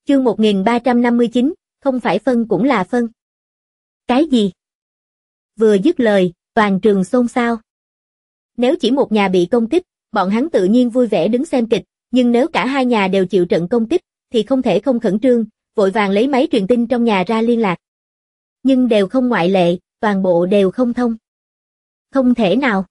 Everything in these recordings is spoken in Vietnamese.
Chương 1359, không phải phân cũng là phân. Cái gì? Vừa dứt lời, toàn trường xôn xao. Nếu chỉ một nhà bị công kích, bọn hắn tự nhiên vui vẻ đứng xem kịch, nhưng nếu cả hai nhà đều chịu trận công kích, thì không thể không khẩn trương, vội vàng lấy máy truyền tin trong nhà ra liên lạc. Nhưng đều không ngoại lệ, toàn bộ đều không thông. Không thể nào.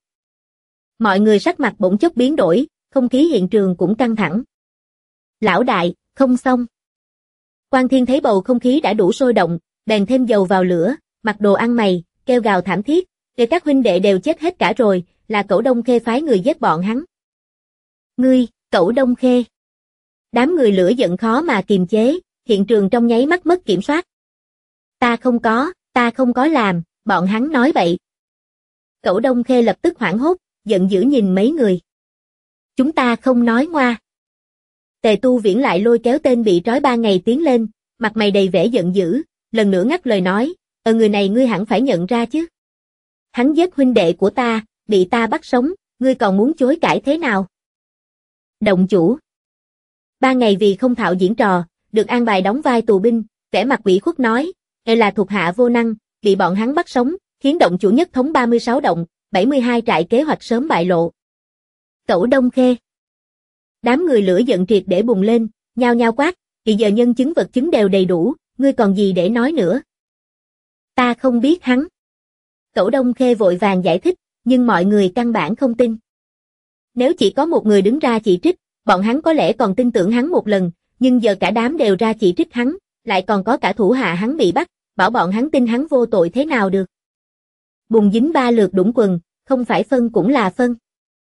Mọi người sắc mặt bỗng chốc biến đổi, không khí hiện trường cũng căng thẳng. Lão đại, không xong. Quan Thiên thấy bầu không khí đã đủ sôi động, bèn thêm dầu vào lửa, mặc đồ ăn mày, kêu gào thảm thiết, để các huynh đệ đều chết hết cả rồi, là Cẩu Đông Khê phái người giết bọn hắn. Ngươi, Cẩu Đông Khê. Đám người lửa giận khó mà kiềm chế, hiện trường trong nháy mắt mất kiểm soát. Ta không có làm, bọn hắn nói bậy. Cẩu Đông Khê lập tức hoảng hốt, giận dữ nhìn mấy người. Chúng ta không nói ngoa. Tề Tu Viễn lại lôi kéo tên bị trói 3 ngày tiến lên, mặt mày đầy vẻ giận dữ, lần nữa ngắt lời nói, người này ngươi hẳn phải nhận ra chứ. Hắn giết huynh đệ của ta, bị ta bắt sống, ngươi còn muốn chối cãi thế nào? Động chủ. 3 ngày vì không thạo diễn trò, được an bài đóng vai tù binh, vẻ mặt ủy khuất nói, đây là thuộc hạ vô năng, bị bọn hắn bắt sống, khiến động chủ nhất thống 36 động, 72 trại kế hoạch sớm bại lộ. Cẩu Đông Khê. Đám người lửa giận triệt để bùng lên, nhao nhao quát, hiện giờ nhân chứng vật chứng đều đầy đủ, ngươi còn gì để nói nữa? Ta không biết hắn. Cẩu Đông Khê vội vàng giải thích, nhưng mọi người căn bản không tin. Nếu chỉ có một người đứng ra chỉ trích, bọn hắn có lẽ còn tin tưởng hắn một lần, nhưng giờ cả đám đều ra chỉ trích hắn, lại còn có cả thủ hạ hắn bị bắt, bảo bọn hắn tin hắn vô tội thế nào được. Bùng dính 3 lượt đũng quần, không phải phân cũng là phân.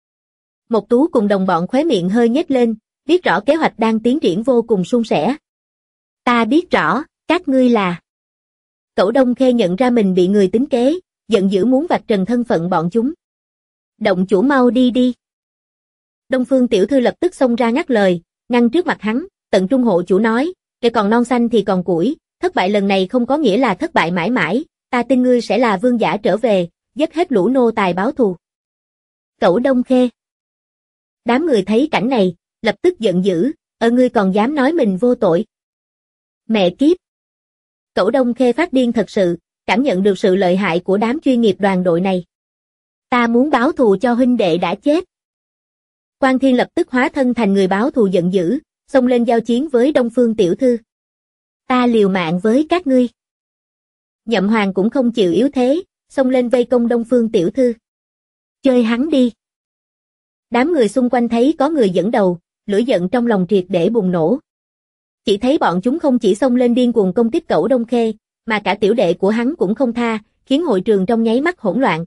Mộc Tú cùng đồng bọn khóe miệng hơi nhếch lên, biết rõ kế hoạch đang tiến triển vô cùng suôn sẻ. Ta biết rõ, các ngươi là. Cẩu Đông Khê nhận ra mình bị người tính kế, giận dữ muốn vạch trần thân phận bọn chúng. Động chủ mau đi đi. Đông Phương tiểu thư lập tức xông ra ngắt lời, ngăn trước mặt hắn, Tận Trung hộ chủ nói, để còn non xanh thì còn củi, thất bại lần này không có nghĩa là thất bại mãi mãi, ta tin ngươi sẽ là vương giả trở về, giết hết lũ nô tài báo thù. Cẩu Đông Khê. Đám người thấy cảnh này, lập tức giận dữ, ngươi còn dám nói mình vô tội. Mẹ kiếp. Cẩu Đông Khê phát điên thật sự, cảm nhận được sự lợi hại của đám chuyên nghiệp đoàn đội này. Ta muốn báo thù cho huynh đệ đã chết. Quan Thiên lập tức hóa thân thành người báo thù giận dữ, xông lên giao chiến với Đông Phương tiểu thư. Ta liều mạng với các ngươi. Nhậm Hoàng cũng không chịu yếu thế, xông lên vây công Đông Phương tiểu thư. Chơi hắn đi. Đám người xung quanh thấy có người dẫn đầu, lửa giận trong lòng triệt để bùng nổ. Chỉ thấy bọn chúng không chỉ xông lên điên cuồng công kích Cẩu Đông Khê, mà cả tiểu đệ của hắn cũng không tha, khiến hội trường trong nháy mắt hỗn loạn.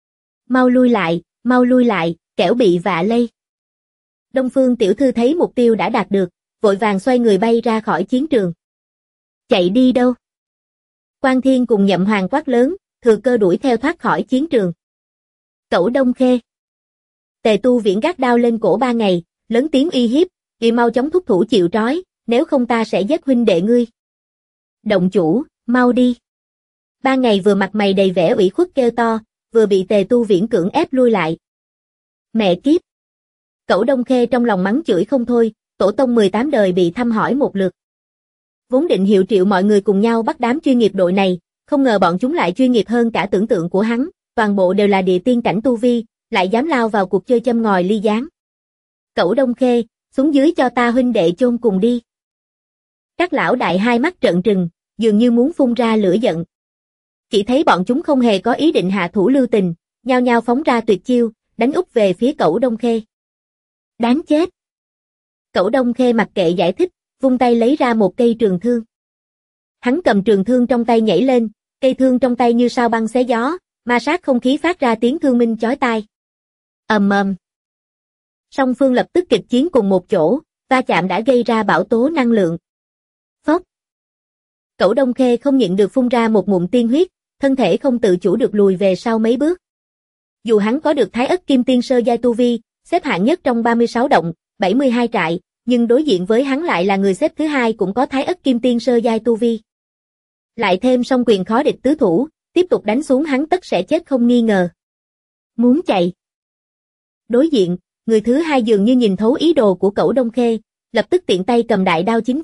Mau lui lại, kẻo bị vạ lây. Đông Phương tiểu thư thấy mục tiêu đã đạt được, vội vàng xoay người bay ra khỏi chiến trường. Chạy đi đâu? Quan Thiên cùng Nhậm Hoàng quát lớn, thừa cơ đuổi theo thoát khỏi chiến trường. Cẩu Đông Khê. Tề Tu Viễn gác đao lên cổ 3 ngày, lớn tiếng uy hiếp, "Ngươi mau chóng thúc thủ chịu trói, nếu không ta sẽ giết huynh đệ ngươi." Động chủ, mau đi. 3 ngày vừa mặt mày đầy vẻ ủy khuất kêu to, vừa bị Tề Tu Viễn cưỡng ép lui lại. Mẹ kiếp. Cẩu Đông Khê trong lòng mắng chửi không thôi, tổ tông 18 đời bị thăm hỏi một lượt. Vốn định hiệu triệu mọi người cùng nhau bắt đám chuyên nghiệp đội này, không ngờ bọn chúng lại chuyên nghiệp hơn cả tưởng tượng của hắn, toàn bộ đều là địa tiên cảnh tu vi, lại dám lao vào cuộc chơi châm ngòi ly gián. Cẩu Đông Khê, xuống dưới cho ta huynh đệ chôn cùng đi. Các lão đại hai mắt trợn trừng, dường như muốn phun ra lửa giận. Chỉ thấy bọn chúng không hề có ý định hạ thủ lưu tình, nhao nhao phóng ra tuyệt chiêu, đánh úp về phía Cẩu Đông Khê. Đáng chết. Cẩu Đông Khê mặc kệ giải thích, vung tay lấy ra một cây trường thương. Hắn cầm trường thương trong tay nhảy lên, cây thương trong tay như sao băng xé gió, ma sát không khí phát ra tiếng thương minh chói tai. Ầm ầm. Song phương lập tức kịch chiến cùng một chỗ, va chạm đã gây ra bão tố năng lượng. Phốc. Cẩu Đông Khê không nhịn được phun ra một ngụm tiên huyết, thân thể không tự chủ được lùi về sau mấy bước. Dù hắn có được Thái Ất Kim Tiên sơ giai tu vi, xếp hạng nhất trong 36 động, 72 trại, nhưng đối diện với hắn lại là người xếp thứ hai cũng có Thái Ất Kim Tiên sơ giai tu vi. Lại thêm song quyền khó địch tứ thủ, tiếp tục đánh xuống hắn tất sẽ chết không nghi ngờ. Muốn chạy. Đối diện, người thứ hai dường như nhìn thấu ý đồ của Cẩu Đông Khê, lập tức tiện tay cầm đại đao 9 vòng,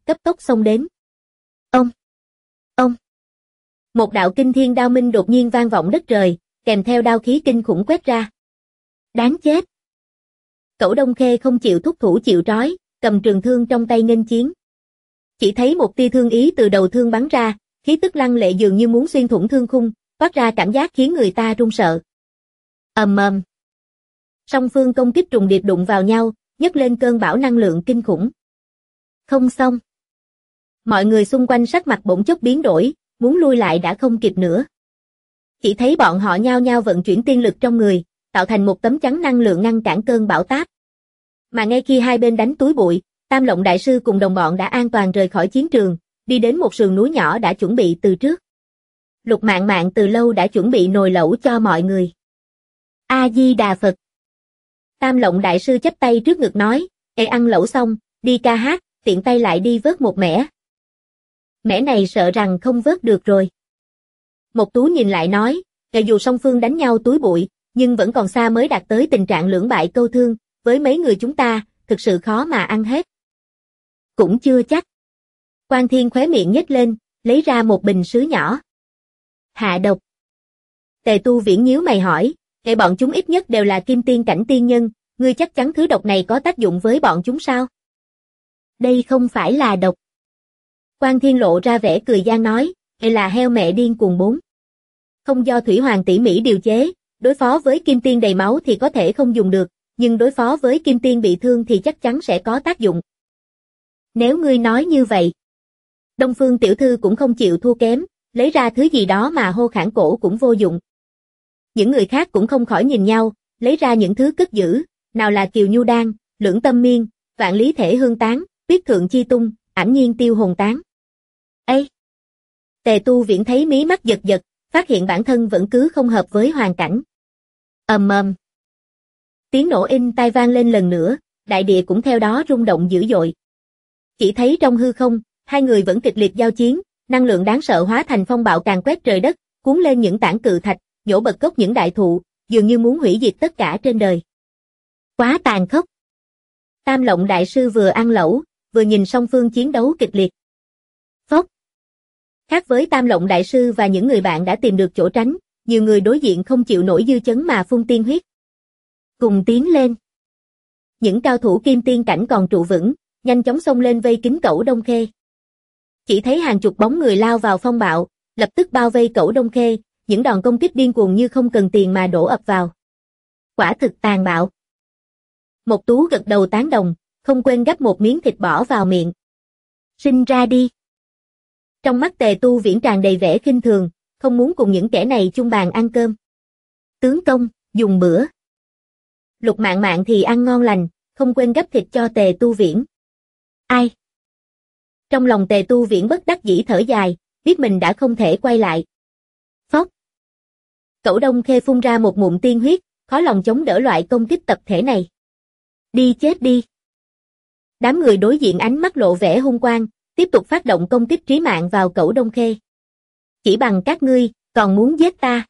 cấp tốc xông đến. Ông! Ông! Một đạo kinh thiên đao minh đột nhiên vang vọng đất trời, kèm theo đao khí kinh khủng quét ra. Đáng chết! Cẩu Đông Khê không chịu thúc thủ chịu trói, cầm trường thương trong tay nghênh chiến. Chỉ thấy một tia thương ý từ đầu thương bắn ra, khí tức lăng lệ dường như muốn xuyên thủng thương khung, toát ra cảm giác khiến người ta run sợ. Ầm ầm. Song phương công kích trùng điệp đụng vào nhau, nhấc lên cơn bão năng lượng kinh khủng. Không xong. Mọi người xung quanh sắc mặt bỗng chốc biến đổi, muốn lui lại đã không kịp nữa. Chỉ thấy bọn họ nhao nhao vận chuyển tiên lực trong người, tạo thành một tấm chắn năng lượng ngăn cản cơn bão táp. Mà ngay khi hai bên đánh túi bụi, Tam Lộng Đại Sư cùng đồng bọn đã an toàn rời khỏi chiến trường, đi đến một sườn núi nhỏ đã chuẩn bị từ trước. Lục Mạn Mạn từ lâu đã chuẩn bị nồi lẩu cho mọi người. A-di-đà Phật. Tam Lộng Đại Sư chắp tay trước ngực nói, ăn lẩu xong, đi ca hát, tiện tay lại đi vớt một mẻ. Mẻ này sợ rằng không vớt được rồi. Một Tú nhìn lại nói, dù song phương đánh nhau túi bụi, nhưng vẫn còn xa mới đạt tới tình trạng lưỡng bại câu thương, với mấy người chúng ta, thực sự khó mà ăn hết. Cũng chưa chắc. Quan Thiên khóe miệng nhếch lên, lấy ra một bình sứ nhỏ. Hạ độc. Tề Tu Viễn nhíu mày hỏi, bọn chúng ít nhất đều là kim tiên cảnh tiên nhân, ngươi chắc chắn thứ độc này có tác dụng với bọn chúng sao? Đây không phải là độc. Quan Thiên lộ ra vẻ cười gian nói, là heo mẹ điên cuồng 4. Không do Thủy Hoàng tỉ mỉ điều chế, đối phó với kim tiên đầy máu thì có thể không dùng được, nhưng đối phó với kim tiên bị thương thì chắc chắn sẽ có tác dụng. Nếu ngươi nói như vậy, Đông Phương tiểu thư cũng không chịu thua kém, lấy ra thứ gì đó mà hô khản cổ cũng vô dụng. Những người khác cũng không khỏi nhìn nhau, lấy ra những thứ cất giữ, nào là Kiều Nhu Đan, Lưỡng Tâm Miên, Vạn Lý Thể Hương Tán, Tuyết Thượng Chi Tung, Ảm Nhiên Tiêu Hồn Tán. Ê! Tề Tu Viễn thấy mí mắt giật giật, phát hiện bản thân vẫn cứ không hợp với hoàn cảnh. Ầm ầm. Tiếng nổ in tai vang lên lần nữa, đại địa cũng theo đó rung động dữ dội. Chỉ thấy trong hư không, hai người vẫn kịch liệt giao chiến, năng lượng đáng sợ hóa thành phong bạo càn quét trời đất, cuốn lên những tảng cự thạch, nhổ bật gốc những đại thụ, dường như muốn hủy diệt tất cả trên đời. Quá tàn khốc. Tam Lộng Đại Sư vừa ăn lẩu, vừa nhìn song phương chiến đấu kịch liệt. Phốc. Khác với Tam Lộng Đại Sư và những người bạn đã tìm được chỗ tránh, nhiều người đối diện không chịu nổi dư chấn mà phun tiên huyết. Cùng tiến lên. Những cao thủ kim tiên cảnh còn trụ vững, nhanh chóng xông lên vây kín Cẩu Đông Khê. Chỉ thấy hàng chục bóng người lao vào phong bạo, lập tức bao vây Cẩu Đông Khê, những đòn công kích điên cuồng như không cần tiền mà đổ ập vào. Quả thực tàn bạo. Một Tú gật đầu tán đồng, không quên gắp một miếng thịt bỏ vào miệng. Sinh ra đi. Trong mắt Tề Tu Viễn tràn đầy vẻ khinh thường, không muốn cùng những kẻ này chung bàn ăn cơm. Tướng công, dùng bữa. Lục Mạn Mạn thì ăn ngon lành, không quên gắp thịt cho Tề Tu Viễn. Ai? Trong lòng Tề Tu Viễn bất đắc dĩ thở dài, biết mình đã không thể quay lại. Phốc. Cẩu Đông Khê phun ra một ngụm tiên huyết, khó lòng chống đỡ loại công kích tập thể này. Đi chết đi. Đám người đối diện ánh mắt lộ vẻ hung quang, tiếp tục phát động công kích trí mạng vào Cẩu Đông Khê. Chỉ bằng các ngươi, còn muốn giết ta.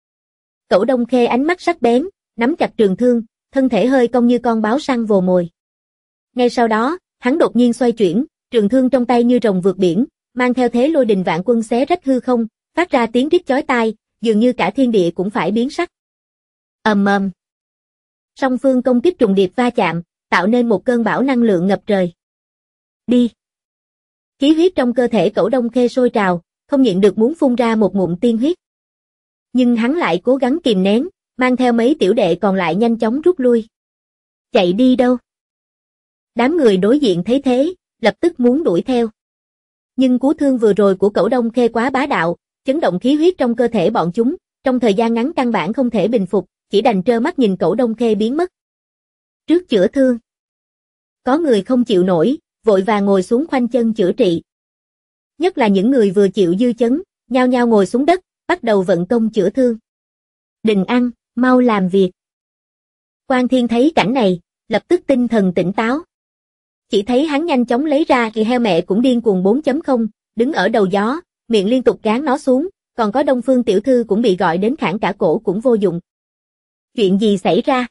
Cẩu Đông Khê ánh mắt sắc bén, nắm chặt trường thương, thân thể hơi cong như con báo săn vồ mồi. Ngay sau đó, hắn đột nhiên xoay chuyển, trường thương trong tay như rồng vượt biển, mang theo thế lôi đình vạn quân xé rách hư không, phát ra tiếng rít chói tai, dường như cả thiên địa cũng phải biến sắc. Ầm ầm. Song phương công kích trùng điệp va chạm, tạo nên một cơn bão năng lượng ngập trời. Đi. Khí huyết trong cơ thể Cẩu Đông Khê sôi trào, không nhịn được muốn phun ra một ngụm tiên huyết. Nhưng hắn lại cố gắng kìm nén, mang theo mấy tiểu đệ còn lại nhanh chóng rút lui. Chạy đi đâu? Đám người đối diện thấy thế, lập tức muốn đuổi theo. Nhưng cú thương vừa rồi của Cẩu Đông Khê quá bá đạo, chấn động khí huyết trong cơ thể bọn chúng, trong thời gian ngắn căn bản không thể bình phục, chỉ đành trơ mắt nhìn Cẩu Đông Khê biến mất. Trước chữa thương, có người không chịu nổi, vội vàng ngồi xuống khoanh chân chữa trị. Nhất là những người vừa chịu dư chấn, nhao nhao ngồi xuống đất, bắt đầu vận công chữa thương. Đình Ăn, mau làm việc. Quan Thiên thấy cảnh này, lập tức tinh thần tỉnh táo. Chỉ thấy hắn nhanh chóng lấy ra thì heo mẹ cũng điên cuồng 4.0, đứng ở đầu gió, miệng liên tục gán nó xuống, còn có Đông Phương tiểu thư cũng bị gọi đến khản cả cổ cũng vô dụng. Chuyện gì xảy ra?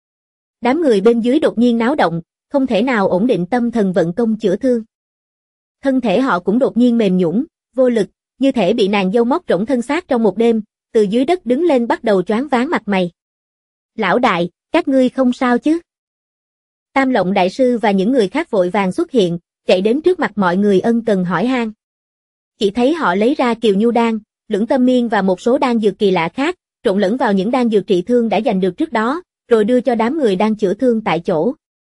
Đám người bên dưới đột nhiên náo động, không thể nào ổn định tâm thần vận công chữa thương. Thân thể họ cũng đột nhiên mềm nhũn, vô lực, như thể bị nàng dâu móc rỗng thân xác trong một đêm, từ dưới đất đứng lên bắt đầu choáng váng mặt mày. Lão đại, các ngươi không sao chứ? Tam Lộng đại sư và những người khác vội vàng xuất hiện, chạy đến trước mặt mọi người ân cần hỏi han. Chỉ thấy họ lấy ra Kiều Nhu đan, Lưỡng Tâm Miên và một số đan dược kỳ lạ khác, trộn lẫn vào những đan dược trị thương đã giành được trước đó, rồi đưa cho đám người đang chữa thương tại chỗ.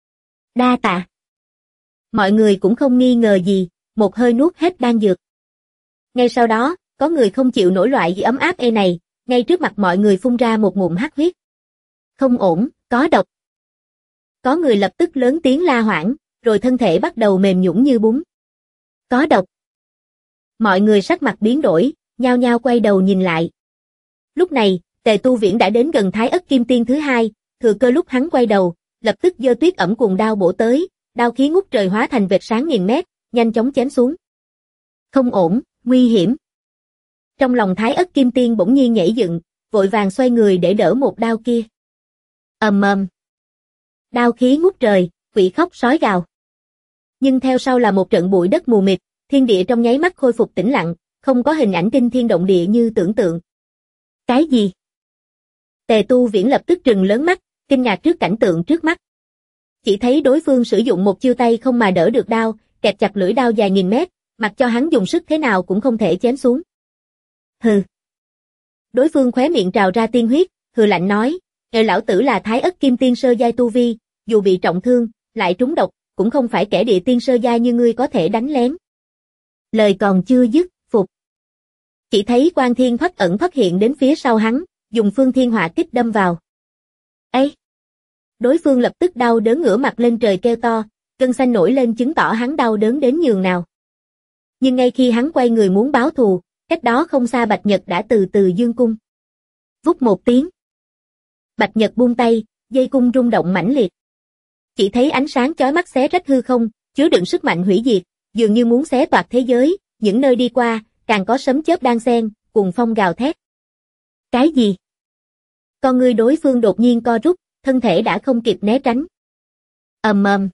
Đa tạ. Mọi người cũng không nghi ngờ gì, một hơi nuốt hết đan dược. Ngay sau đó, có người không chịu nổi loại ấm áp này, ngay trước mặt mọi người phun ra một ngụm hắc huyết. Không ổn, có độc. Có người lập tức lớn tiếng la hoảng, rồi thân thể bắt đầu mềm nhũn như bún. Có độc. Mọi người sắc mặt biến đổi, nhao nhao quay đầu nhìn lại. Lúc này, Tề Tu Viễn đã đến gần Thái Ất Kim Tiên thứ hai, thừa cơ lúc hắn quay đầu, lập tức giơ Tuyết Ẩm cuồng đao bổ tới, đao khí ngút trời hóa thành vệt sáng nghìn mét, nhanh chóng chém xuống. Không ổn, nguy hiểm. Trong lòng Thái Ất Kim Tiên bỗng nhiên nhảy dựng, vội vàng xoay người để đỡ một đao kia. Ầm ầm. Đao khí ngút trời, quỷ khóc sói gào. Nhưng theo sau là một trận bụi đất mù mịt, thiên địa trong nháy mắt khôi phục tĩnh lặng, không có hình ảnh kinh thiên động địa như tưởng tượng. Cái gì? Tề Tu Viễn lập tức trừng lớn mắt, kinh ngạc trước cảnh tượng trước mắt. Chỉ thấy đối phương sử dụng một chiêu tay không mà đỡ được đao, kẹp chặt lưỡi đao dài nghìn mét, mặc cho hắn dùng sức thế nào cũng không thể chém xuống. Hừ. Đối phương khóe miệng trào ra tiên huyết, hừ lạnh nói, lão tử là Thái Ất Kim Tiên sơ giai tu vi, dù bị trọng thương, lại trúng độc, cũng không phải kẻ địa tiên sơ giai như ngươi có thể đánh lén. Lời còn chưa dứt, phục. Chỉ thấy Quan Thiên thoát ẩn thoát hiện đến phía sau hắn, dùng Phương Thiên Hỏa Kích đâm vào. Ây! Đối phương lập tức đau đớn ngửa mặt lên trời kêu to, gân xanh nổi lên chứng tỏ hắn đau đớn đến nhường nào. Nhưng ngay khi hắn quay người muốn báo thù, cách đó không xa Bạch Nhật đã từ từ dương cung. Vút một tiếng. Bạch Nhật buông tay, dây cung rung động mãnh liệt. Chỉ thấy ánh sáng chói mắt xé rách hư không, chứa đựng sức mạnh hủy diệt, dường như muốn xé toạc thế giới, những nơi đi qua, càng có sấm chớp đan xen, cùng phong gào thét. Cái gì? Con ngươi đối phương đột nhiên co rút, thân thể đã không kịp né tránh. Ầm ầm.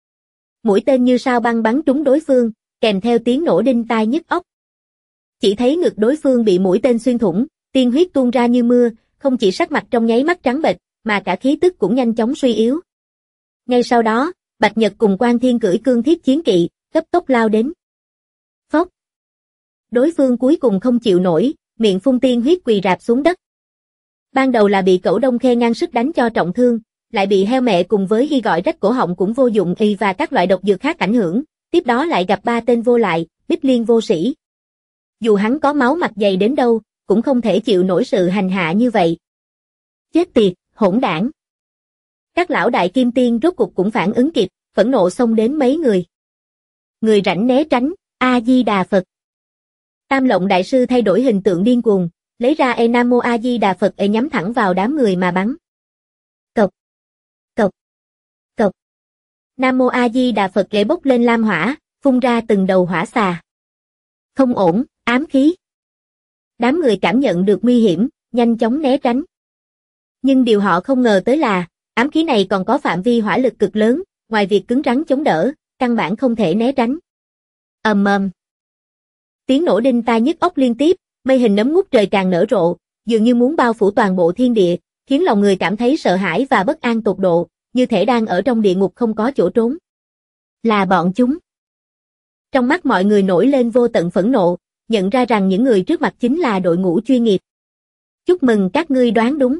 Mũi tên như sao băng bắn trúng đối phương, kèm theo tiếng nổ đinh tai nhức óc. Chỉ thấy ngực đối phương bị mũi tên xuyên thủng, tiên huyết tuôn ra như mưa, không chỉ sắc mặt trong nháy mắt trắng bệch, mà cả khí tức cũng nhanh chóng suy yếu. Ngay sau đó, Bạch Nhật cùng Quan Thiên cưỡi cương thiết chiến kỵ, cấp tốc lao đến. Phốc. Đối phương cuối cùng không chịu nổi, miệng phun tiên huyết quỳ rạp xuống đất. Ban đầu là bị Cẩu Đông Khê ngang sức đánh cho trọng thương, lại bị heo mẹ cùng với ghi gọi rách cổ họng cũng vô dụng y và các loại độc dược khác ảnh hưởng, tiếp đó lại gặp ba tên vô lại, Bích Liên vô sĩ. Dù hắn có máu mặt dày đến đâu, cũng không thể chịu nổi sự hành hạ như vậy. Chết tiệt, hỗn đảng. Các lão đại kim tiên rốt cục cũng phản ứng kịp, phẫn nộ xông đến mấy người. Người rảnh né tránh, A-di-đà Phật. Tam Lộng đại sư thay đổi hình tượng điên cuồng, lấy ra Nam Mô A-di-đà Phật nhắm thẳng vào đám người mà bắn. Cộc, cộc, cộc. Nam Mô A-di-đà Phật bốc lên lam hỏa, phun ra từng đầu hỏa xà. Không ổn, ám khí. Đám người cảm nhận được nguy hiểm, nhanh chóng né tránh. Nhưng điều họ không ngờ tới là, ám khí này còn có phạm vi hỏa lực cực lớn, ngoài việc cứng rắn chống đỡ, căn bản không thể né tránh. Ầm ầm. Tiếng nổ đinh tai nhức óc liên tiếp, mây hình nấm ngút trời càng nở rộ, dường như muốn bao phủ toàn bộ thiên địa, khiến lòng người cảm thấy sợ hãi và bất an tột độ, như thể đang ở trong địa ngục không có chỗ trốn. Là bọn chúng. Trong mắt mọi người nổi lên vô tận phẫn nộ, nhận ra rằng những người trước mặt chính là đội ngũ chuyên nghiệp. Chúc mừng các ngươi đoán đúng.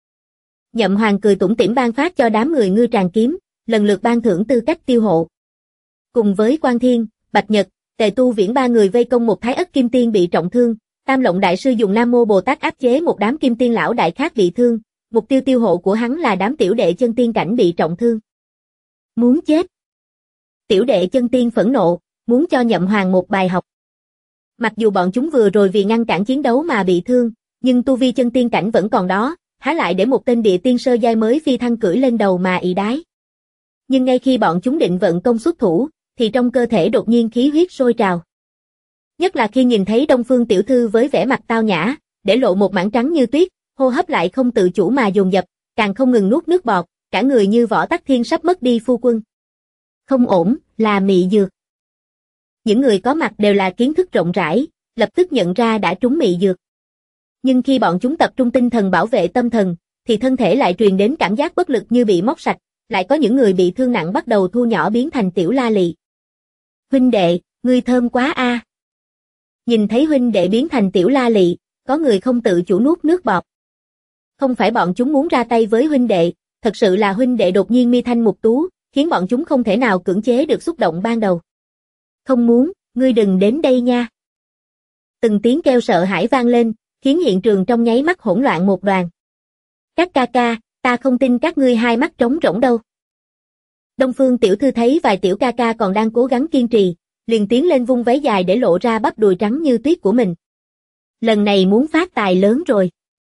Nhậm Hoàng cười tủm tỉm ban phát cho đám người ngư tràng kiếm, lần lượt ban thưởng tư cách tiêu hộ. Cùng với Quan Thiên, Bạch Nhật, Tề Tu Viễn ba người vây công một Thái Ất Kim Tiên bị trọng thương, Tam Lộng đại sư dùng Nam Mô Bồ Tát áp chế một đám Kim Tiên lão đại khác bị thương, mục tiêu tiêu hộ của hắn là đám tiểu đệ chân tiên cảnh bị trọng thương. Muốn chết. Tiểu đệ chân tiên phẫn nộ, muốn cho Nhậm Hoàng một bài học. Mặc dù bọn chúng vừa rồi vì ngăn cản chiến đấu mà bị thương, nhưng tu vi chân tiên cảnh vẫn còn đó, há lại để một tên địa tiên sơ giai mới phi thăng cưỡi lên đầu mà ỷ đái. Nhưng ngay khi bọn chúng định vận công xuất thủ, thì trong cơ thể đột nhiên khí huyết sôi trào. Nhất là khi nhìn thấy Đông Phương tiểu thư với vẻ mặt tao nhã, để lộ một mảng trắng như tuyết, hô hấp lại không tự chủ mà dồn dập, càng không ngừng nuốt nước bọt, cả người như Võ Tắc Thiên sắp mất đi phu quân. Không ổn, là mị dược. Những người có mặt đều là kiến thức rộng rãi, lập tức nhận ra đã trúng mị dược. Nhưng khi bọn chúng tập trung tinh thần bảo vệ tâm thần, thì thân thể lại truyền đến cảm giác bất lực như bị móc sạch, lại có những người bị thương nặng bắt đầu thu nhỏ biến thành tiểu la lị. Huynh đệ, ngươi thơm quá a. Nhìn thấy huynh đệ biến thành tiểu la lị, có người không tự chủ nuốt nước bọt. Không phải bọn chúng muốn ra tay với huynh đệ, thật sự là huynh đệ đột nhiên mi thanh mục tú, khiến bọn chúng không thể nào cưỡng chế được xúc động ban đầu. Không muốn, ngươi đừng đến đây nha. Từng tiếng kêu sợ hãi vang lên, khiến hiện trường trong nháy mắt hỗn loạn một đoàn. Các ca ca, ta không tin các ngươi hai mắt trống rỗng đâu. Đông Phương tiểu thư thấy vài tiểu ca ca còn đang cố gắng kiên trì, liền tiến lên vung váy dài để lộ ra bắp đùi trắng như tuyết của mình. Lần này muốn phát tài lớn rồi.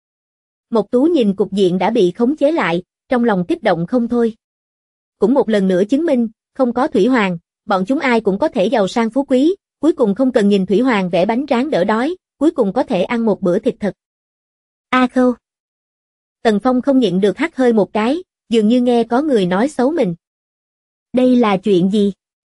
Mộc Tú nhìn cục diện đã bị khống chế lại, trong lòng kích động không thôi. Cũng một lần nữa chứng minh, không có Thủy Hoàng, bọn chúng ai cũng có thể giàu sang phú quý, cuối cùng không cần nhìn Thủy Hoàng vẽ bánh tráng đỡ đói, cuối cùng có thể ăn một bữa thịt thật. A Khâu. Tần Phong không nhịn được hắt hơi một cái, dường như nghe có người nói xấu mình. Đây là chuyện gì?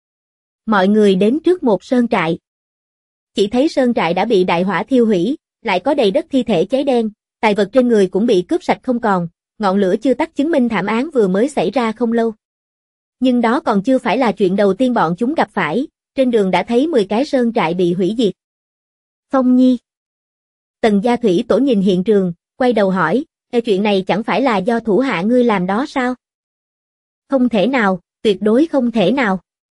Mọi người đến trước một sơn trại. Chỉ thấy sơn trại đã bị đại hỏa thiêu hủy, lại có đầy đất thi thể cháy đen, tài vật trên người cũng bị cướp sạch không còn, ngọn lửa chưa tắt chứng minh thảm án vừa mới xảy ra không lâu. Nhưng đó còn chưa phải là chuyện đầu tiên bọn chúng gặp phải, trên đường đã thấy 10 cái sơn trại bị hủy diệt. Phong Nhi. Tần Gia Thủy Tổ nhìn hiện trường, quay đầu hỏi, chuyện này chẳng phải là do thủ hạ ngươi làm đó sao? Không thể nào, tuyệt đối không thể nào.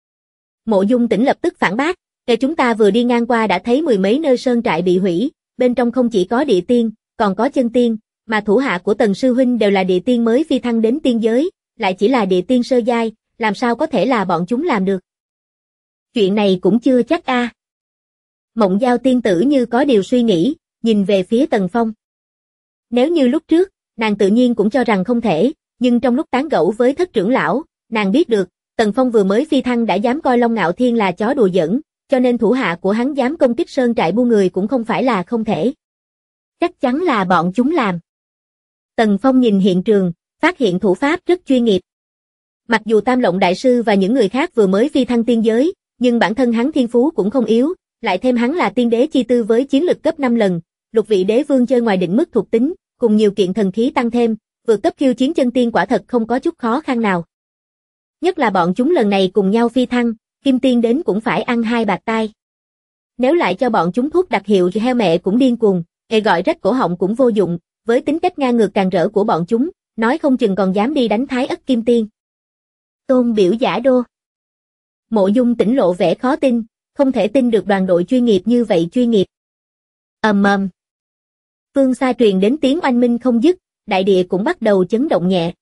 Mộ Dung Tĩnh lập tức phản bác, chúng ta vừa đi ngang qua đã thấy 10 mấy nơi sơn trại bị hủy, bên trong không chỉ có địa tiên, còn có chân tiên, mà thủ hạ của Tần sư huynh đều là địa tiên mới phi thăng đến tiên giới, lại chỉ là địa tiên sơ giai, làm sao có thể là bọn chúng làm được? Chuyện này cũng chưa chắc a. Mộng Giao tiên tử như có điều suy nghĩ, nhìn về phía Tần Phong. Nếu như lúc trước, nàng tự nhiên cũng cho rằng không thể, nhưng trong lúc tán gẫu với thất trưởng lão, nàng biết được, Tần Phong vừa mới phi thăng đã dám coi Long Ngạo Thiên là chó đùa giỡn, cho nên thủ hạ của hắn dám công kích sơn trại buôn người cũng không phải là không thể. Chắc chắn là bọn chúng làm. Tần Phong nhìn hiện trường, phát hiện thủ pháp rất chuyên nghiệp. Mặc dù Tam Lộng Đại Sư và những người khác vừa mới phi thăng tiên giới, nhưng bản thân hắn thiên phú cũng không yếu, lại thêm hắn là tiên đế chi tư với chiến lực cấp 5 lần, lục vị đế vương chơi ngoài định mức thuộc tính, cùng nhiều kiện thần khí tăng thêm, vượt cấp khiêu chiến chân tiên quả thật không có chút khó khăn nào. Nhất là bọn chúng lần này cùng nhau phi thăng, kim tiên đến cũng phải ăn hai bạt tai. Nếu lại cho bọn chúng thuốc đặc hiệu thì heo mẹ cũng điên cuồng, gọi rách cổ họng cũng vô dụng, với tính cách ngang ngược càn rỡ của bọn chúng, nói không chừng còn dám đi đánh Thái Ất Kim Tiên. Tôn biểu giả đô. Mộ Dung Tĩnh lộ vẻ khó tin, không thể tin được đoàn đội chuyên nghiệp như vậy chuyên nghiệp. Ầm ầm. Phương xa truyền đến tiếng oanh minh không dứt, đại địa cũng bắt đầu chấn động nhẹ.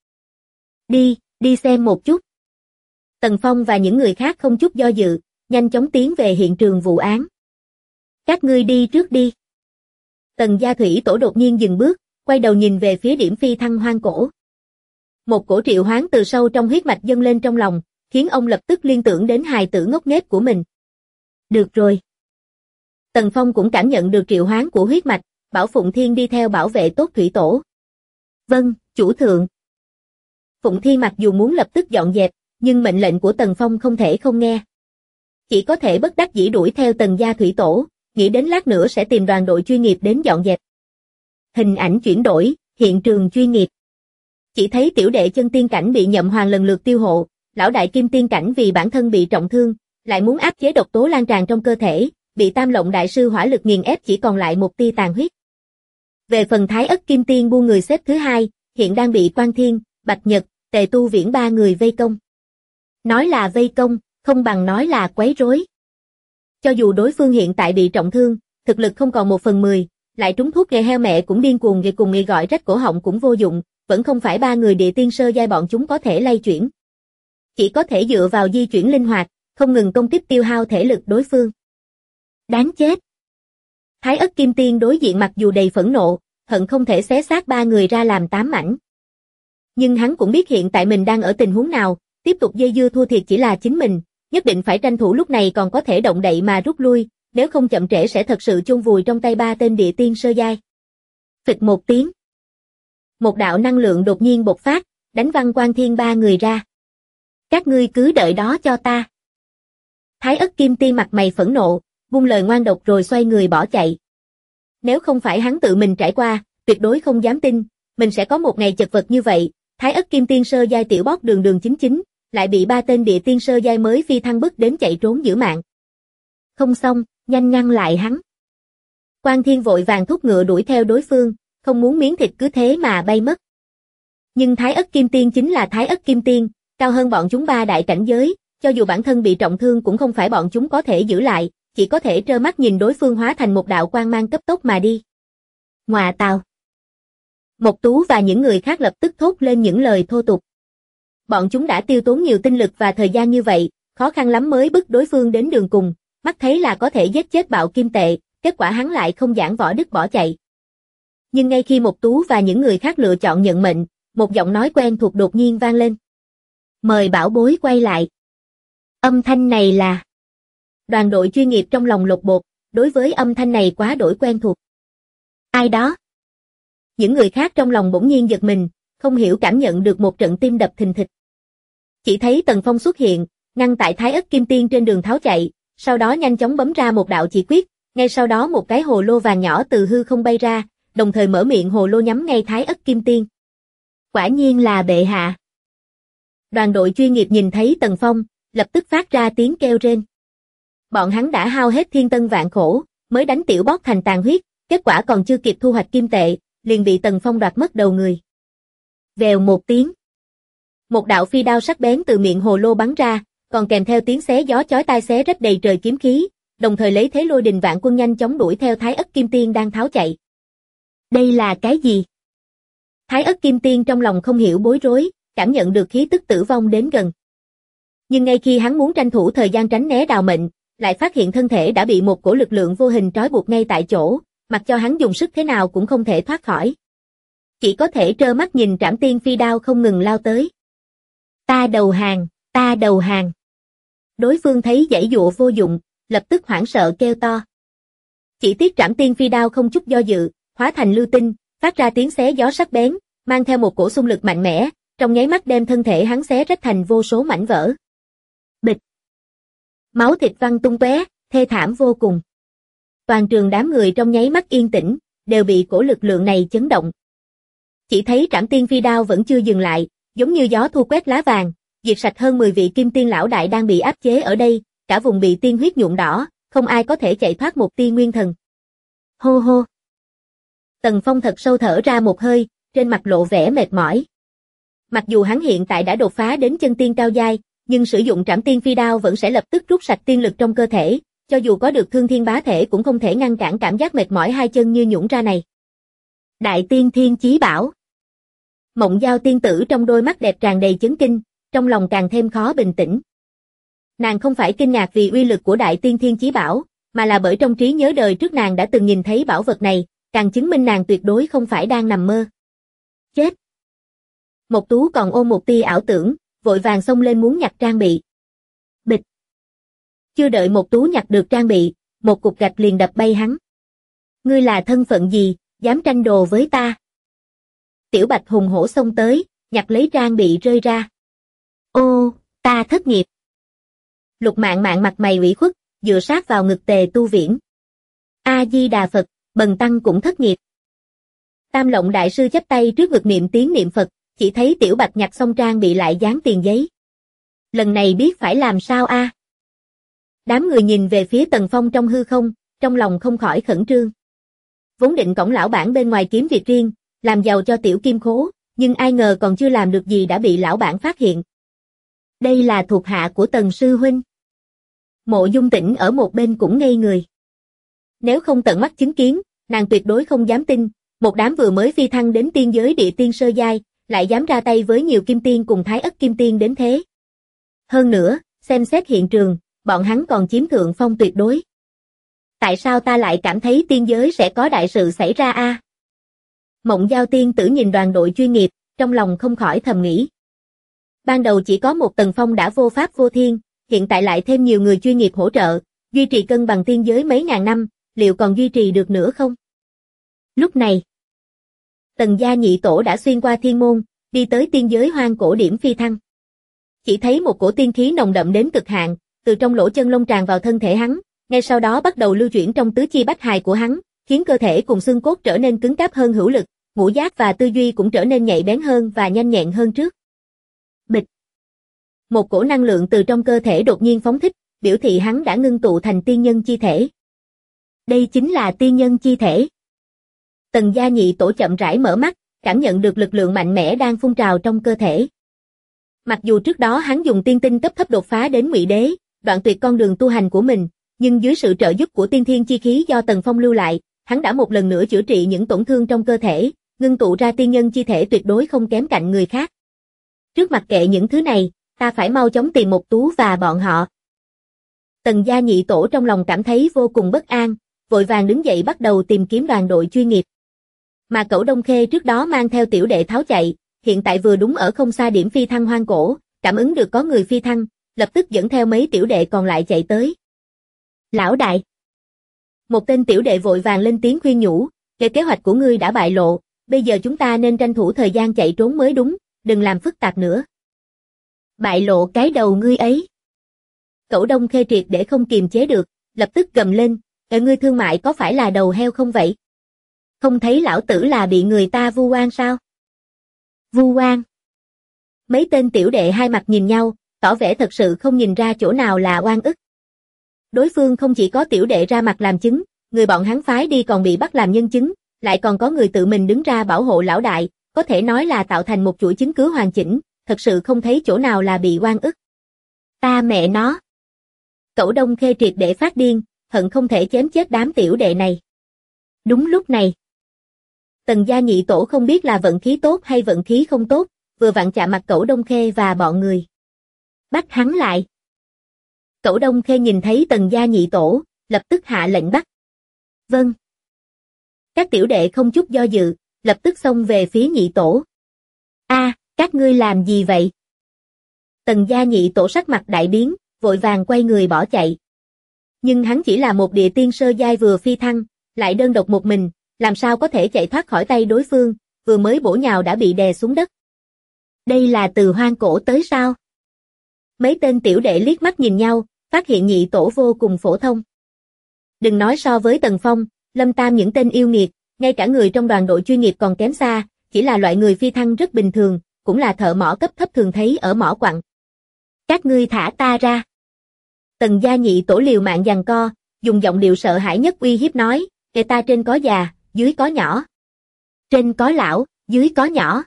Đi xem một chút. Tần Phong và những người khác không chút do dự, nhanh chóng tiến về hiện trường vụ án. Các ngươi đi trước đi. Tần Gia Thủy Tổ đột nhiên dừng bước, quay đầu nhìn về phía điểm phi thăng hoang cổ. Một cổ triệu hoán từ sâu trong huyết mạch dâng lên trong lòng, khiến ông lập tức liên tưởng đến hài tử ngốc nghếch của mình. Được rồi. Tần Phong cũng cảm nhận được triệu hoán của huyết mạch, bảo Phụng Thiên đi theo bảo vệ tốt Thủy Tổ. Vâng, chủ thượng. Phụng Thiên mặc dù muốn lập tức dọn dẹp, nhưng mệnh lệnh của Tần Phong không thể không nghe. Chỉ có thể bất đắc dĩ đuổi theo Tần Gia Thủy Tổ, nghĩ đến lát nữa sẽ tìm đoàn đội chuyên nghiệp đến dọn dẹp. Hình ảnh chuyển đổi, hiện trường chuyên nghiệp. Chỉ thấy tiểu đệ chân tiên cảnh bị Nhậm Hoàng lần lượt tiêu hộ, lão đại kim tiên cảnh vì bản thân bị trọng thương, lại muốn áp chế độc tố lan tràn trong cơ thể, bị Tam Lộng Đại Sư hỏa lực nghiền ép chỉ còn lại một tia tàn huyết. Về phần Thái Ất Kim Tiên buôn người xếp thứ hai, hiện đang bị Quan Thiên, Bạch Nhật, Tề Tu Viễn ba người vây công. Nói là vây công, không bằng nói là quấy rối. Cho dù đối phương hiện tại bị trọng thương, thực lực không còn 1/10, lại trúng thuốc nghề heo mẹ cũng điên cuồng về cùng nghề gọi rách cổ họng cũng vô dụng, vẫn không phải ba người địa tiên sơ giai bọn chúng có thể lay chuyển. Chỉ có thể dựa vào di chuyển linh hoạt, không ngừng công kích tiêu hao thể lực đối phương. Đáng chết! Thái Ất Kim Tiên đối diện mặc dù đầy phẫn nộ, hận không thể xé xác ba người ra làm 8 mảnh. Nhưng hắn cũng biết hiện tại mình đang ở tình huống nào, tiếp tục dây dưa thua thiệt chỉ là chính mình, nhất định phải tranh thủ lúc này còn có thể động đậy mà rút lui, nếu không chậm trễ sẽ thật sự chôn vùi trong tay ba tên địa tiên sơ giai. Phịch một tiếng. Một đạo năng lượng đột nhiên bộc phát, đánh văng Quan Thiên ba người ra. Các ngươi cứ đợi đó cho ta. Thái Ất Kim Tiên mặt mày phẫn nộ, buông lời ngoan độc rồi xoay người bỏ chạy. Nếu không phải hắn tự mình trải qua, tuyệt đối không dám tin, mình sẽ có một ngày chật vật như vậy. Thái Ất Kim Tiên sơ giai tiểu boss đường đường chính chính, lại bị 3 tên địa tiên sơ giai mới phi thăng bức đến chạy trốn giữ mạng. Không xong, nhanh ngăn lại hắn. Quan Thiên vội vàng thúc ngựa đuổi theo đối phương, không muốn miếng thịt cứ thế mà bay mất. Nhưng Thái Ất Kim Tiên chính là Thái Ất Kim Tiên, cao hơn bọn chúng 3 đại cảnh giới, cho dù bản thân bị trọng thương cũng không phải bọn chúng có thể giữ lại, chỉ có thể trơ mắt nhìn đối phương hóa thành một đạo quang mang cấp tốc mà đi. Ngoà tào. Mộc Tú và những người khác lập tức thốt lên những lời thô tục. Bọn chúng đã tiêu tốn nhiều tinh lực và thời gian như vậy, khó khăn lắm mới bức đối phương đến đường cùng, mắt thấy là có thể giết chết Bạo Kim Tệ, kết quả hắn lại không giảng võ đức bỏ chạy. Nhưng ngay khi Mộc Tú và những người khác lựa chọn nhận mệnh, một giọng nói quen thuộc đột nhiên vang lên. Mời bảo bối quay lại. Âm thanh này là... Đoàn đội chuyên nghiệp trong lòng lột bột, đối với âm thanh này quá đổi quen thuộc. Ai đó? Những người khác trong lòng bỗng nhiên giật mình, không hiểu cảm nhận được một trận tim đập thình thịch. Chỉ thấy Tần Phong xuất hiện, ngăn tại Thái Ất Kim Tiên trên đường tháo chạy, sau đó nhanh chóng bấm ra một đạo chỉ quyết, ngay sau đó một cái hồ lô vàng nhỏ từ hư không bay ra, đồng thời mở miệng hồ lô nhắm ngay Thái Ất Kim Tiên. Quả nhiên là bệ hạ. Đoàn đội chuyên nghiệp nhìn thấy Tần Phong, lập tức phát ra tiếng kêu rên. Bọn hắn đã hao hết thiên tân vạn khổ, mới đánh tiểu boss thành tàn huyết, kết quả còn chưa kịp thu hoạch kim tệ, liền bị Tần Phong đoạt mất đầu người. Vèo một tiếng. Một đạo phi đao sắc bén từ miệng hồ lô bắn ra, còn kèm theo tiếng xé gió chói tai xé rách đầy trời kiếm khí, đồng thời lấy thế lôi đình vạn quân nhanh chóng đuổi theo Thái Ất Kim Tiên đang tháo chạy. Đây là cái gì? Thái Ất Kim Tiên trong lòng không hiểu bối rối, cảm nhận được khí tức tử vong đến gần. Nhưng ngay khi hắn muốn tranh thủ thời gian tránh né đào mệnh, lại phát hiện thân thể đã bị một cổ lực lượng vô hình trói buộc ngay tại chỗ, mặc cho hắn dùng sức thế nào cũng không thể thoát khỏi. Chỉ có thể trơ mắt nhìn Trảm Tiên phi đao không ngừng lao tới. Ta đầu hàng, ta đầu hàng. Đối phương thấy giãy dụa vô dụng, lập tức hoảng sợ kêu to. Chỉ tiếc Trảm Tiên phi đao không chút do dự, hóa thành lưu tinh, phát ra tiếng xé gió sắc bén, mang theo một cổ xung lực mạnh mẽ, trong nháy mắt đem thân thể hắn xé rách thành vô số mảnh vỡ. Bịch. Máu thịt văng tung tóe, thê thảm vô cùng. Toàn trường đám người trong nháy mắt yên tĩnh, đều bị cổ lực lượng này chấn động. Chỉ thấy Trảm Tiên phi đao vẫn chưa dừng lại, giống như gió thu quét lá vàng, diệt sạch hơn 10 vị kim tiên lão đại đang bị áp chế ở đây, cả vùng bị tiên huyết nhuộm đỏ, không ai có thể chạy thoát một tia nguyên thần. Hô hô. Tần Phong thật sâu thở ra một hơi, trên mặt lộ vẻ mệt mỏi. Mặc dù hắn hiện tại đã đột phá đến chân tiên cao giai, nhưng sử dụng Trảm Tiên phi đao vẫn sẽ lập tức rút sạch tiên lực trong cơ thể, cho dù có được Thương Thiên Bá Thể cũng không thể ngăn cản cảm giác mệt mỏi hai chân như nhũn ra này. Đại Tiên Thiên Chí Bảo. Mộng Giao tiên tử trong đôi mắt đẹp tràn đầy chấn kinh, trong lòng càng thêm khó bình tĩnh. Nàng không phải kinh ngạc vì uy lực của Đại Tiên Thiên Chí Bảo, mà là bởi trong trí nhớ đời trước nàng đã từng nhìn thấy bảo vật này, càng chứng minh nàng tuyệt đối không phải đang nằm mơ. Chết! Mộc Tú còn ôm một tia ảo tưởng, vội vàng xông lên muốn nhặt trang bị. Bịch! Chưa đợi Mộc Tú nhặt được trang bị, một cục gạch liền đập bay hắn. Ngươi là thân phận gì, dám tranh đồ với ta? Tiểu Bạch hùng hổ xông tới, nhặt lấy trang bị rơi ra. Ô, ta thất nghiệp. Lục Mạn Mạn mặt mày ủy khuất, dựa sát vào ngực Tề Tu Viễn. A Di Đà Phật, Bần tăng cũng thất nghiệp. Tam Lộng đại sư chắp tay trước ngực niệm tiếng niệm Phật, chỉ thấy Tiểu Bạch nhặt xong trang bị lại dán tiền giấy. Lần này biết phải làm sao a? Đám người nhìn về phía Tần Phong trong hư không, trong lòng không khỏi khẩn trương. Vốn định cõng lão bản bên ngoài kiếm việc riêng, làm giàu cho tiểu kim khố, nhưng ai ngờ còn chưa làm được gì đã bị lão bản phát hiện. Đây là thuộc hạ của Tần sư huynh. Mộ Dung Tĩnh ở một bên cũng ngây người. Nếu không tận mắt chứng kiến, nàng tuyệt đối không dám tin, một đám vừa mới phi thăng đến tiên giới địa tiên sơ giai, lại dám ra tay với nhiều kim tiên cùng Thái Ất Kim Tiên đến thế. Hơn nữa, xem xét hiện trường, bọn hắn còn chiếm thượng phong tuyệt đối. Tại sao ta lại cảm thấy tiên giới sẽ có đại sự xảy ra a? Mộng Giao tiên tử nhìn đoàn đội chuyên nghiệp, trong lòng không khỏi thầm nghĩ. Ban đầu chỉ có một Tần Phong đã vô pháp vô thiên, hiện tại lại thêm nhiều người chuyên nghiệp hỗ trợ, duy trì cân bằng tiên giới mấy ngàn năm, liệu còn duy trì được nữa không? Lúc này, Tần gia nhị tổ đã xuyên qua thiên môn, đi tới tiên giới hoang cổ điểm phi thăng. Chỉ thấy một cổ tiên khí nồng đậm đến cực hạn, từ trong lỗ chân lông tràn vào thân thể hắn, ngay sau đó bắt đầu lưu chuyển trong tứ chi bách hài của hắn, khiến cơ thể cùng xương cốt trở nên cứng cáp hơn hữu lực, ngũ giác và tư duy cũng trở nên nhạy bén hơn và nhanh nhẹn hơn trước. Bịch. Một cổ năng lượng từ trong cơ thể đột nhiên phóng thích, biểu thị hắn đã ngưng tụ thành tiên nhân chi thể. Đây chính là tiên nhân chi thể. Tần Gia Nhị Tổ chậm rãi mở mắt, cảm nhận được lực lượng mạnh mẽ đang phun trào trong cơ thể. Mặc dù trước đó hắn dùng tiên tinh cấp thấp đột phá đến Ngụy Đế, đoạn tuyệt con đường tu hành của mình, nhưng dưới sự trợ giúp của tiên thiên chi khí do Tần Phong lưu lại, hắn đã một lần nữa chữa trị những tổn thương trong cơ thể, ngưng tụ ra tiên nhân chi thể tuyệt đối không kém cạnh người khác. Trước mặc kệ những thứ này, ta phải mau chóng tìm Một Tú và bọn họ. Tần Gia Nhị Tổ trong lòng cảm thấy vô cùng bất an, vội vàng đứng dậy bắt đầu tìm kiếm đoàn đội chuyên nghiệp. Mà Cẩu Đông Khê trước đó mang theo tiểu đệ tháo chạy, hiện tại vừa đúng ở không xa điểm phi thăng hoang cổ, cảm ứng được có người phi thăng, lập tức dẫn theo mấy tiểu đệ còn lại chạy tới. Lão đại! Một tên tiểu đệ vội vàng lên tiếng khuyên nhủ, kế hoạch của ngươi đã bại lộ, bây giờ chúng ta nên tranh thủ thời gian chạy trốn mới đúng, đừng làm phức tạp nữa. Bại lộ cái đầu ngươi ấy! Cẩu Đông Khê triệt để không kiềm chế được, lập tức gầm lên, ngươi thương mại có phải là đầu heo không vậy? Không thấy lão tử là bị người ta vu oan sao? Vu oan? Mấy tên tiểu đệ hai mặt nhìn nhau, tỏ vẻ thật sự không nhìn ra chỗ nào là oan ức. Đối phương không chỉ có tiểu đệ ra mặt làm chứng, người bọn hắn phái đi còn bị bắt làm nhân chứng, lại còn có người tự mình đứng ra bảo hộ lão đại, có thể nói là tạo thành một chuỗi chứng cứ hoàn chỉnh, thật sự không thấy chỗ nào là bị oan ức. Ta mẹ nó! Cẩu Đông Khê triệt để phát điên, hận không thể chém chết đám tiểu đệ này. Đúng lúc này, Tần Gia Nhị Tổ không biết là vận khí tốt hay vận khí không tốt, vừa vặn chạm mặt Cẩu Đông Khê và bọn người. Bắt hắn lại. Cẩu Đông Khê nhìn thấy Tần Gia Nhị Tổ, lập tức hạ lệnh bắt. Vâng. Các tiểu đệ không chút do dự, lập tức xông về phía Nhị Tổ. Các ngươi làm gì vậy? Tần Gia Nhị Tổ sắc mặt đại biến, vội vàng quay người bỏ chạy. Nhưng hắn chỉ là một địa tiên sơ giai vừa phi thăng, lại đơn độc một mình, làm sao có thể chạy thoát khỏi tay đối phương, vừa mới bổ nhào đã bị đè xuống đất. Đây là từ hoang cổ tới sao? Mấy tên tiểu đệ liếc mắt nhìn nhau, phát hiện Nhị Tổ vô cùng phổ thông. Đừng nói so với Tần Phong, Lâm Tam những tên yêu nghiệt, ngay cả người trong đoàn đội chuyên nghiệp còn kém xa, chỉ là loại người phi thăng rất bình thường, cũng là thợ mỏ cấp thấp thường thấy ở mỏ quặng. Các ngươi thả ta ra. Tần Gia Nhị Tổ liều mạng giằng co, dùng giọng điệu sợ hãi nhất uy hiếp nói, kẻ ta trên có già, dưới có nhỏ. Trên có lão, dưới có nhỏ.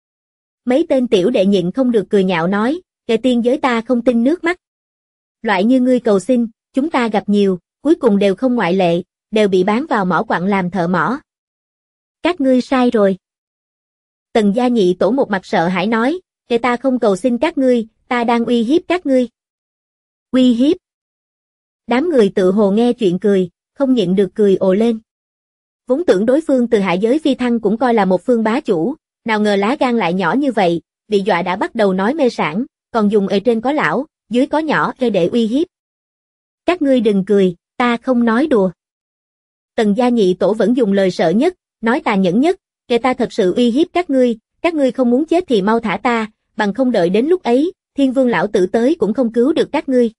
Mấy tên tiểu đệ nhịn không được cười nhạo nói, kẻ tiên giới ta không tin nước mắt. Loại như ngươi cầu xin, chúng ta gặp nhiều, cuối cùng đều không ngoại lệ, đều bị bán vào mỏ quặng làm thợ mỏ. Các ngươi sai rồi. Tần Gia Nhị Tổ một mặt sợ hãi nói, kẻ ta không cầu xin các ngươi, ta đang uy hiếp các ngươi. Uy hiếp? Đám người tự hồ nghe chuyện cười, không nhịn được cười ồ lên. Vốn tưởng đối phương từ hạ giới phi thăng cũng coi là một phương bá chủ, nào ngờ lá gan lại nhỏ như vậy, bị dọa đã bắt đầu nói mê sảng, còn dùng ở trên có lão, dưới có nhỏ để uy hiếp. Các ngươi đừng cười, ta không nói đùa. Tần Gia Nhị Tổ vẫn dùng lời sợ nhất, nói tàn nhẫn nhất, kẻ ta thật sự uy hiếp các ngươi không muốn chết thì mau thả ta, bằng không đợi đến lúc ấy, Thiên Vương lão tử tới cũng không cứu được các ngươi.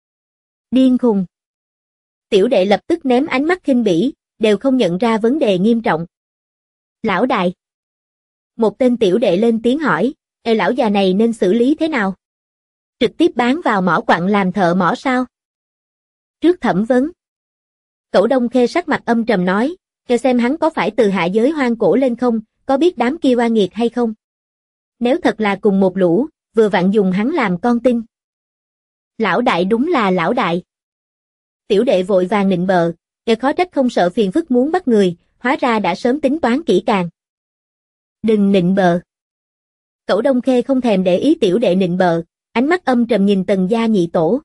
Điên khùng. Tiểu đệ lập tức ném ánh mắt khinh bỉ, đều không nhận ra vấn đề nghiêm trọng. Lão đại. Một tên tiểu đệ lên tiếng hỏi, lão già này nên xử lý thế nào? Trực tiếp bán vào mỏ quặng làm thợ mỏ sao? Trước thẩm vấn. Cẩu Đông Khê sắc mặt âm trầm nói, cho xem hắn có phải từ hạ giới hoang cổ lên không, có biết đám kia oan nghiệt hay không? Nếu thật là cùng một lũ, vừa vặn dùng hắn làm con tin. Lão đại đúng là lão đại. Tiểu đệ vội vàng nịnh bợ, khó trách không sợ phiền phức muốn bắt người, hóa ra đã sớm tính toán kỹ càng. Đừng nịnh bợ. Cẩu Đông Khê không thèm để ý tiểu đệ nịnh bợ, ánh mắt âm trầm nhìn Tần Gia Nhị Tổ.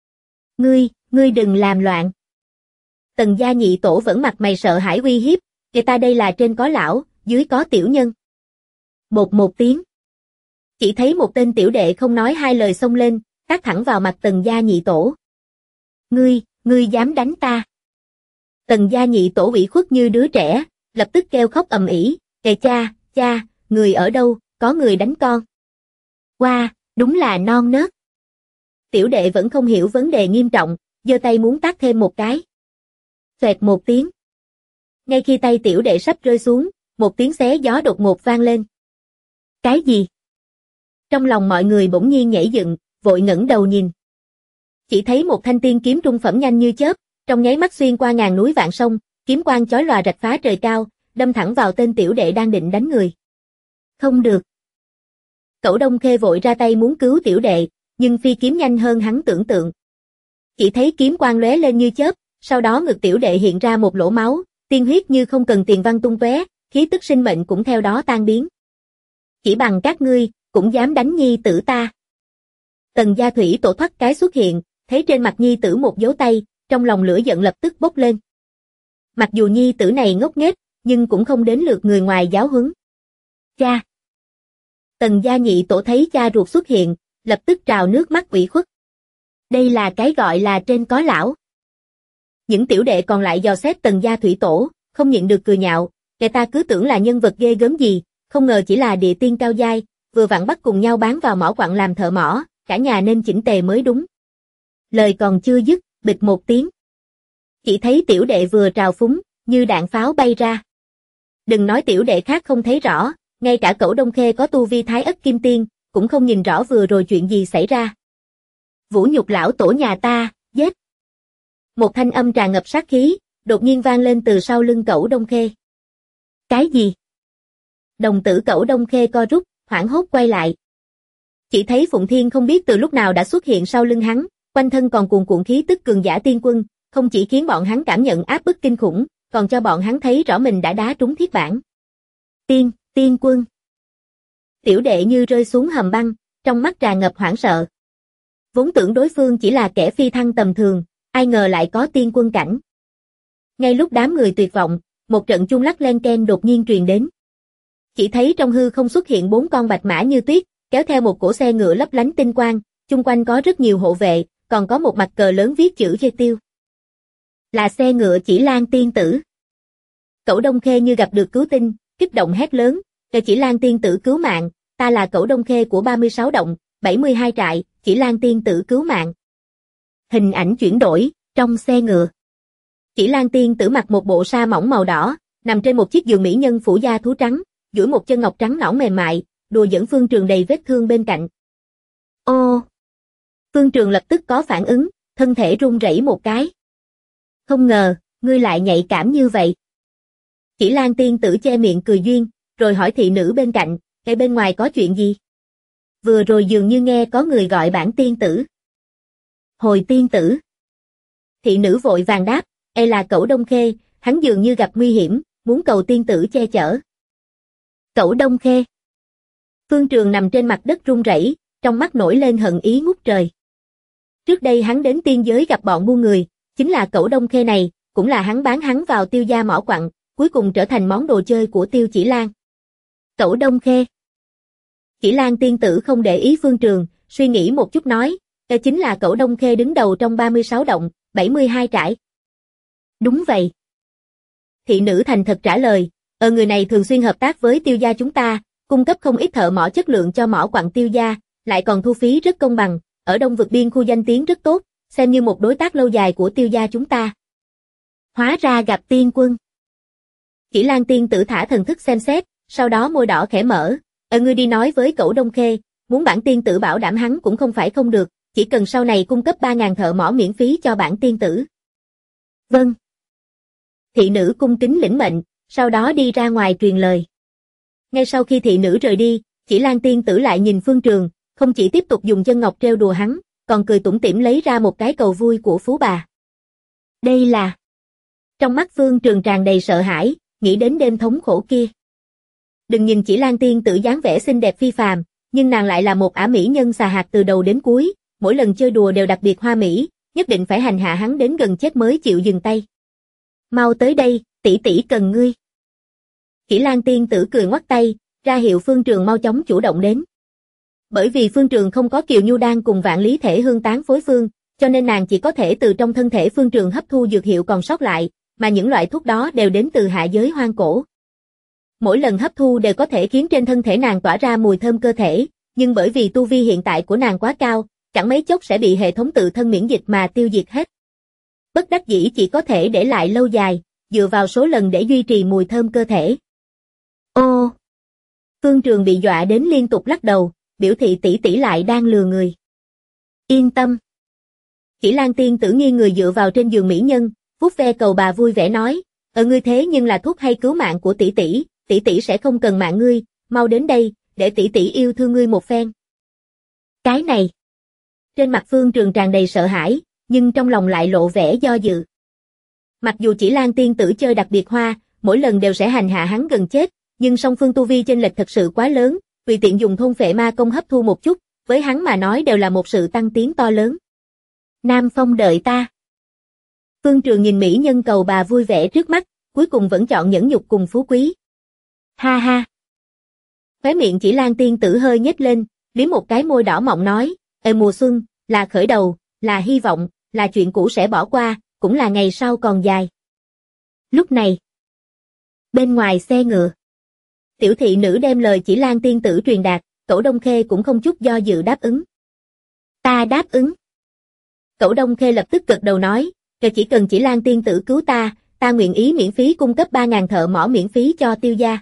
Ngươi đừng làm loạn. Tần Gia Nhị Tổ vẫn mặt mày sợ hãi uy hiếp, kìa ta đây là trên có lão, dưới có tiểu nhân. Bột một tiếng. Chỉ thấy một tên tiểu đệ không nói hai lời xông lên, tát thẳng vào mặt Tần Gia Nhị Tổ. Ngươi dám đánh ta? Tần Gia Nhị Tổ ủy khuất như đứa trẻ, lập tức kêu khóc ầm ĩ, kìa cha, người ở đâu, có người đánh con. Wow, đúng là non nớt. Tiểu đệ vẫn không hiểu vấn đề nghiêm trọng, giơ tay muốn tát thêm một cái. Xoẹt một tiếng. Ngay khi tay tiểu đệ sắp rơi xuống, một tiếng xé gió đột ngột vang lên. Cái gì? Trong lòng mọi người bỗng nhiên nhảy dựng, vội ngẩng đầu nhìn. Chỉ thấy một thanh tiên kiếm trung phẩm nhanh như chớp, trong nháy mắt xuyên qua ngàn núi vạn sông, kiếm quang chói lòa rạch phá trời cao, đâm thẳng vào tên tiểu đệ đang định đánh người. Không được. Cẩu Đông Khê vội ra tay muốn cứu tiểu đệ, nhưng phi kiếm nhanh hơn hắn tưởng tượng. Chỉ thấy kiếm quang lóe lên như chớp, sau đó ngực tiểu đệ hiện ra một lỗ máu, tiên huyết như không cần tiền văng tung tóe, khí tức sinh mệnh cũng theo đó tan biến. Chỉ bằng các ngươi, cũng dám đánh nhi tử ta. Tần Gia Thủy Tổ thoát cái xuất hiện, thấy trên mặt nhi tử một dấu tay, trong lòng lửa giận lập tức bốc lên. Mặc dù nhi tử này ngốc nghếch, nhưng cũng không đến lượt người ngoài giáo huấn. Cha! Tần Gia Nhị Tổ thấy cha ruột xuất hiện, lập tức trào nước mắt ủy khuất. Đây là cái gọi là trên có lão. Những tiểu đệ còn lại dò xét Tần Gia Thủy Tổ, không nhịn được cười nhạo, người ta cứ tưởng là nhân vật ghê gớm gì, không ngờ chỉ là địa tiên cao giai, vừa vặn bắt cùng nhau bán vào mỏ quặng làm thợ mỏ, cả nhà nên chỉnh tề mới đúng. Lời còn chưa dứt, bịch một tiếng. Chỉ thấy tiểu đệ vừa trào phúng, như đạn pháo bay ra. Đừng nói tiểu đệ khác không thấy rõ, ngay cả Cẩu Đông Khê có tu vi Thái Ất Kim Tiên, cũng không nhìn rõ vừa rồi chuyện gì xảy ra. Vũ nhục lão tổ nhà ta, giết. Một thanh âm tràn ngập sát khí, đột nhiên vang lên từ sau lưng Cẩu Đông Khê. Cái gì? Đồng tử Cẩu Đông Khê co rút, hoảng hốt quay lại. Chỉ thấy Phụng Thiên không biết từ lúc nào đã xuất hiện sau lưng hắn, quanh thân còn cuồn cuộn khí tức cường giả tiên quân, không chỉ khiến bọn hắn cảm nhận áp bức kinh khủng, còn cho bọn hắn thấy rõ mình đã đá trúng thiết bản. Tiên quân. Tiểu đệ như rơi xuống hầm băng, trong mắt tràn ngập hoảng sợ. Vốn tưởng đối phương chỉ là kẻ phi thăng tầm thường, ai ngờ lại có tiên quân cảnh. Ngay lúc đám người tuyệt vọng, một trận chuông lắc len keng đột nhiên truyền đến. Chỉ thấy trong hư không xuất hiện 4 con bạch mã như tuyết, kéo theo một cỗ xe ngựa lấp lánh tinh quang, chung quanh có rất nhiều hộ vệ, còn có một mặt cờ lớn viết chữ Dê Tiêu. Là xe ngựa Chỉ Lan tiên tử. Cẩu Đông Khê như gặp được cứu tinh, kích động hét lớn, "Để Chỉ Lan tiên tử cứu mạng, ta là Cẩu Đông Khê của 36 động, 72 trại, Chỉ Lan tiên tử cứu mạng." Hình ảnh chuyển đổi, trong xe ngựa. Chỉ Lan tiên tử mặc một bộ sa mỏng màu đỏ, nằm trên một chiếc giường mỹ nhân phủ da thú trắng, duỗi một chân ngọc trắng nõn mềm mại, đùa giỡn Phương Trường đầy vết thương bên cạnh. Ô! Phương Trường lập tức có phản ứng, thân thể run rẩy một cái. Không ngờ, ngươi lại nhạy cảm như vậy. Chỉ Lan tiên tử che miệng cười duyên, rồi hỏi thị nữ bên cạnh, "Cái bên ngoài có chuyện gì?" Vừa rồi dường như nghe có người gọi bản tiên tử. Hồi tiên tử. Thị nữ vội vàng đáp, là Cẩu Đông Khê, hắn dường như gặp nguy hiểm, muốn cầu tiên tử che chở." Cẩu Đông Khê. Phương Trường nằm trên mặt đất run rẩy, trong mắt nổi lên hận ý ngút trời. Trước đây hắn đến tiên giới gặp bọn buôn người, chính là Cẩu Đông Khê này, cũng là hắn bán hắn vào Tiêu gia mỏ quặng, cuối cùng trở thành món đồ chơi của Tiêu Chỉ Lan. Cẩu Đông Khê. Chỉ Lan tiên tử không để ý Phương Trường, suy nghĩ một chút nói, chính là Cẩu Đông Khê đứng đầu trong 36 động, 72 trại. Đúng vậy. Thị nữ thành thật trả lời, người này thường xuyên hợp tác với Tiêu gia chúng ta, cung cấp không ít thợ mỏ chất lượng cho mỏ quặng Tiêu gia, lại còn thu phí rất công bằng, ở Đông Vực Biên khu danh tiếng rất tốt, xem như một đối tác lâu dài của Tiêu gia chúng ta. Hóa ra gặp tiên quân. Chỉ Lan tiên tử thả thần thức xem xét, sau đó môi đỏ khẽ mở, ngươi đi nói với Cẩu Đông Khê, muốn bản tiên tử bảo đảm hắn cũng không phải không được, chỉ cần sau này cung cấp 3.000 thợ mỏ miễn phí cho bản tiên tử. Vâng. Thị nữ cung kính lĩnh mệnh, sau đó đi ra ngoài truyền lời. Ngay sau khi thị nữ rời đi, Chỉ Lan tiên tử lại nhìn Phương Trường, không chỉ tiếp tục dùng chân ngọc trêu đùa hắn, còn cười tủm tỉm lấy ra một cái cầu vui của phú bà. Đây là... Trong mắt Phương Trường tràn đầy sợ hãi, nghĩ đến đêm thống khổ kia. Đừng nhìn Chỉ Lan tiên tử dáng vẻ xinh đẹp phi phàm, nhưng nàng lại là một ả mỹ nhân xà hạt từ đầu đến cuối, mỗi lần chơi đùa đều đặc biệt hoa mỹ, nhất định phải hành hạ hắn đến gần chết mới chịu dừng tay. Mau tới đây, tỷ tỷ cần ngươi. Chỉ Lan tiên tử cười ngoắt tay, ra hiệu Phương Trường mau chóng chủ động đến. Bởi vì Phương Trường không có Kiều Nhu đan cùng vạn lý thể hương tán phối phương, cho nên nàng chỉ có thể từ trong thân thể Phương Trường hấp thu dược hiệu còn sót lại, mà những loại thuốc đó đều đến từ hạ giới hoang cổ. Mỗi lần hấp thu đều có thể khiến trên thân thể nàng tỏa ra mùi thơm cơ thể, nhưng bởi vì tu vi hiện tại của nàng quá cao, chẳng mấy chốc sẽ bị hệ thống tự thân miễn dịch mà tiêu diệt hết. Bất đắc dĩ chỉ có thể để lại lâu dài, dựa vào số lần để duy trì mùi thơm cơ thể. Ô! Phương Trường bị dọa đến liên tục lắc đầu, biểu thị tỷ tỷ lại đang lừa người. Yên tâm. Chỉ Lan tiên tử nghiêng người dựa vào trên giường mỹ nhân, vuốt ve cầu bà vui vẻ nói, ngươi thế nhưng là thuốc hay cứu mạng của tỷ tỷ sẽ không cần mạng ngươi, mau đến đây, để tỷ tỷ yêu thương ngươi một phen. Cái này. Trên mặt Phương Trường tràn đầy sợ hãi, nhưng trong lòng lại lộ vẻ do dự. Mặc dù Chỉ Lan tiên tử chơi đặc biệt hoa, mỗi lần đều sẽ hành hạ hắn gần chết, nhưng song phương tu vi chênh lệch thật sự quá lớn, tùy tiện dùng thôn phệ ma công hấp thu một chút, với hắn mà nói đều là một sự tăng tiến to lớn. Nam Phong đợi ta. Phương Trường nhìn mỹ nhân cầu bà vui vẻ trước mắt, cuối cùng vẫn chọn nhẫn nhục cùng phú quý. Ha ha. Khóe miệng Chỉ Lan tiên tử hơi nhếch lên, liếm một cái môi đỏ mọng nói, mùa xuân, là khởi đầu, là hy vọng, là chuyện cũ sẽ bỏ qua, cũng là ngày sau còn dài. Lúc này, bên ngoài xe ngựa, tiểu thị nữ đem lời Chỉ Lan tiên tử truyền đạt, Cẩu Đông Khê cũng không chút do dự đáp ứng. Ta đáp ứng. Cẩu Đông Khê lập tức gật đầu nói, chỉ cần Chỉ Lan tiên tử cứu ta, ta nguyện ý miễn phí cung cấp 3.000 thợ mỏ miễn phí cho Tiêu gia.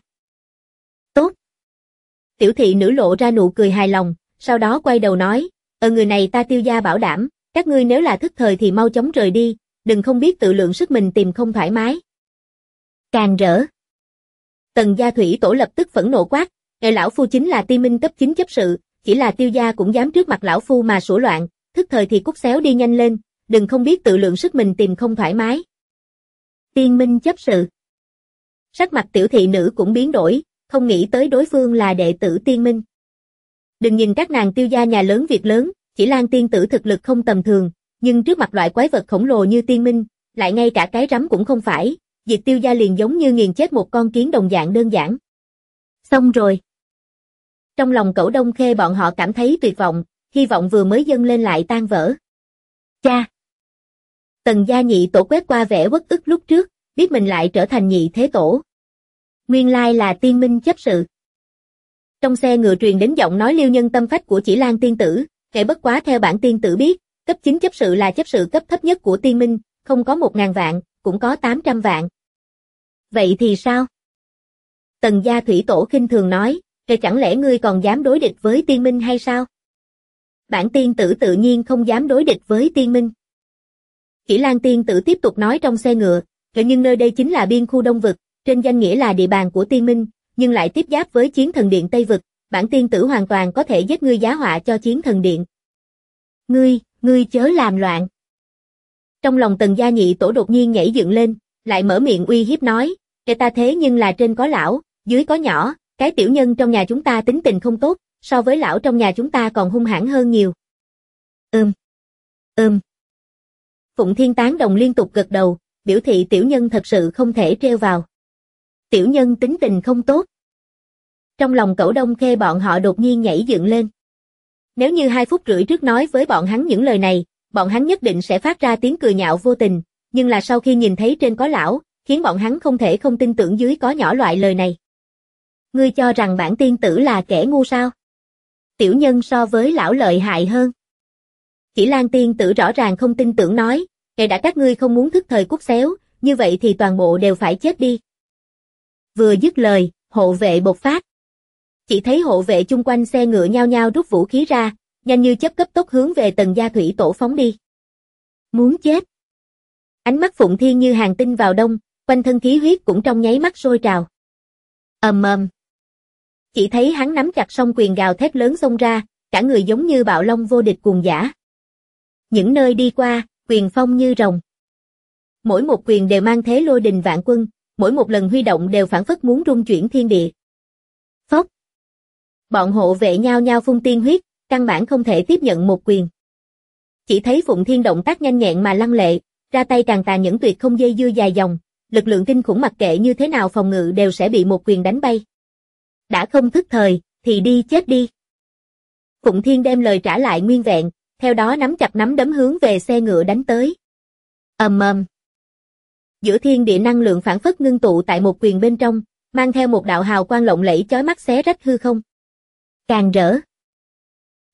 Tốt. Tiểu thị nữ lộ ra nụ cười hài lòng, sau đó quay đầu nói, người này ta Tiêu gia bảo đảm, các ngươi nếu là thức thời thì mau chóng rời đi, đừng không biết tự lượng sức mình tìm không thoải mái. Càng rỡ. Tần gia thủy tổ lập tức phẫn nộ quát, lão phu chính là Tiên Minh cấp 9 chấp sự, chỉ là Tiêu gia cũng dám trước mặt lão phu mà sủa loạn, thức thời thì cút xéo đi nhanh lên, đừng không biết tự lượng sức mình tìm không thoải mái. Tiên Minh chấp sự. Sắc mặt tiểu thị nữ cũng biến đổi, không nghĩ tới đối phương là đệ tử Tiên Minh. Đừng nhìn các nàng Tiêu gia nhà lớn việc lớn, Chỉ Lan tiên tử thực lực không tầm thường, nhưng trước mặt loại quái vật khổng lồ như Tiên Minh, lại ngay cả cái rắm cũng không phải, diệt Tiêu gia liền giống như nghiền chết một con kiến đồng dạng đơn giản. Xong rồi. Trong lòng Cẩu Đông Khê bọn họ cảm thấy tuyệt vọng, hy vọng vừa mới dâng lên lại tan vỡ. Cha! Tần gia nhị tổ quét qua vẻ uất ức lúc trước, biết mình lại trở thành nhị thế tổ. Nguyên lai là Tiên Minh chấp sự. Trong xe ngựa truyền đến giọng nói liêu nhân tâm phách của Chỉ Lan tiên tử, kể bất quá theo bản tiên tử biết, cấp 9 chấp sự là chấp sự cấp thấp nhất của Tiên Minh, không có 1.000 vạn, cũng có 800 vạn. Vậy thì sao? Tần gia thủy tổ khinh thường nói, chẳng lẽ ngươi còn dám đối địch với Tiên Minh hay sao? Bản tiên tử tự nhiên không dám đối địch với Tiên Minh. Chỉ Lan tiên tử tiếp tục nói trong xe ngựa, nhưng nơi đây chính là biên khu Đông Vực, trên danh nghĩa là địa bàn của Tiên Minh, nhưng lại tiếp giáp với Chiến Thần Điện Tây Vực, bản tiên tử hoàn toàn có thể giết ngươi giá họa cho Chiến Thần Điện. Ngươi chớ làm loạn. Trong lòng Tần gia nhị tổ đột nhiên nhảy dựng lên, lại mở miệng uy hiếp nói, ta thế nhưng là trên có lão, dưới có nhỏ, cái tiểu nhân trong nhà chúng ta tính tình không tốt, so với lão trong nhà chúng ta còn hung hãn hơn nhiều. Phụng Thiên tán đồng liên tục gật đầu, biểu thị tiểu nhân thật sự không thể trêu vào. Tiểu nhân tính tình không tốt. Trong lòng Cẩu Đông Khê bọn họ đột nhiên nhảy dựng lên. Nếu như 2 phút rưỡi trước nói với bọn hắn những lời này, bọn hắn nhất định sẽ phát ra tiếng cười nhạo vô tình, nhưng là sau khi nhìn thấy trên có lão, khiến bọn hắn không thể không tin tưởng dưới có nhỏ loại lời này. Ngươi cho rằng bản tiên tử là kẻ ngu sao? Tiểu nhân so với lão lợi hại hơn. Chỉ Lan tiên tử rõ ràng không tin tưởng nói, đã các ngươi không muốn thức thời cút xéo, như vậy thì toàn bộ đều phải chết đi. Vừa dứt lời, hộ vệ bộc phát. Chỉ thấy hộ vệ chung quanh xe ngựa nhao nhao rút vũ khí ra, nhanh như chớp cấp tốc hướng về Tần gia thủy tổ phóng đi. Muốn chết. Ánh mắt Phụng Thiên như hàng tinh vào đông, quanh thân khí huyết cũng trong nháy mắt sôi trào. Ầm ầm. Chỉ thấy hắn nắm chặt song quyền gào thét lớn xông ra, cả người giống như bạo long vô địch cuồng dã. Những nơi đi qua, quyền phong như rồng. Mỗi một quyền đều mang thế lôi đình vạn quân, mỗi một lần huy động đều phảng phất muốn rung chuyển thiên địa. Phốc. Bọn hộ vệ nhao nhao phun tiên huyết, căn bản không thể tiếp nhận một quyền. Chỉ thấy Phụng Thiên động tác nhanh nhẹn mà lăng lệ, ra tay càng tàn nhẫn tuyệt không dây dưa dài dòng, lực lượng kinh khủng mặc kệ như thế nào phòng ngự đều sẽ bị một quyền đánh bay. Đã không thức thời, thì đi chết đi. Phụng Thiên đem lời trả lại nguyên vẹn, theo đó nắm chặt nắm đấm hướng về xe ngựa đánh tới. Ầm ầm. Giữa thiên địa năng lượng phảng phất ngưng tụ tại một quyền bên trong, mang theo một đạo hào quang lộng lẫy chói mắt xé rách hư không. Càng rỡ.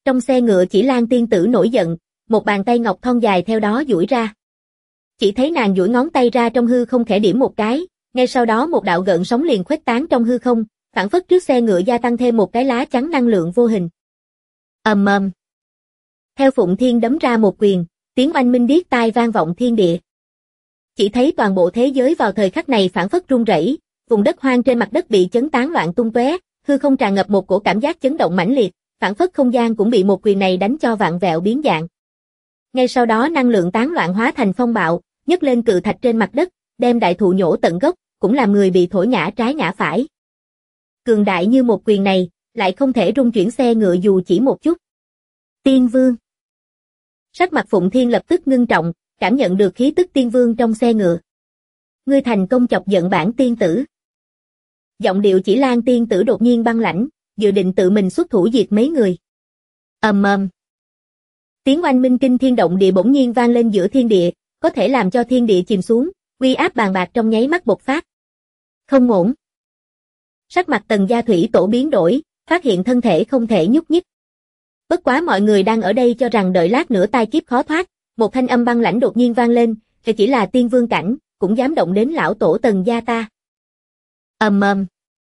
Trong xe ngựa Chỉ Lan tiên tử nổi giận, một bàn tay ngọc thon dài theo đó duỗi ra. Chỉ thấy nàng duỗi ngón tay ra trong hư không khẽ điểm một cái, ngay sau đó một đạo gợn sóng liền khuếch tán trong hư không, phảng phất trước xe ngựa gia tăng thêm một cái lá chắn năng lượng vô hình. Ầm ầm. Theo Phụng Thiên đấm ra một quyền, tiếng oanh minh điếc tai vang vọng thiên địa. Chỉ thấy toàn bộ thế giới vào thời khắc này phảng phất rung rẩy, vùng đất hoang trên mặt đất bị chấn tán loạn tung tóe, hư không tràn ngập một cổ cảm giác chấn động mãnh liệt, phảng phất không gian cũng bị một quyền này đánh cho vạn vẹo biến dạng. Ngay sau đó năng lượng tán loạn hóa thành phong bạo, nhấc lên cự thạch trên mặt đất, đem đại thụ nhổ tận gốc, cũng làm người bị thổi ngã trái ngã phải. Cường đại như một quyền này, lại không thể rung chuyển xe ngựa dù chỉ một chút. Tiên Vương. Sắc mặt Phụng Thiên lập tức ngưng trọng, cảm nhận được khí tức Tiên Vương trong xe ngựa. Ngươi thành công chọc giận bản tiên tử. Giọng điệu Chỉ Lan tiên tử đột nhiên băng lãnh, dự định tự mình xuất thủ diệt mấy người. Ầm ầm. Tiếng oanh minh kinh thiên động địa bỗng nhiên vang lên giữa thiên địa, có thể làm cho thiên địa chìm xuống, uy áp bàn bạc trong nháy mắt bộc phát. Không ổn. Sắc mặt Tần Gia Thủy Tổ biến đổi, phát hiện thân thể không thể nhúc nhích. Bất quá mọi người đang ở đây cho rằng đợi lát nữa tai kiếp khó thoát, một thanh âm băng lãnh đột nhiên vang lên, chỉ là tiên vương cảnh, cũng dám động đến lão tổ Tần gia ta. Ầm ầm.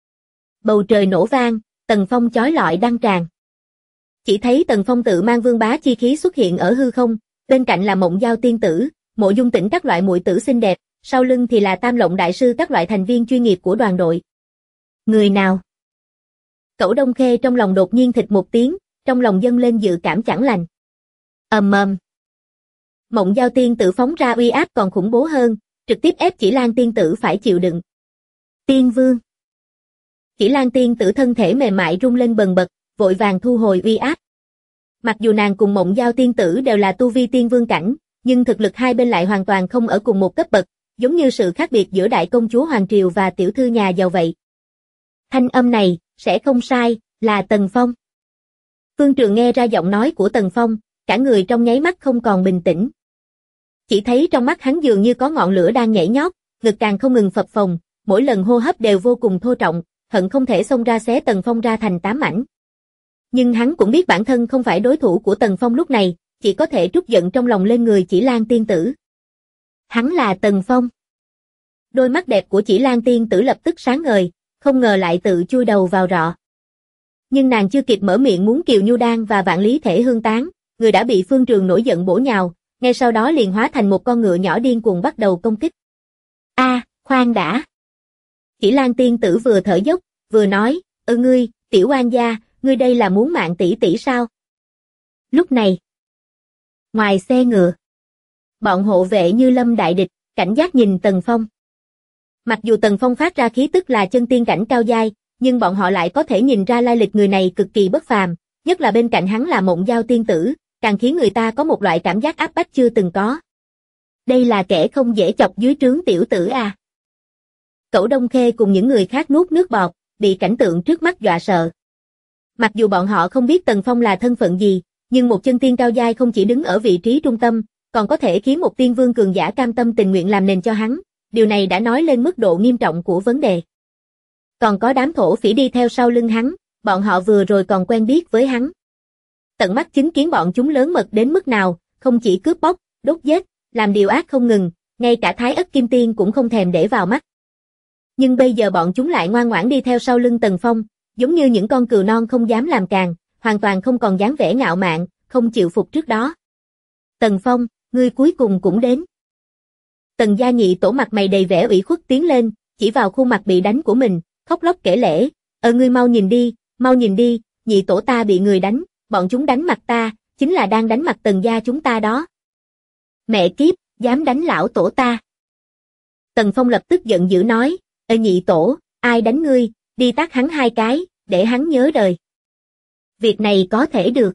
Bầu trời nổ vang, Tần Phong chói lọi đăng tràn. Chỉ thấy Tần Phong tự mang vương bá chi khí xuất hiện ở hư không, bên cạnh là Mộng Giao tiên tử, Mộ Dung Tĩnh các loại muội tử xinh đẹp, sau lưng thì là Tam Lộng đại sư các loại thành viên chuyên nghiệp của đoàn đội. Người nào? Cẩu Đông Khê trong lòng đột nhiên thịch một tiếng, trong lòng dâng lên dự cảm chẳng lành. Ầm ầm. Mộng Giao tiên tử phóng ra uy áp còn khủng bố hơn, trực tiếp ép Chỉ Lan tiên tử phải chịu đựng. Tiên Vương. Chỉ Lan tiên tử thân thể mềm mại rung lên bần bật, vội vàng thu hồi uy áp. Mặc dù nàng cùng Mộng Giao tiên tử đều là tu vi tiên vương cảnh, nhưng thực lực hai bên lại hoàn toàn không ở cùng một cấp bậc, giống như sự khác biệt giữa đại công chúa Hoàng Triều và tiểu thư nhà giàu vậy. Thanh âm này, sẽ không sai, là Tần Phong. Phương Trường nghe ra giọng nói của Tần Phong, cả người trong nháy mắt không còn bình tĩnh. Chỉ thấy trong mắt hắn dường như có ngọn lửa đang nhảy nhót, ngực càng không ngừng phập phồng, mỗi lần hô hấp đều vô cùng thô trọng, hận không thể xông ra xé Tần Phong ra thành 8 mảnh. Nhưng hắn cũng biết bản thân không phải đối thủ của Tần Phong lúc này, chỉ có thể trút giận trong lòng lên người Chỉ Lan tiên tử. Hắn là Tần Phong. Đôi mắt đẹp của Chỉ Lan tiên tử lập tức sáng ngời, không ngờ lại tự chui đầu vào rọ. Nhưng nàng chưa kịp mở miệng muốn Kiều Nhu Đan và Vạn Lý Thể Hương tán, người đã bị Phương Trường nổi giận bổ nhào, ngay sau đó liền hóa thành một con ngựa nhỏ điên cuồng bắt đầu công kích. Khoan đã. Chỉ Lan tiên tử vừa thở dốc, vừa nói, ngươi, tiểu oan gia, ngươi đây là muốn mạng tỷ tỷ sao? Lúc này, ngoài xe ngựa, bọn hộ vệ như lâm đại địch, cảnh giác nhìn Tần Phong. Mặc dù Tần Phong phát ra khí tức là chân tiên cảnh cao giai, nhưng bọn họ lại có thể nhìn ra lai lịch người này cực kỳ bất phàm, nhất là bên cạnh hắn là Mộng Giao tiên tử, càng khiến người ta có một loại cảm giác áp bách chưa từng có. Đây là kẻ không dễ chọc dưới trướng tiểu tử à. Cẩu Đông Khê cùng những người khác nuốt nước bọt, bị cảnh tượng trước mắt dọa sợ. Mặc dù bọn họ không biết Tần Phong là thân phận gì, nhưng một chân tiên cao giai không chỉ đứng ở vị trí trung tâm, còn có thể khiến một tiên vương cường giả cam tâm tình nguyện làm nền cho hắn, điều này đã nói lên mức độ nghiêm trọng của vấn đề. Còn có đám thổ phỉ đi theo sau lưng hắn, bọn họ vừa rồi còn quen biết với hắn. Tận mắt chứng kiến bọn chúng lớn mật đến mức nào, không chỉ cướp bóc, đốt giết, làm điều ác không ngừng, ngay cả Thái Ất Kim Tiên cũng không thèm để vào mắt. Nhưng bây giờ bọn chúng lại ngoan ngoãn đi theo sau lưng Tần Phong, giống như những con cừu non không dám làm càng, hoàn toàn không còn dáng vẻ ngạo mạn, không chịu phục trước đó. Tần Phong, ngươi cuối cùng cũng đến. Tần Gia Nhị Tổ mặt mày đầy vẻ ủy khuất tiến lên, chỉ vào khuôn mặt bị đánh của mình, khóc lóc kể lể, ngươi mau nhìn đi, Nhị Tổ ta bị người đánh, bọn chúng đánh mặt ta, chính là đang đánh mặt Tần gia chúng ta đó. Mẹ kiếp, dám đánh lão tổ ta. Tần Phong lập tức giận dữ nói, Nhị Tổ, ai đánh ngươi, đi tát hắn 2 cái, để hắn nhớ đời. Việc này có thể được.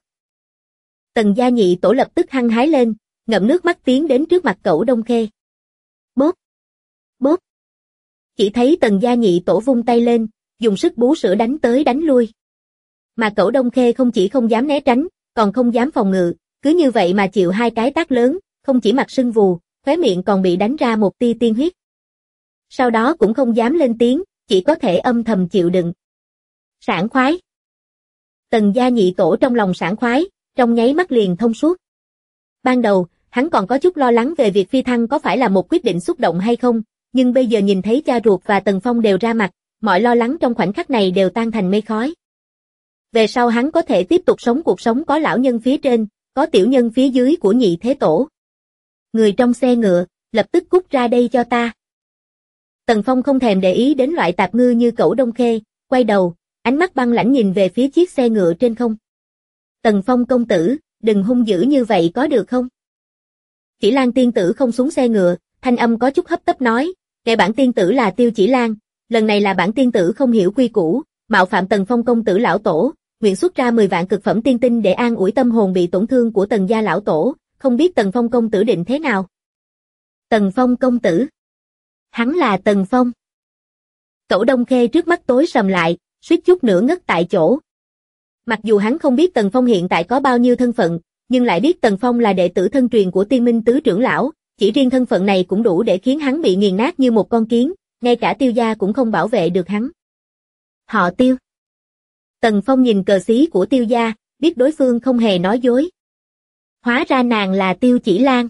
Tần Gia Nhị Tổ lập tức hăng hái lên, ngậm nước mắt tiến đến trước mặt Cẩu Đông Khê. Bốp, bốp. Chỉ thấy Tần Gia Nhị Tổ vung tay lên, dùng sức bú sữa đánh tới đánh lui. Mà Cẩu Đông Khê không chỉ không dám né tránh, còn không dám phòng ngự, cứ như vậy mà chịu 2 cái tát lớn, không chỉ mặt sưng vù, khóe miệng còn bị đánh ra một tia tiên huyết. Sau đó cũng không dám lên tiếng, chỉ có thể âm thầm chịu đựng. Sảng khoái. Tần Gia Nhị Tổ trong lòng sảng khoái, trong nháy mắt liền thông suốt. Ban đầu, hắn còn có chút lo lắng về việc phi thăng có phải là một quyết định xúc động hay không, nhưng bây giờ nhìn thấy cha ruột và Tần Phong đều ra mặt, mọi lo lắng trong khoảnh khắc này đều tan thành mây khói. Về sau hắn có thể tiếp tục sống cuộc sống có lão nhân phía trên, có tiểu nhân phía dưới của nhị thế tổ. Người trong xe ngựa, lập tức cút ra đây cho ta. Tần Phong không thèm để ý đến loại tạp ngư như Cẩu Đông Khê, quay đầu, ánh mắt băng lãnh nhìn về phía chiếc xe ngựa trên không. Tần Phong công tử, đừng hung dữ như vậy có được không? Chỉ Lan tiên tử không xuống xe ngựa, thanh âm có chút hấp tấp nói, kẻ bản tiên tử là Tiêu Chỉ Lan, lần này là bản tiên tử không hiểu quy củ, mạo phạm Tần Phong công tử lão tổ, nguyện xuất ra 10 vạn cực phẩm tiên tinh để an ủi tâm hồn bị tổn thương của Tần gia lão tổ, không biết Tần Phong công tử định thế nào? Tần Phong công tử? Hắn là Tần Phong. Cẩu Đông Khê trước mắt tối sầm lại, suýt chút nữa ngất tại chỗ. Mặc dù hắn không biết Tần Phong hiện tại có bao nhiêu thân phận, nhưng lại biết Tần Phong là đệ tử thân truyền của Tiên Minh tứ trưởng lão, chỉ riêng thân phận này cũng đủ để khiến hắn bị nghiền nát như một con kiến, ngay cả Tiêu gia cũng không bảo vệ được hắn. Họ Tiêu. Tần Phong nhìn cờ xí của Tiêu gia, biết đối phương không hề nói dối. Hóa ra nàng là Tiêu Chỉ Lan.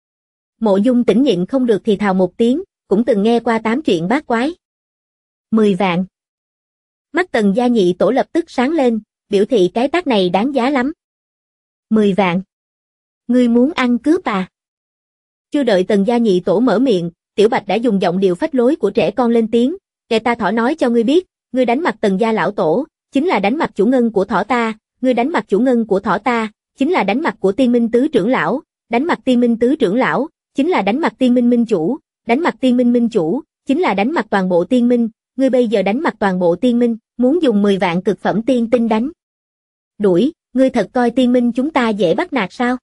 Mộ Dung Tĩnh nhịn không được thì thào một tiếng, cũng từng nghe qua 8 chuyện bát quái. 10 vạn. Mắt Tần gia nhị tổ lập tức sáng lên, biểu thị cái tác này đáng giá lắm. 10 vạn. Ngươi muốn ăn cướp à? Chưa đợi Tần gia nhị tổ mở miệng, Tiểu Bạch đã dùng giọng điệu phách lối của trẻ con lên tiếng, kẻ ta thỏ nói cho ngươi biết, ngươi đánh mặt Tần gia lão tổ, chính là đánh mặt chủ ngân của thỏ ta, ngươi đánh mặt chủ ngân của thỏ ta, chính là đánh mặt của Tiên Minh tứ trưởng lão, đánh mặt Tiên Minh tứ trưởng lão, chính là đánh mặt Tiên Minh minh chủ, đánh mặt Tiên Minh minh chủ, chính là đánh mặt toàn bộ Tiên Minh, ngươi bây giờ đánh mặt toàn bộ Tiên Minh, muốn dùng 10 vạn cực phẩm tiên tinh đánh. Đuổi, ngươi thật coi Tiên Minh chúng ta dễ bắt nạt sao?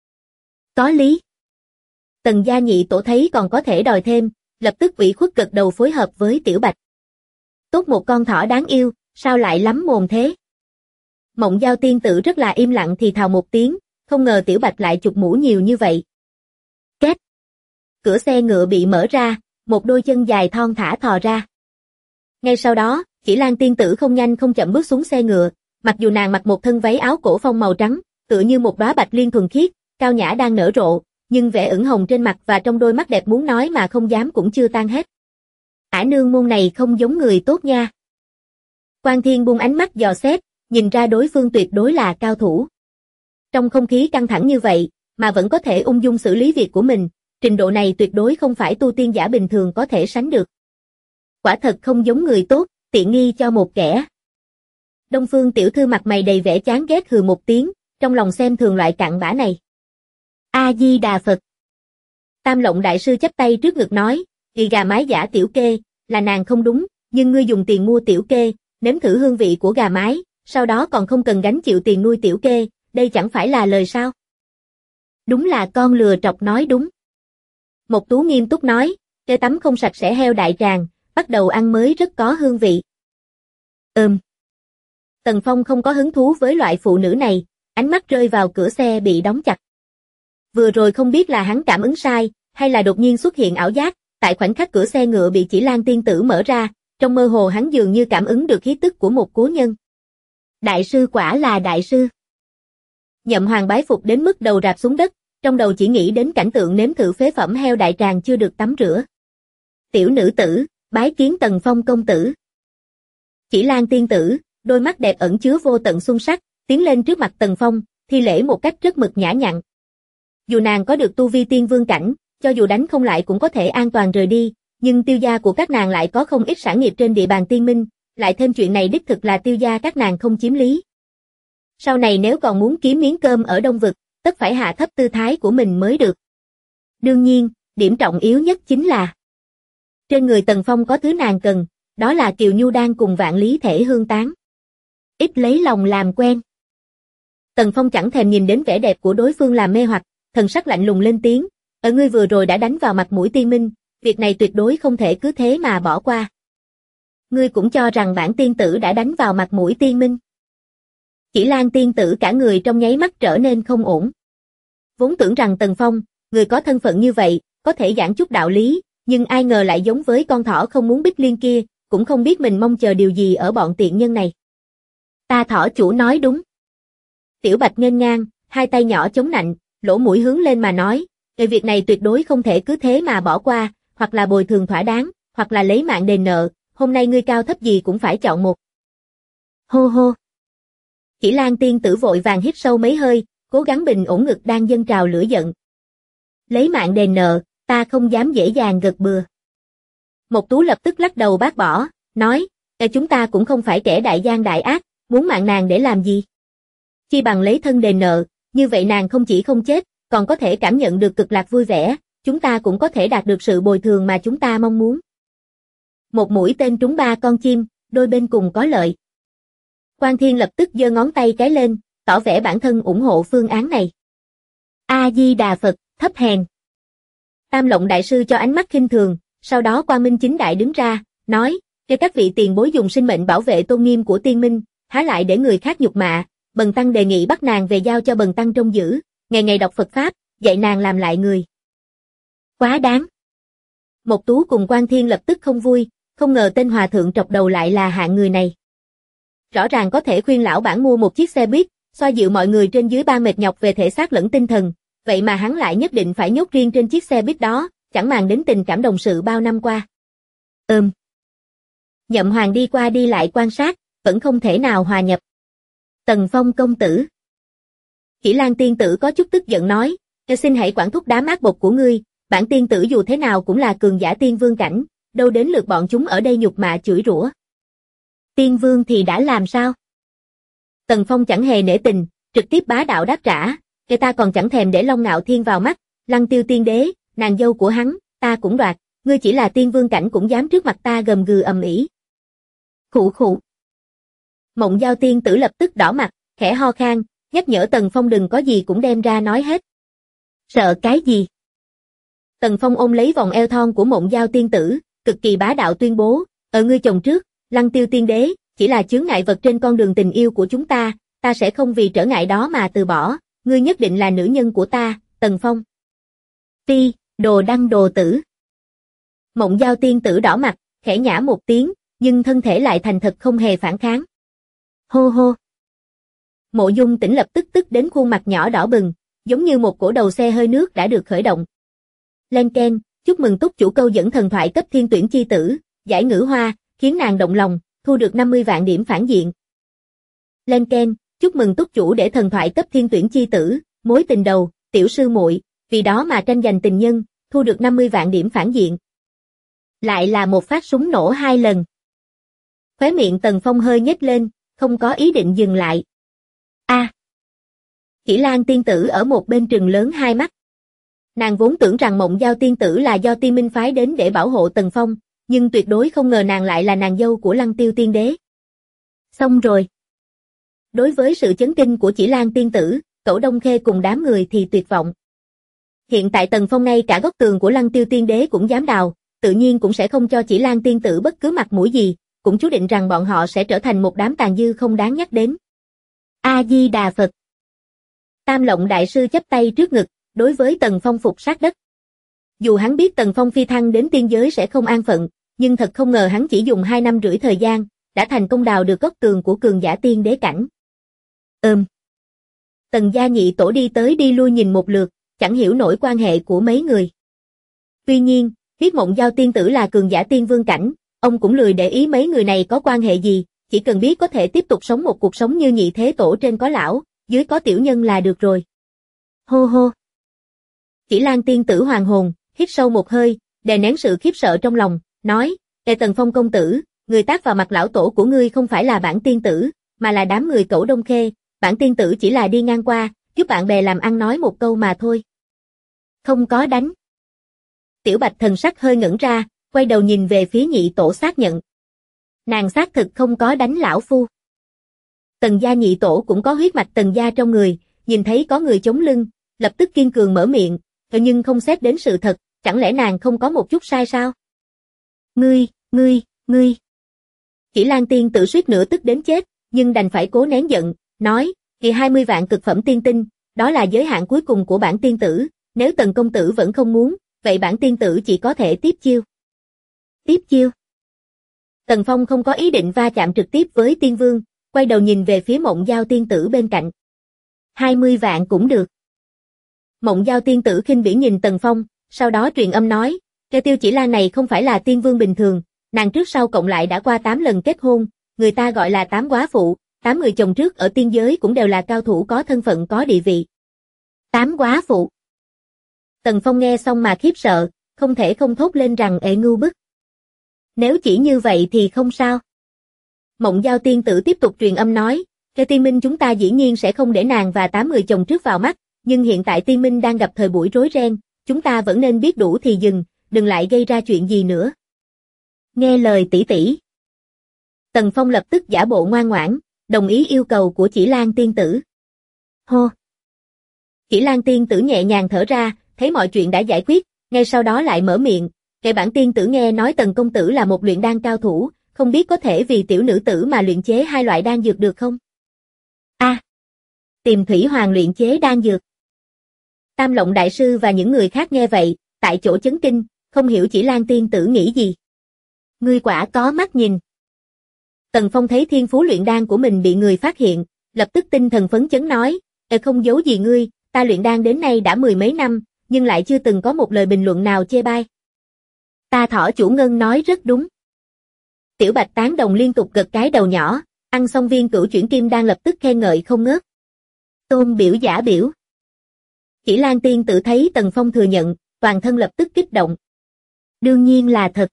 Có lý. Tần gia nhị tổ thấy còn có thể đòi thêm, lập tức ủy khuất gật đầu phối hợp với Tiểu Bạch. Tốt một con thỏ đáng yêu, sao lại lắm mồm thế? Mộng Giao tiên tử rất là im lặng thì thào một tiếng, không ngờ Tiểu Bạch lại chụp mũ nhiều như vậy. Két. Cửa xe ngựa bị mở ra, một đôi chân dài thon thả thò ra. Ngay sau đó, Chỉ Lan tiên tử không nhanh không chậm bước xuống xe ngựa, mặc dù nàng mặc một thân váy áo cổ phong màu trắng, tựa như một đóa bạch liên thuần khiết, cao nhã đang nở rộ, nhưng vẻ ửng hồng trên mặt và trong đôi mắt đẹp muốn nói mà không dám cũng chưa tan hết. Ả nương môn này không giống người tốt nha. Quan Thiên buông ánh mắt dò xét, nhìn ra đối phương tuyệt đối là cao thủ. Trong không khí căng thẳng như vậy, mà vẫn có thể ung dung xử lý việc của mình, trình độ này tuyệt đối không phải tu tiên giả bình thường có thể sánh được. Quả thật không giống người tốt, tiện nghi cho một kẻ. Đông Phương tiểu thư mặt mày đầy vẻ chán ghét hừ một tiếng, trong lòng xem thường loại cặn bã này. A-di-đà Phật. Tam Lộng đại sư chắp tay trước ngực nói, gà gà mái giả tiểu kê, là nàng không đúng, nhưng ngươi dùng tiền mua tiểu kê, nếm thử hương vị của gà mái, sau đó còn không cần gánh chịu tiền nuôi tiểu kê, đây chẳng phải là lời sao? Đúng là con lừa trọc nói đúng. Một Tú nghiêm túc nói, kê tắm không sạch sẽ heo đại tràng, bắt đầu ăn mới rất có hương vị. Tần Phong không có hứng thú với loại phụ nữ này, ánh mắt rơi vào cửa xe bị đóng chặt. Vừa rồi không biết là hắn cảm ứng sai, hay là đột nhiên xuất hiện ảo giác, tại khoảnh khắc cửa xe ngựa bị Chỉ Lan tiên tử mở ra, trong mơ hồ hắn dường như cảm ứng được khí tức của một cố nhân. Đại sư quả là đại sư. Nhậm Hoàng bái phục đến mức đầu rạp xuống đất, trong đầu chỉ nghĩ đến cảnh tượng nếm thử phế phẩm heo đại tràng chưa được tắm rửa. Tiểu nữ tử, bái kiến Tần Phong công tử. Chỉ Lan tiên tử, đôi mắt đẹp ẩn chứa vô tận xuân sắc, tiến lên trước mặt Tần Phong, thi lễ một cách rất mực nhã nhặn. Dù nàng có được tu vi tiên vương cảnh, cho dù đánh không lại cũng có thể an toàn rời đi, nhưng Tiêu gia của các nàng lại có không ít sản nghiệp trên địa bàn Tiên Minh, lại thêm chuyện này đích thực là Tiêu gia các nàng không chiếm lý. Sau này nếu còn muốn kiếm miếng cơm ở Đông Vực, tất phải hạ thấp tư thái của mình mới được. Đương nhiên, điểm trọng yếu nhất chính là trên người Tần Phong có thứ nàng cần, đó là Kiều Nhu Đan cùng Vạn Lý Thể Hương Tán. Ít lấy lòng làm quen. Tần Phong chẳng thèm nhìn đến vẻ đẹp của đối phương làm mê hoặc, thần sắc lạnh lùng lên tiếng, ở ngươi vừa rồi đã đánh vào mặt mũi Tiên Minh, việc này tuyệt đối không thể cứ thế mà bỏ qua. Ngươi cũng cho rằng bản tiên tử đã đánh vào mặt mũi Tiên Minh. Chỉ Lan tiên tử cả người trong nháy mắt trở nên không ổn. Vốn tưởng rằng Tần Phong, người có thân phận như vậy, có thể giảng chút đạo lý, nhưng ai ngờ lại giống với con thỏ không muốn Bích Liên kia, cũng không biết mình mong chờ điều gì ở bọn tiện nhân này. Ta thỏ chủ nói đúng. Tiểu Bạch nghênh ngang, hai tay nhỏ chống nạnh, lỗ mũi hướng lên mà nói, về việc này tuyệt đối không thể cứ thế mà bỏ qua, hoặc là bồi thường thỏa đáng, hoặc là lấy mạng đền nợ, hôm nay ngươi cao thấp gì cũng phải chọn một. Hô hô. Chỉ Lan tiên tử vội vàng hít sâu mấy hơi, cố gắng bình ổn ngực đang dâng trào lửa giận. Lấy mạng đền nợ, ta không dám dễ dàng gật bừa. Mộc Tú lập tức lắc đầu bác bỏ, nói, chúng ta cũng không phải kẻ đại gian đại ác, muốn mạng nàng để làm gì? Chi bằng lấy thân đền nợ, như vậy nàng không chỉ không chết, còn có thể cảm nhận được cực lạc vui vẻ, chúng ta cũng có thể đạt được sự bồi thường mà chúng ta mong muốn. Một mũi tên trúng ba con chim, đôi bên cùng có lợi. Quan Thiên lập tức giơ ngón tay cái lên, tỏ vẻ bản thân ủng hộ phương án này. A-di-đà Phật, thấp hèn. Tam Lộng đại sư cho ánh mắt khinh thường, sau đó Quang Minh chính đại đứng ra, nói, cho các vị tiền bối dùng sinh mệnh bảo vệ tôn nghiêm của tiên minh, há lại để người khác nhục mạ, Bần tăng đề nghị bắt nàng về giao cho Bần tăng trông giữ, ngày ngày đọc Phật pháp, dạy nàng làm lại người. Quá đáng. Mộc Tú cùng Quan Thiên lập tức không vui, không ngờ tên hòa thượng trọc đầu lại là hạng người này. Rõ ràng có thể khuyên lão bản mua một chiếc xe buýt, xoa dịu mọi người trên dưới ba mệt nhọc về thể xác lẫn tinh thần, vậy mà hắn lại nhất định phải nhốt riêng trên chiếc xe buýt đó, chẳng màng đến tình cảm đồng sự bao năm qua. Nhậm Hoàng đi qua đi lại quan sát, vẫn không thể nào hòa nhập. Tần Phong công tử. Chỉ Lan tiên tử có chút tức giận nói, xin hãy quản thúc đám ác bộc của ngươi, bản tiên tử dù thế nào cũng là cường giả tiên vương cảnh, đâu đến lượt bọn chúng ở đây nhục mạ chửi rủa. Tiên vương thì đã làm sao? Tần Phong chẳng hề nể tình, trực tiếp bá đạo đáp trả, người ta còn chẳng thèm để Long Ngạo Thiên vào mắt, Lăng Tiêu tiên đế, nàng dâu của hắn, ta cũng đoạt, ngươi chỉ là tiên vương cảnh cũng dám trước mặt ta gầm gừ ầm ĩ. Khụ khụ. Mộng Giao tiên tử lập tức đỏ mặt, khẽ ho khan, nhắc nhở Tần Phong đừng có gì cũng đem ra nói hết. Sợ cái gì? Tần Phong ôm lấy vòng eo thon của Mộng Giao tiên tử, cực kỳ bá đạo tuyên bố, ở ngươi chồng trước, Lăng Tiêu tiên đế, chỉ là chướng ngại vật trên con đường tình yêu của chúng ta sẽ không vì trở ngại đó mà từ bỏ, ngươi nhất định là nữ nhân của ta, Tần Phong. Ti, đồ đăng đồ tử. Mộng Giao tiên tử đỏ mặt, khẽ nhả một tiếng, nhưng thân thể lại thành thật không hề phản kháng. Hô hô. Mộ Dung Tĩnh lập tức tức đến khuôn mặt nhỏ đỏ bừng, giống như một cổ đầu xe hơi nước đã được khởi động. Len keng, chúc mừng túc chủ câu dẫn thần thoại cấp thiên tuyển chi tử, giải ngữ hoa, khiến nàng động lòng, thu được 50 vạn điểm phản diện. Len keng, chúc mừng túc chủ để thần thoại cấp thiên tuyển chi tử, mối tình đầu, tiểu sư muội, vì đó mà tranh giành tình nhân, thu được 50 vạn điểm phản diện. Lại là một phát súng nổ 2 lần. Khóe miệng Tần Phong hơi nhếch lên, không có ý định dừng lại. Chỉ Lan tiên tử ở một bên trừng lớn hai mắt. Nàng vốn tưởng rằng Mộng Giao tiên tử là do Tiên Minh phái đến để bảo hộ Tần Phong, nhưng tuyệt đối không ngờ nàng lại là nàng dâu của Lăng Tiêu tiên đế. Xong rồi. Đối với sự chấn kinh của Chỉ Lan tiên tử, Cẩu Đông Khê cùng đám người thì tuyệt vọng. Hiện tại Tần Phong ngay cả góc tường của Lăng Tiêu tiên đế cũng dám đào, tự nhiên cũng sẽ không cho Chỉ Lan tiên tử bất cứ mặt mũi gì, cũng chú định rằng bọn họ sẽ trở thành một đám tàn dư không đáng nhắc đến. A-di-đà Phật. Tam Lộng đại sư chắp tay trước ngực, đối với Tần Phong phục sát đất. Dù hắn biết Tần Phong phi thăng đến tiên giới sẽ không an phận, nhưng thật không ngờ hắn chỉ dùng 2 năm rưỡi thời gian, đã thành công đào được góc tường của cường giả tiên đế cảnh. Tần gia nhị tổ đi tới đi lui nhìn một lượt, chẳng hiểu nổi quan hệ của mấy người. Tuy nhiên, biết Mộng Giao tiên tử là cường giả tiên vương cảnh, ông cũng lười để ý mấy người này có quan hệ gì, chỉ cần biết có thể tiếp tục sống một cuộc sống như nhị thế tổ trên có lão, dưới có tiểu nhân là được rồi. Hô hô. Chỉ Lan tiên tử hoàng hồn, hít sâu một hơi, đè nén sự khiếp sợ trong lòng, nói, Tần Phong công tử, người tác vào mặt lão tổ của ngươi không phải là bản tiên tử, mà là đám người Cẩu Đông Khê, bản tiên tử chỉ là đi ngang qua, giúp bạn bè làm ăn nói một câu mà thôi. Không có đánh. Tiểu Bạch thần sắc hơi ngẩn ra, quay đầu nhìn về phía nhị tổ xác nhận. Nàng xác thực không có đánh lão phu. Tần gia nhị tổ cũng có huyết mạch Tần gia trong người, nhìn thấy có người chống lưng, lập tức kiên cường mở miệng, nhưng không xét đến sự thật, chẳng lẽ nàng không có một chút sai sao? Ngươi. Chỉ Lan tiên tử suýt nữa tức đến chết, nhưng đành phải cố nén giận, nói, thì 20 vạn cực phẩm tiên tinh, đó là giới hạn cuối cùng của bản tiên tử, nếu Tần công tử vẫn không muốn, vậy bản tiên tử chỉ có thể tiếp chiêu. Tiếp chiêu? Tần Phong không có ý định va chạm trực tiếp với tiên vương, quay đầu nhìn về phía Mộng Giao tiên tử bên cạnh. 20 vạn cũng được. Mộng Giao tiên tử khinh bỉ nhìn Tần Phong, sau đó truyền âm nói, cái Tiêu Chỉ Lan này không phải là tiên vương bình thường, nàng trước sau cộng lại đã qua 8 lần kết hôn, người ta gọi là 8 góa phụ, 8 người chồng trước ở tiên giới cũng đều là cao thủ có thân phận có địa vị. 8 góa phụ. Tần Phong nghe xong mà khiếp sợ, không thể không thốt lên rằng ệ ngưu bức. Nếu chỉ như vậy thì không sao. Mộng Giao tiên tử tiếp tục truyền âm nói, cái tiên minh chúng ta dĩ nhiên sẽ không để nàng và 8 người chồng trước vào mắt, nhưng hiện tại tiên minh đang gặp thời buổi rối ren, chúng ta vẫn nên biết đủ thì dừng, đừng lại gây ra chuyện gì nữa. Nghe lời tỷ tỷ. Tần Phong lập tức giả bộ ngoan ngoãn, đồng ý yêu cầu của Chỉ Lan tiên tử. Hô. Chỉ Lan tiên tử nhẹ nhàng thở ra, thấy mọi chuyện đã giải quyết, ngay sau đó lại mở miệng, kể bản tiên tử nghe nói Tần công tử là một luyện đan cao thủ, không biết có thể vì tiểu nữ tử mà luyện chế 2 loại đan dược được không? Tìm Thủy Hoàng luyện chế đan dược. Tam Lộng đại sư và những người khác nghe vậy, tại chỗ chấn kinh, không hiểu Chỉ Lan tiên tử nghĩ gì. Ngươi quả có mắt nhìn. Tần Phong thấy thiên phú luyện đan của mình bị người phát hiện, lập tức tinh thần phấn chấn nói, không giấu gì ngươi, ta luyện đan đến nay đã 10 mấy năm, nhưng lại chưa từng có một lời bình luận nào chê bai. Ta Thỏ chủ Ngân nói rất đúng. Tiểu Bạch tán đồng liên tục gật cái đầu nhỏ, ăn xong viên Cửu Chuyển Kim Đan lập tức khen ngợi không ngớt. Tôn biểu giả biểu. Chỉ Lan tiên tử thấy Tần Phong thừa nhận, toàn thân lập tức kích động. Đương nhiên là thật.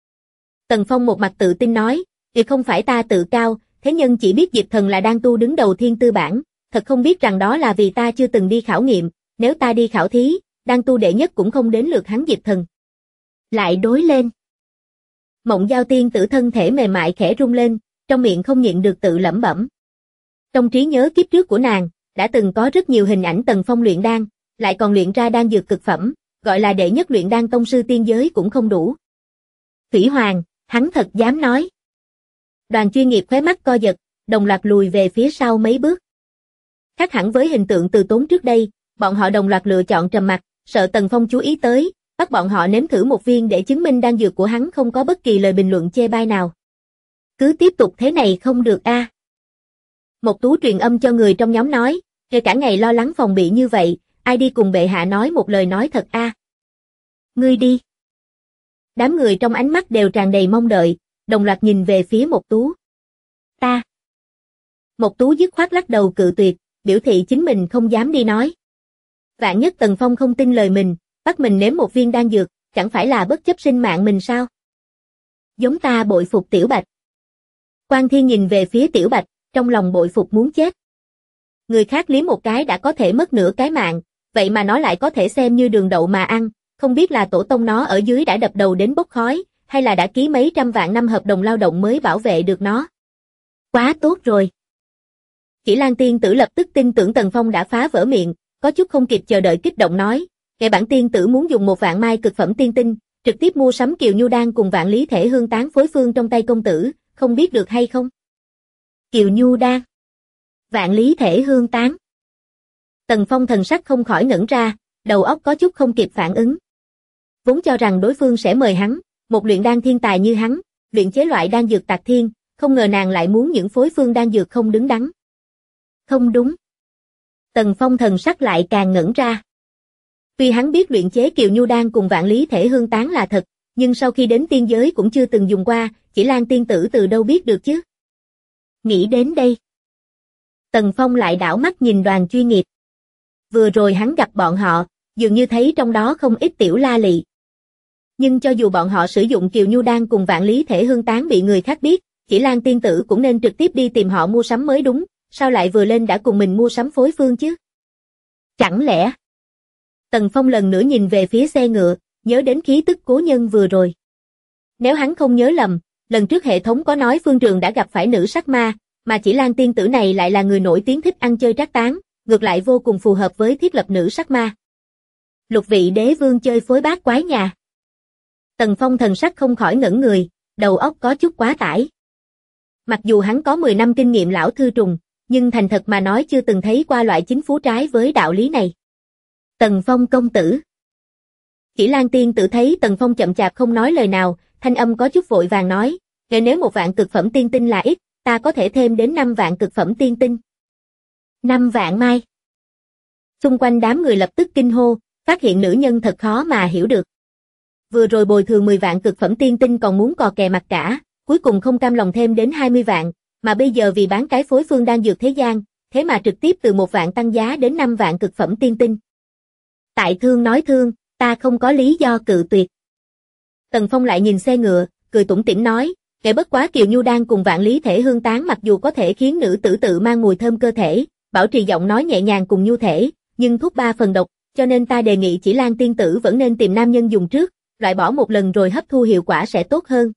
Tần Phong một mặt tự tin nói, thì không phải ta tự cao, thế nhân chỉ biết Diệp Thần là đan tu đứng đầu thiên tư bảng, thật không biết rằng đó là vì ta chưa từng đi khảo nghiệm, nếu ta đi khảo thí, đan tu đệ nhất cũng không đến lượt hắn Diệp Thần. Lại đối lên. Mộng Giao tiên tử thân thể mềm mại khẽ rung lên, trong miệng không nhịn được tự lẩm bẩm. Trong trí nhớ kiếp trước của nàng, đã từng có rất nhiều hình ảnh Tần Phong luyện đan, lại còn luyện ra đan dược cực phẩm, gọi là đệ nhất luyện đan tông sư tiên giới cũng không đủ. Thủy Hoàng, hắn thật dám nói. Đoàn chuyên nghiệp khóe mắt co giật, đồng loạt lùi về phía sau mấy bước. Khác hẳn với hình tượng Từ Tốn trước đây, bọn họ đồng loạt lựa chọn trầm mặc, sợ Tần Phong chú ý tới, bắt bọn họ nếm thử một viên để chứng minh đan dược của hắn không có bất kỳ lời bình luận chê bai nào. Cứ tiếp tục thế này không được a. Một Tú truyền âm cho người trong nhóm nói, kể cả ngày lo lắng phòng bị như vậy, ai đi cùng bệ hạ nói một lời nói thật a. Ngươi đi. Đám người trong ánh mắt đều tràn đầy mong đợi, đồng loạt nhìn về phía Một Tú. Ta. Một Tú dứt khoát lắc đầu cự tuyệt, biểu thị chính mình không dám đi nói. Vạn nhất Tần Phong không tin lời mình, bắt mình nếm một viên đan dược, chẳng phải là bất chấp sinh mạng mình sao? Giống ta bội phục Tiểu Bạch. Quan Thiên nhìn về phía Tiểu Bạch, trong lòng bội phục muốn chết. Người khác liếm một cái đã có thể mất nửa cái mạng, vậy mà nó lại có thể xem như đường đậu mà ăn, không biết là tổ tông nó ở dưới đã đập đầu đến bốc khói, hay là đã ký mấy trăm vạn năm hợp đồng lao động mới bảo vệ được nó. Quá tốt rồi. Chỉ Lan tiên tử lập tức tin tưởng Tần Phong đã phá vỡ miệng, có chút không kịp chờ đợi kích động nói, kẻ bản tiên tử muốn dùng 1 vạn mai cực phẩm tiên tinh, trực tiếp mua sắm Kiều Nhu đan cùng Vạn Lý Thể Hương tán phối phương trong tay công tử, không biết được hay không? Kiều Nhu đan, Vạn Lý Thể Hương tán. Tần Phong thần sắc không khỏi ngẩn ra, đầu óc có chút không kịp phản ứng. Vốn cho rằng đối phương sẽ mời hắn, một luyện đan thiên tài như hắn, luyện chế loại đan dược tạc thiên, không ngờ nàng lại muốn những phối phương đan dược không đứng đắn. Không đúng. Tần Phong thần sắc lại càng ngẩn ra. Tuy hắn biết luyện chế Kiều Nhu đan cùng Vạn Lý Thể Hương tán là thật, nhưng sau khi đến tiên giới cũng chưa từng dùng qua, Chỉ Lan tiên tử từ đâu biết được chứ? Nghĩ đến đây, Tần Phong lại đảo mắt nhìn đoàn chuyên nghiệp. Vừa rồi hắn gặp bọn họ, dường như thấy trong đó không ít tiểu la lị. Nhưng cho dù bọn họ sử dụng Kiều Nhu đan cùng Vạn Lý Thể Hương tán bị người khác biết, Chỉ Lan tiên tử cũng nên trực tiếp đi tìm họ mua sắm mới đúng, sao lại vừa lên đã cùng mình mua sắm phối phương chứ? Chẳng lẽ? Tần Phong lần nữa nhìn về phía xe ngựa, nhớ đến khí tức cố nhân vừa rồi. Nếu hắn không nhớ lầm, lần trước hệ thống có nói Phương Trường đã gặp phải nữ sắc ma, mà Chỉ Lan tiên tử này lại là người nổi tiếng thích ăn chơi trác tán, ngược lại vô cùng phù hợp với thiết lập nữ sắc ma. Lục vị đế vương chơi phối bát quái nhà. Tần Phong thần sắc không khỏi ngẩn người, đầu óc có chút quá tải. Mặc dù hắn có 10 năm kinh nghiệm lão thư trùng, nhưng thành thật mà nói chưa từng thấy qua loại chính phú trái với đạo lý này. Tần Phong công tử. Chỉ Lan tiên tử thấy Tần Phong chậm chạp không nói lời nào, thanh âm có chút vội vàng nói, nếu 1 vạn cực phẩm tiên tinh là ít, ta có thể thêm đến 5 vạn cực phẩm tiên tinh. 5 vạn mai. Xung quanh đám người lập tức kinh hô, phát hiện nữ nhân thật khó mà hiểu được. Vừa rồi bồi thường 10 vạn cực phẩm tiên tinh còn muốn cò kè mặt cả, cuối cùng không cam lòng thêm đến 20 vạn, mà bây giờ vì bán cái phối phương đan dược thế gian, thế mà trực tiếp từ 1 vạn tăng giá đến 5 vạn cực phẩm tiên tinh. Tại thương nói thương, ta không có lý do cự tuyệt. Tần Phong lại nhìn xe ngựa, cười tủm tỉm nói, kẻ bất quá Kiều Nhu Đan cùng Vạn Lý Thể Hương Tán mặc dù có thể khiến nữ tử tự mang mùi thơm cơ thể, bảo trì giọng nói nhẹ nhàng cùng nhu thể, nhưng thuốc 3 phần độc, cho nên ta đề nghị Chỉ Lan tiên tử vẫn nên tìm nam nhân dùng trước, loại bỏ một lần rồi hấp thu hiệu quả sẽ tốt hơn.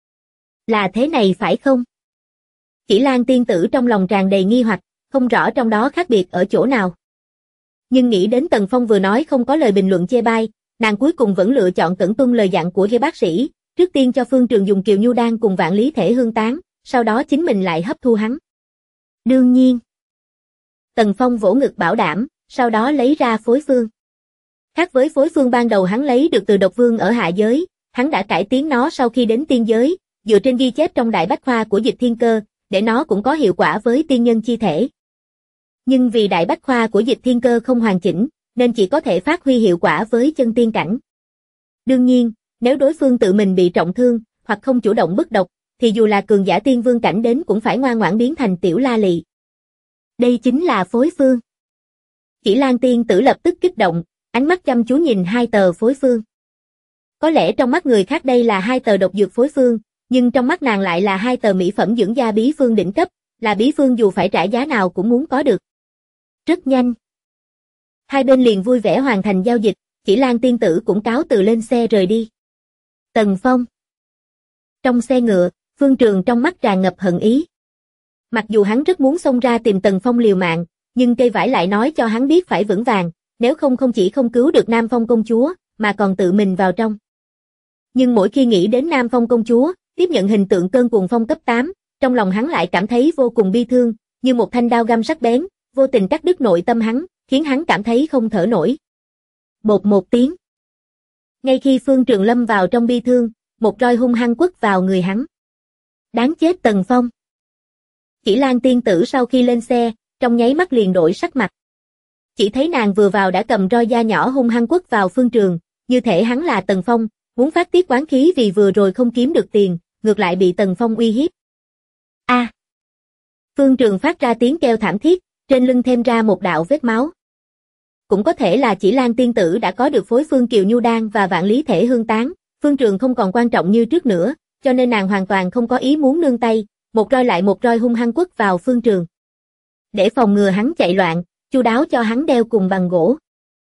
Là thế này phải không? Chỉ Lan tiên tử trong lòng tràn đầy nghi hoặc, không rõ trong đó khác biệt ở chỗ nào. Nhưng nghĩ đến Tần Phong vừa nói không có lời bình luận chê bai, nàng cuối cùng vẫn lựa chọn cẩn tuân lời dặn của bác sĩ, trước tiên cho Phương Trường dùng Kiều Nhu Đan cùng Vạn Lý Thể Hương Tán, sau đó chính mình lại hấp thu hắn. Đương nhiên. Tần Phong vỗ ngực bảo đảm, sau đó lấy ra phối phương. Khác với phối phương ban đầu hắn lấy được từ độc vương ở hạ giới, hắn đã cải tiến nó sau khi đến tiên giới, dựa trên ghi chép trong đại bách khoa của Dịch Thiên Cơ, để nó cũng có hiệu quả với tiên nhân chi thể. Nhưng vì đại bách khoa của Dịch Thiên Cơ không hoàn chỉnh, nên chỉ có thể phát huy hiệu quả với chân tiên cảnh. Đương nhiên, nếu đối phương tự mình bị trọng thương, hoặc không chủ động bức độc, thì dù là cường giả tiên vương cảnh đến cũng phải ngoan ngoãn biến thành tiểu la lị. Đây chính là phối phương. Chỉ Lan tiên tử lập tức kích động, ánh mắt chăm chú nhìn 2 tờ phối phương. Có lẽ trong mắt người khác đây là 2 tờ độc dược phối phương, nhưng trong mắt nàng lại là 2 tờ mỹ phẩm dưỡng da bí phương đỉnh cấp, là bí phương dù phải trả giá nào cũng muốn có được. Rất nhanh. Hai bên liền vui vẻ hoàn thành giao dịch, Chỉ Lan tiên tử cũng cáo từ lên xe rời đi. Tần Phong. Trong xe ngựa, Phương Trường trong mắt tràn ngập hận ý. Mặc dù hắn rất muốn xông ra tìm Tần Phong liều mạng, nhưng cây vải lại nói cho hắn biết phải vững vàng, nếu không không chỉ không cứu được Nam Phong công chúa, mà còn tự mình vào trong. Nhưng mỗi khi nghĩ đến Nam Phong công chúa, tiếp nhận hình tượng cơn cuồng phong cấp 8, trong lòng hắn lại cảm thấy vô cùng bi thương, như một thanh đao găm sắc bén, vô tình cắt đứt nội tâm hắn, khiến hắn cảm thấy không thở nổi. Bột một tiếng. Ngay khi Phương Trường lâm vào trong bi thương, một roi hung hăng quất vào người hắn. Đáng chết Tần Phong. Chỉ Lan tiên tử sau khi lên xe, trong nháy mắt liền đổi sắc mặt. Chỉ thấy nàng vừa vào đã cầm roi da nhỏ hung hăng quất vào Phương Trường, như thể hắn là Tần Phong, muốn phát tiết oán khí vì vừa rồi không kiếm được tiền, ngược lại bị Tần Phong uy hiếp. A! Phương Trường phát ra tiếng kêu thảm thiết, trên lưng thêm ra một đạo vết máu. Cũng có thể là Chỉ Lan tiên tử đã có được phối phương Kiều Nhu Đan và Vạn Lý Thể Hương Tán, Phương Trường không còn quan trọng như trước nữa, cho nên nàng hoàn toàn không có ý muốn nương tay, một roi lại một roi hung hăng quất vào Phương Trường. Để phòng ngừa hắn chạy loạn, chu đáo cho hắn đeo cùng bằng gỗ.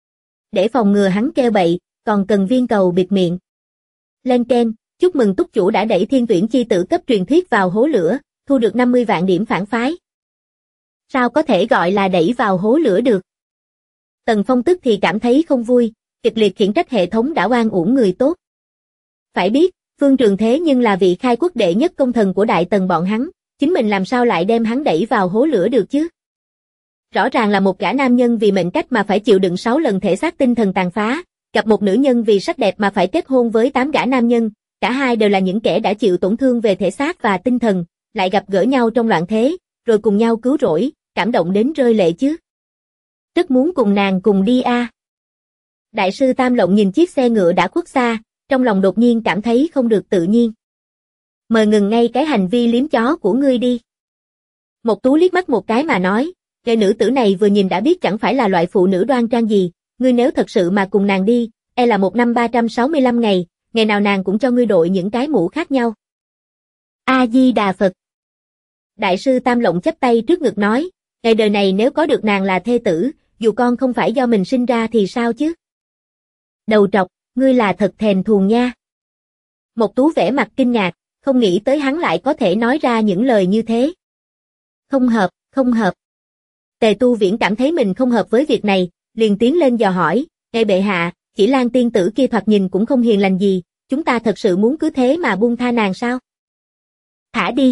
Để phòng ngừa hắn kêu bậy, còn cần viên cầu bịt miệng. Lên keng, chúc mừng túc chủ đã đẩy Thiên Tuyển chi tử cấp truyền thuyết vào hố lửa, thu được 50 vạn điểm phản phái. Sao có thể gọi là đẩy vào hố lửa được? Tần Phong tức thì cảm thấy không vui, kịch liệt khiển trách hệ thống đã oan uổng người tốt. Phải biết, Phương Trường thế nhưng là vị khai quốc đệ nhất công thần của Đại Tần bọn hắn, chính mình làm sao lại đem hắn đẩy vào hố lửa được chứ? Rõ ràng là một gã nam nhân vì mệnh cách mà phải chịu đựng 6 lần thể xác tinh thần tàn phá, gặp một nữ nhân vì sắc đẹp mà phải kết hôn với 8 gã nam nhân, cả hai đều là những kẻ đã chịu tổn thương về thể xác và tinh thần, lại gặp gỡ nhau trong loạn thế, rồi cùng nhau cứu rỗi, cảm động đến rơi lệ chứ. Rất muốn cùng nàng cùng đi a. Đại sư Tam Lộng nhìn chiếc xe ngựa đã khuất xa, trong lòng đột nhiên cảm thấy không được tự nhiên. Mời ngừng ngay cái hành vi liếm chó của ngươi đi. Một Tú liếc mắt một cái mà nói, người nữ tử này vừa nhìn đã biết chẳng phải là loại phụ nữ đoan trang gì, ngươi nếu thật sự mà cùng nàng đi, là 1 năm 365 ngày, ngày nào nàng cũng cho ngươi đội những cái mũ khác nhau. A-di-đà Phật. Đại sư Tam Lộng chắp tay trước ngực nói, ngày đời này nếu có được nàng là thê tử, dù con không phải do mình sinh ra thì sao chứ? Đầu trọc, ngươi là thật thèm thuồng nha. Một Tú vẻ mặt kinh ngạc, không nghĩ tới hắn lại có thể nói ra những lời như thế. Không hợp, không hợp. Tề Tu Viễn cảm thấy mình không hợp với việc này, liền tiến lên dò hỏi, ngài bệ hạ, Chỉ Lan tiên tử kia thoạt nhìn cũng không hiền lành gì, chúng ta thật sự muốn cứ thế mà buông tha nàng sao? Thả đi.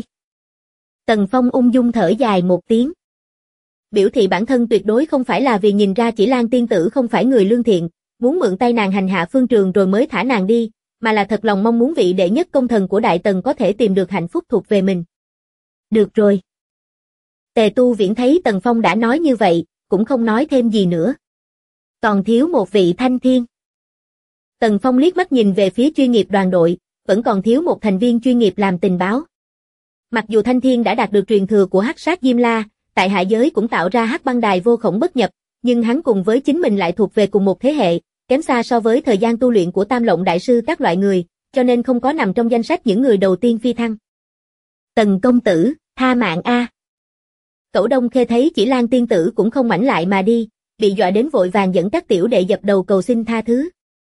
Tần Phong ung dung thở dài một tiếng. Biểu thị bản thân tuyệt đối không phải là vì nhìn ra Chỉ Lan tiên tử không phải người lương thiện, muốn mượn tay nàng hành hạ Phương Trường rồi mới thả nàng đi, mà là thật lòng mong muốn vị đệ nhất công thần của Đại Tần có thể tìm được hạnh phúc thuộc về mình. Được rồi. Tề Tu Viễn thấy Tần Phong đã nói như vậy, cũng không nói thêm gì nữa. Còn thiếu một vị thanh thiên. Tần Phong liếc mắt nhìn về phía chuyên nghiệp đoàn đội, vẫn còn thiếu một thành viên chuyên nghiệp làm tình báo. Mặc dù thanh thiên đã đạt được truyền thừa của Hắc Sát Diêm La, tại hạ giới cũng tạo ra Hắc Băng Đài vô khổng bất nhập, nhưng hắn cùng với chính mình lại thuộc về cùng một thế hệ, kém xa so với thời gian tu luyện của Tam Lộng đại sư các loại người, cho nên không có nằm trong danh sách những người đầu tiên phi thăng. Tần công tử, tha mạng a. Cẩu Đông Khê thấy Chỉ Lan tiên tử cũng không mảnh lại mà đi, bị dọa đến vội vàng dẫn các tiểu đệ dập đầu cầu xin tha thứ.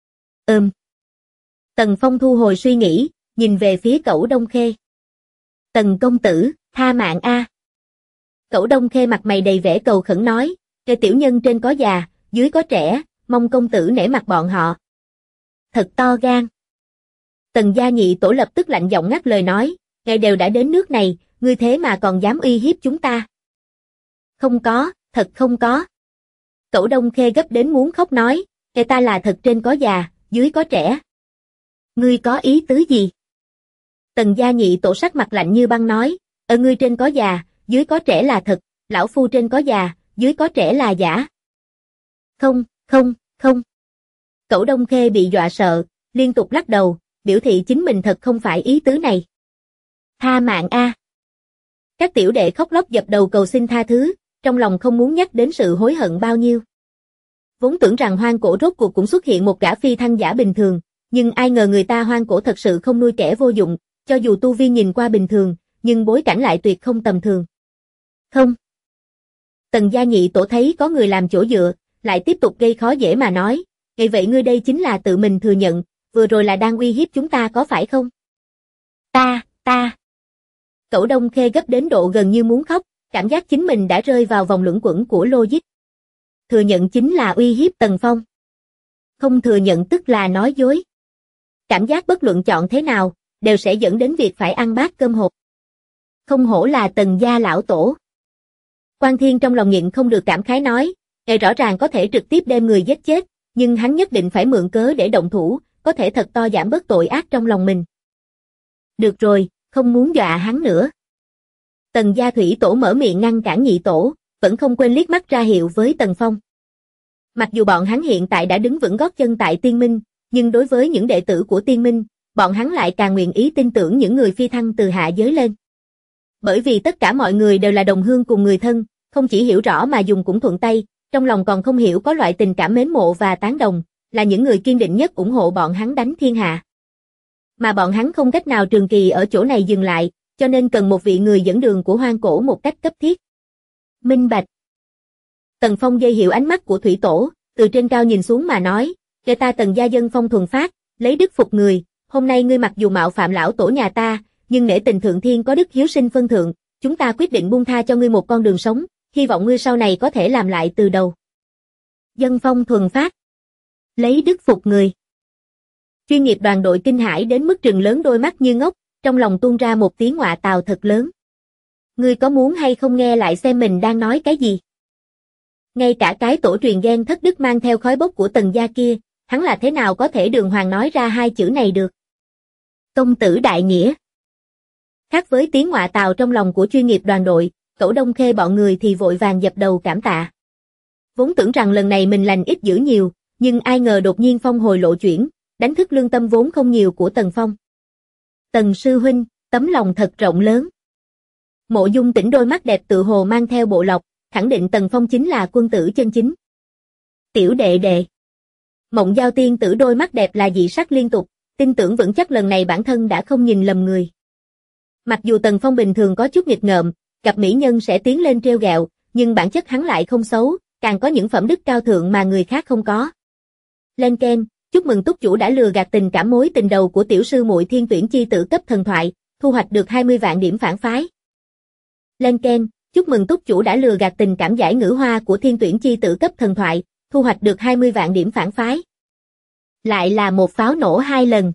Tần Phong thu hồi suy nghĩ, nhìn về phía Cẩu Đông Khê. Tần công tử, tha mạng a. Cẩu Đông Khê mặt mày đầy vẻ cầu khẩn nói, "Kẻ tiểu nhân trên có già, dưới có trẻ, mong công tử nể mặt bọn họ." Thật to gan. Tần gia nhị tổ lập tức lạnh giọng ngắt lời nói, "Ngài đều đã đến nước này, ngươi thế mà còn dám uy hiếp chúng ta." "Không có, thật không có." Cẩu Đông Khê gấp đến muốn khóc nói, "Kẻ ta là thật trên có già, dưới có trẻ." "Ngươi có ý tứ gì?" Tần gia nhị tổ sắc mặt lạnh như băng nói, "Ngươi trên có già, dưới có trẻ là thật, lão phu trên có già, dưới có trẻ là giả." "Không, không, không." Cẩu Đông Khê bị dọa sợ, liên tục lắc đầu, biểu thị chính mình thật không phải ý tứ này. "Tha mạng a." Các tiểu đệ khóc lóc dập đầu cầu xin tha thứ, trong lòng không muốn nhắc đến sự hối hận bao nhiêu. Vốn tưởng rằng Hoang Cổ rốt cuộc cũng xuất hiện một gã phi thăng giả bình thường, nhưng ai ngờ người ta Hoang Cổ thật sự không nuôi kẻ vô dụng, cho dù tu vi nhìn qua bình thường, nhưng bối cảnh lại tuyệt không tầm thường. "Không." Tần gia nhị tổ thấy có người làm chỗ dựa, lại tiếp tục gây khó dễ mà nói, "Vậy vậy ngươi đây chính là tự mình thừa nhận, vừa rồi là đang uy hiếp chúng ta có phải không?" Ta. Cẩu Đông Khê gấp đến độ gần như muốn khóc, cảm giác chính mình đã rơi vào vòng luẩn quẩn của logic. Thừa nhận chính là uy hiếp Tần Phong. Không thừa nhận tức là nói dối. Cảm giác bất luận chọn thế nào, đều sẽ dẫn đến việc phải ăn bát cơm hộp. Không hổ là Tần gia lão tổ. Quan Thiên trong lòng nhịn không được cảm khái nói, "Ngài rõ ràng có thể trực tiếp đem người giết chết, nhưng hắn nhất định phải mượn cớ để động thủ, có thể thật to giảm bớt tội ác trong lòng mình." "Được rồi, không muốn dọa hắn nữa." Tần gia thủy tổ mở miệng ngăn cản nhị tổ, vẫn không quên liếc mắt ra hiệu với Tần Phong. Mặc dù bọn hắn hiện tại đã đứng vững gót chân tại Tiên Minh, nhưng đối với những đệ tử của Tiên Minh, bọn hắn lại càng nguyện ý tin tưởng những người phi thăng từ hạ giới lên. Bởi vì tất cả mọi người đều là đồng hương cùng người thân, không chỉ hiểu rõ mà dùng cũng thuận tay, trong lòng còn không hiểu có loại tình cảm mến mộ và tán đồng, là những người kiên định nhất ủng hộ bọn hắn đánh thiên hạ. Mà bọn hắn không cách nào trường kỳ ở chỗ này dừng lại, cho nên cần một vị người dẫn đường của Hoang Cổ một cách cấp thiết. Minh bạch. Tần Phong dây hiệu ánh mắt của thủy tổ, từ trên cao nhìn xuống mà nói, "Kẻ ta Tần gia dân phong thuần phát, lấy đức phục người, hôm nay ngươi mặc dù mạo phạm lão tổ nhà ta, nhưng nể tình thượng thiên có đức hiếu sinh phân thượng, chúng ta quyết định buông tha cho ngươi một con đường sống, hy vọng ngươi sau này có thể làm lại từ đầu." Dân phong thuần phát. Lấy đức phục người. Chuyên nghiệp đoàn đội kinh hãi đến mức trừng lớn đôi mắt như ngốc, trong lòng tuôn ra một tiếng ngọa tào thật lớn. Ngươi có muốn hay không nghe lại xem mình đang nói cái gì? Ngay cả cái tổ truyền gen thất đức mang theo khói bốc của Tần gia kia, hắn là thế nào có thể đường hoàng nói ra hai chữ này được? Công tử đại nghĩa. Khác với tiếng ngọa tào trong lòng của chuyên nghiệp đoàn đội, Cẩu Đông Khê bọn người thì vội vàng dập đầu cảm tạ. Vốn tưởng rằng lần này mình lành ít dữ nhiều, nhưng ai ngờ đột nhiên phong hồi lộ chuyển, đánh thức lương tâm vốn không nhiều của Tần Phong. Tần sư huynh, tấm lòng thật rộng lớn. Mộ Dung Tĩnh đôi mắt đẹp tự hồ mang theo bộ lọc, khẳng định Tần Phong chính là quân tử chân chính. Tiểu đệ đệ. Mộng Giao tiên tử đôi mắt đẹp là dị sắc liên tục, tin tưởng vững chắc lần này bản thân đã không nhìn lầm người. Mặc dù Tần Phong bình thường có chút nghịch ngợm, gặp mỹ nhân sẽ tiến lên trêu ghẹo, nhưng bản chất hắn lại không xấu, càng có những phẩm đức cao thượng mà người khác không có. Lên Ken, chúc mừng túc chủ đã lừa gạt tình cảm mối tình đầu của tiểu sư muội Thiên Tuyển chi tử cấp thần thoại, thu hoạch được 20 vạn điểm phản phái. Lên Ken, chúc mừng túc chủ đã lừa gạt tình cảm giải ngữ hoa của Thiên Tuyển chi tử cấp thần thoại, thu hoạch được 20 vạn điểm phản phái. Lại là một pháo nổ 2 lần.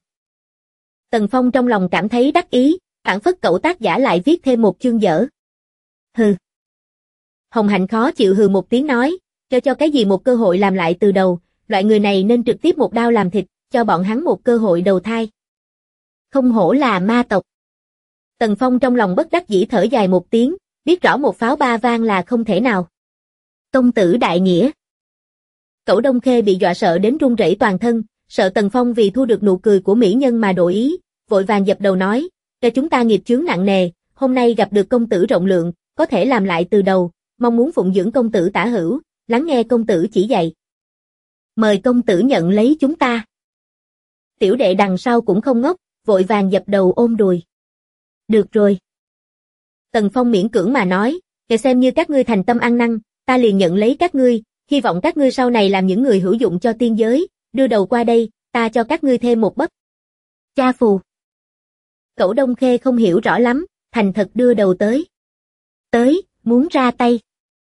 Tần Phong trong lòng cảm thấy đắc ý, phảng phất cậu tác giả lại viết thêm một chương dở. Hừ. Hồng Hạnh khó chịu hừ một tiếng nói, cho cái gì một cơ hội làm lại từ đầu, loại người này nên trực tiếp một đao làm thịt, cho bọn hắn một cơ hội đầu thai. Không hổ là ma tộc. Tần Phong trong lòng bất đắc dĩ thở dài một tiếng, biết rõ một pháo ba vang là không thể nào. Công tử đại nghĩa. Cẩu Đông Khê bị dọa sợ đến run rẩy toàn thân, sợ Tần Phong vì thu được nụ cười của mỹ nhân mà đổi ý, vội vàng dập đầu nói, chúng ta nghiệp chướng nặng nề, hôm nay gặp được công tử rộng lượng, có thể làm lại từ đầu, mong muốn phụng dưỡng công tử tả hữu, lắng nghe công tử chỉ dạy. Mời công tử nhận lấy chúng ta. Tiểu đệ đằng sau cũng không ngốc, vội vàng dập đầu ôm đùi. Được rồi. Tần Phong miễn cưỡng mà nói, xem như các ngươi thành tâm ăn năn, ta liền nhận lấy các ngươi, hy vọng các ngươi sau này làm những người hữu dụng cho tiên giới, đưa đầu qua đây, ta cho các ngươi thêm một bấc. Cha phù. Cẩu Đông Khê không hiểu rõ lắm, thành thật đưa đầu tới. Tới, muốn ra tay.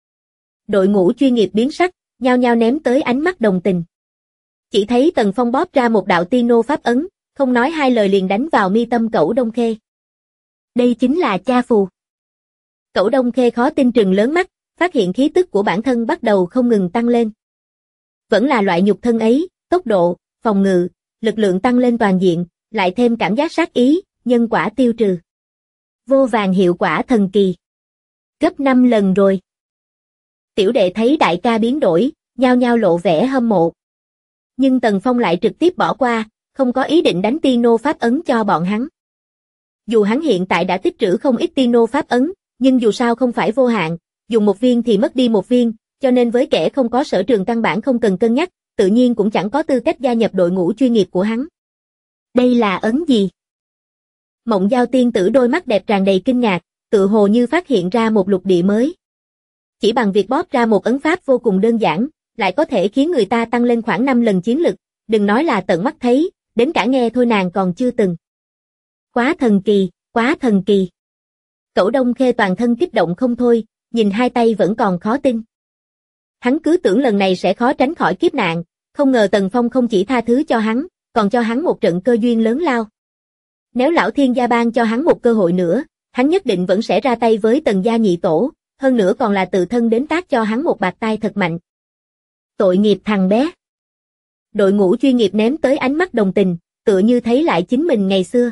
Đội ngũ chuyên nghiệp biến sắc, nhao nhao ném tới ánh mắt đồng tình. Chỉ thấy Tần Phong bóp ra một đạo tiên nô pháp ấn, không nói hai lời liền đánh vào mi tâm Cẩu Đông Khê. Đây chính là cha phù. Cẩu Đông Khê khó tin trừng lớn mắt, phát hiện khí tức của bản thân bắt đầu không ngừng tăng lên. Vẫn là loại nhục thân ấy, tốc độ, phòng ngự, lực lượng tăng lên toàn diện, lại thêm cảm giác sát ý, nhân quả tiêu trừ. Vô vàn hiệu quả thần kỳ. Gấp 5 lần rồi. Tiểu đệ thấy đại ca biến đổi, nhao nhao lộ vẻ hâm mộ. Nhưng Tần Phong lại trực tiếp bỏ qua, không có ý định đánh tiên nô pháp ấn cho bọn hắn. Dù hắn hiện tại đã tích trữ không ít tiên nô pháp ấn, nhưng dù sao không phải vô hạn, dùng một viên thì mất đi một viên, cho nên với kẻ không có sở trường căn bản không cần cân nhắc, tự nhiên cũng chẳng có tư cách gia nhập đội ngũ chuyên nghiệp của hắn. Đây là ấn gì? Mộng Giao tiên tử đôi mắt đẹp tràn đầy kinh ngạc, tự hồ như phát hiện ra một lục địa mới. Chỉ bằng việc bóp ra một ấn pháp vô cùng đơn giản, lại có thể khiến người ta tăng lên khoảng 5 lần chiến lực, đừng nói là tận mắt thấy, đến cả nghe thôi nàng còn chưa từng. Quá thần kỳ, quá thần kỳ. Cẩu Đông Khê toàn thân kích động không thôi, nhìn hai tay vẫn còn khó tin. Hắn cứ tưởng lần này sẽ khó tránh khỏi kiếp nạn, không ngờ Tần Phong không chỉ tha thứ cho hắn, còn cho hắn một trận cơ duyên lớn lao. Nếu lão thiên gia ban cho hắn một cơ hội nữa, hắn nhất định vẫn sẽ ra tay với Tần gia nhị tổ, hơn nữa còn là tự thân đến tác cho hắn một bạt tai thật mạnh. Tội nghiệp thằng bé. Đội ngũ chuyên nghiệp ném tới ánh mắt đồng tình, tựa như thấy lại chính mình ngày xưa.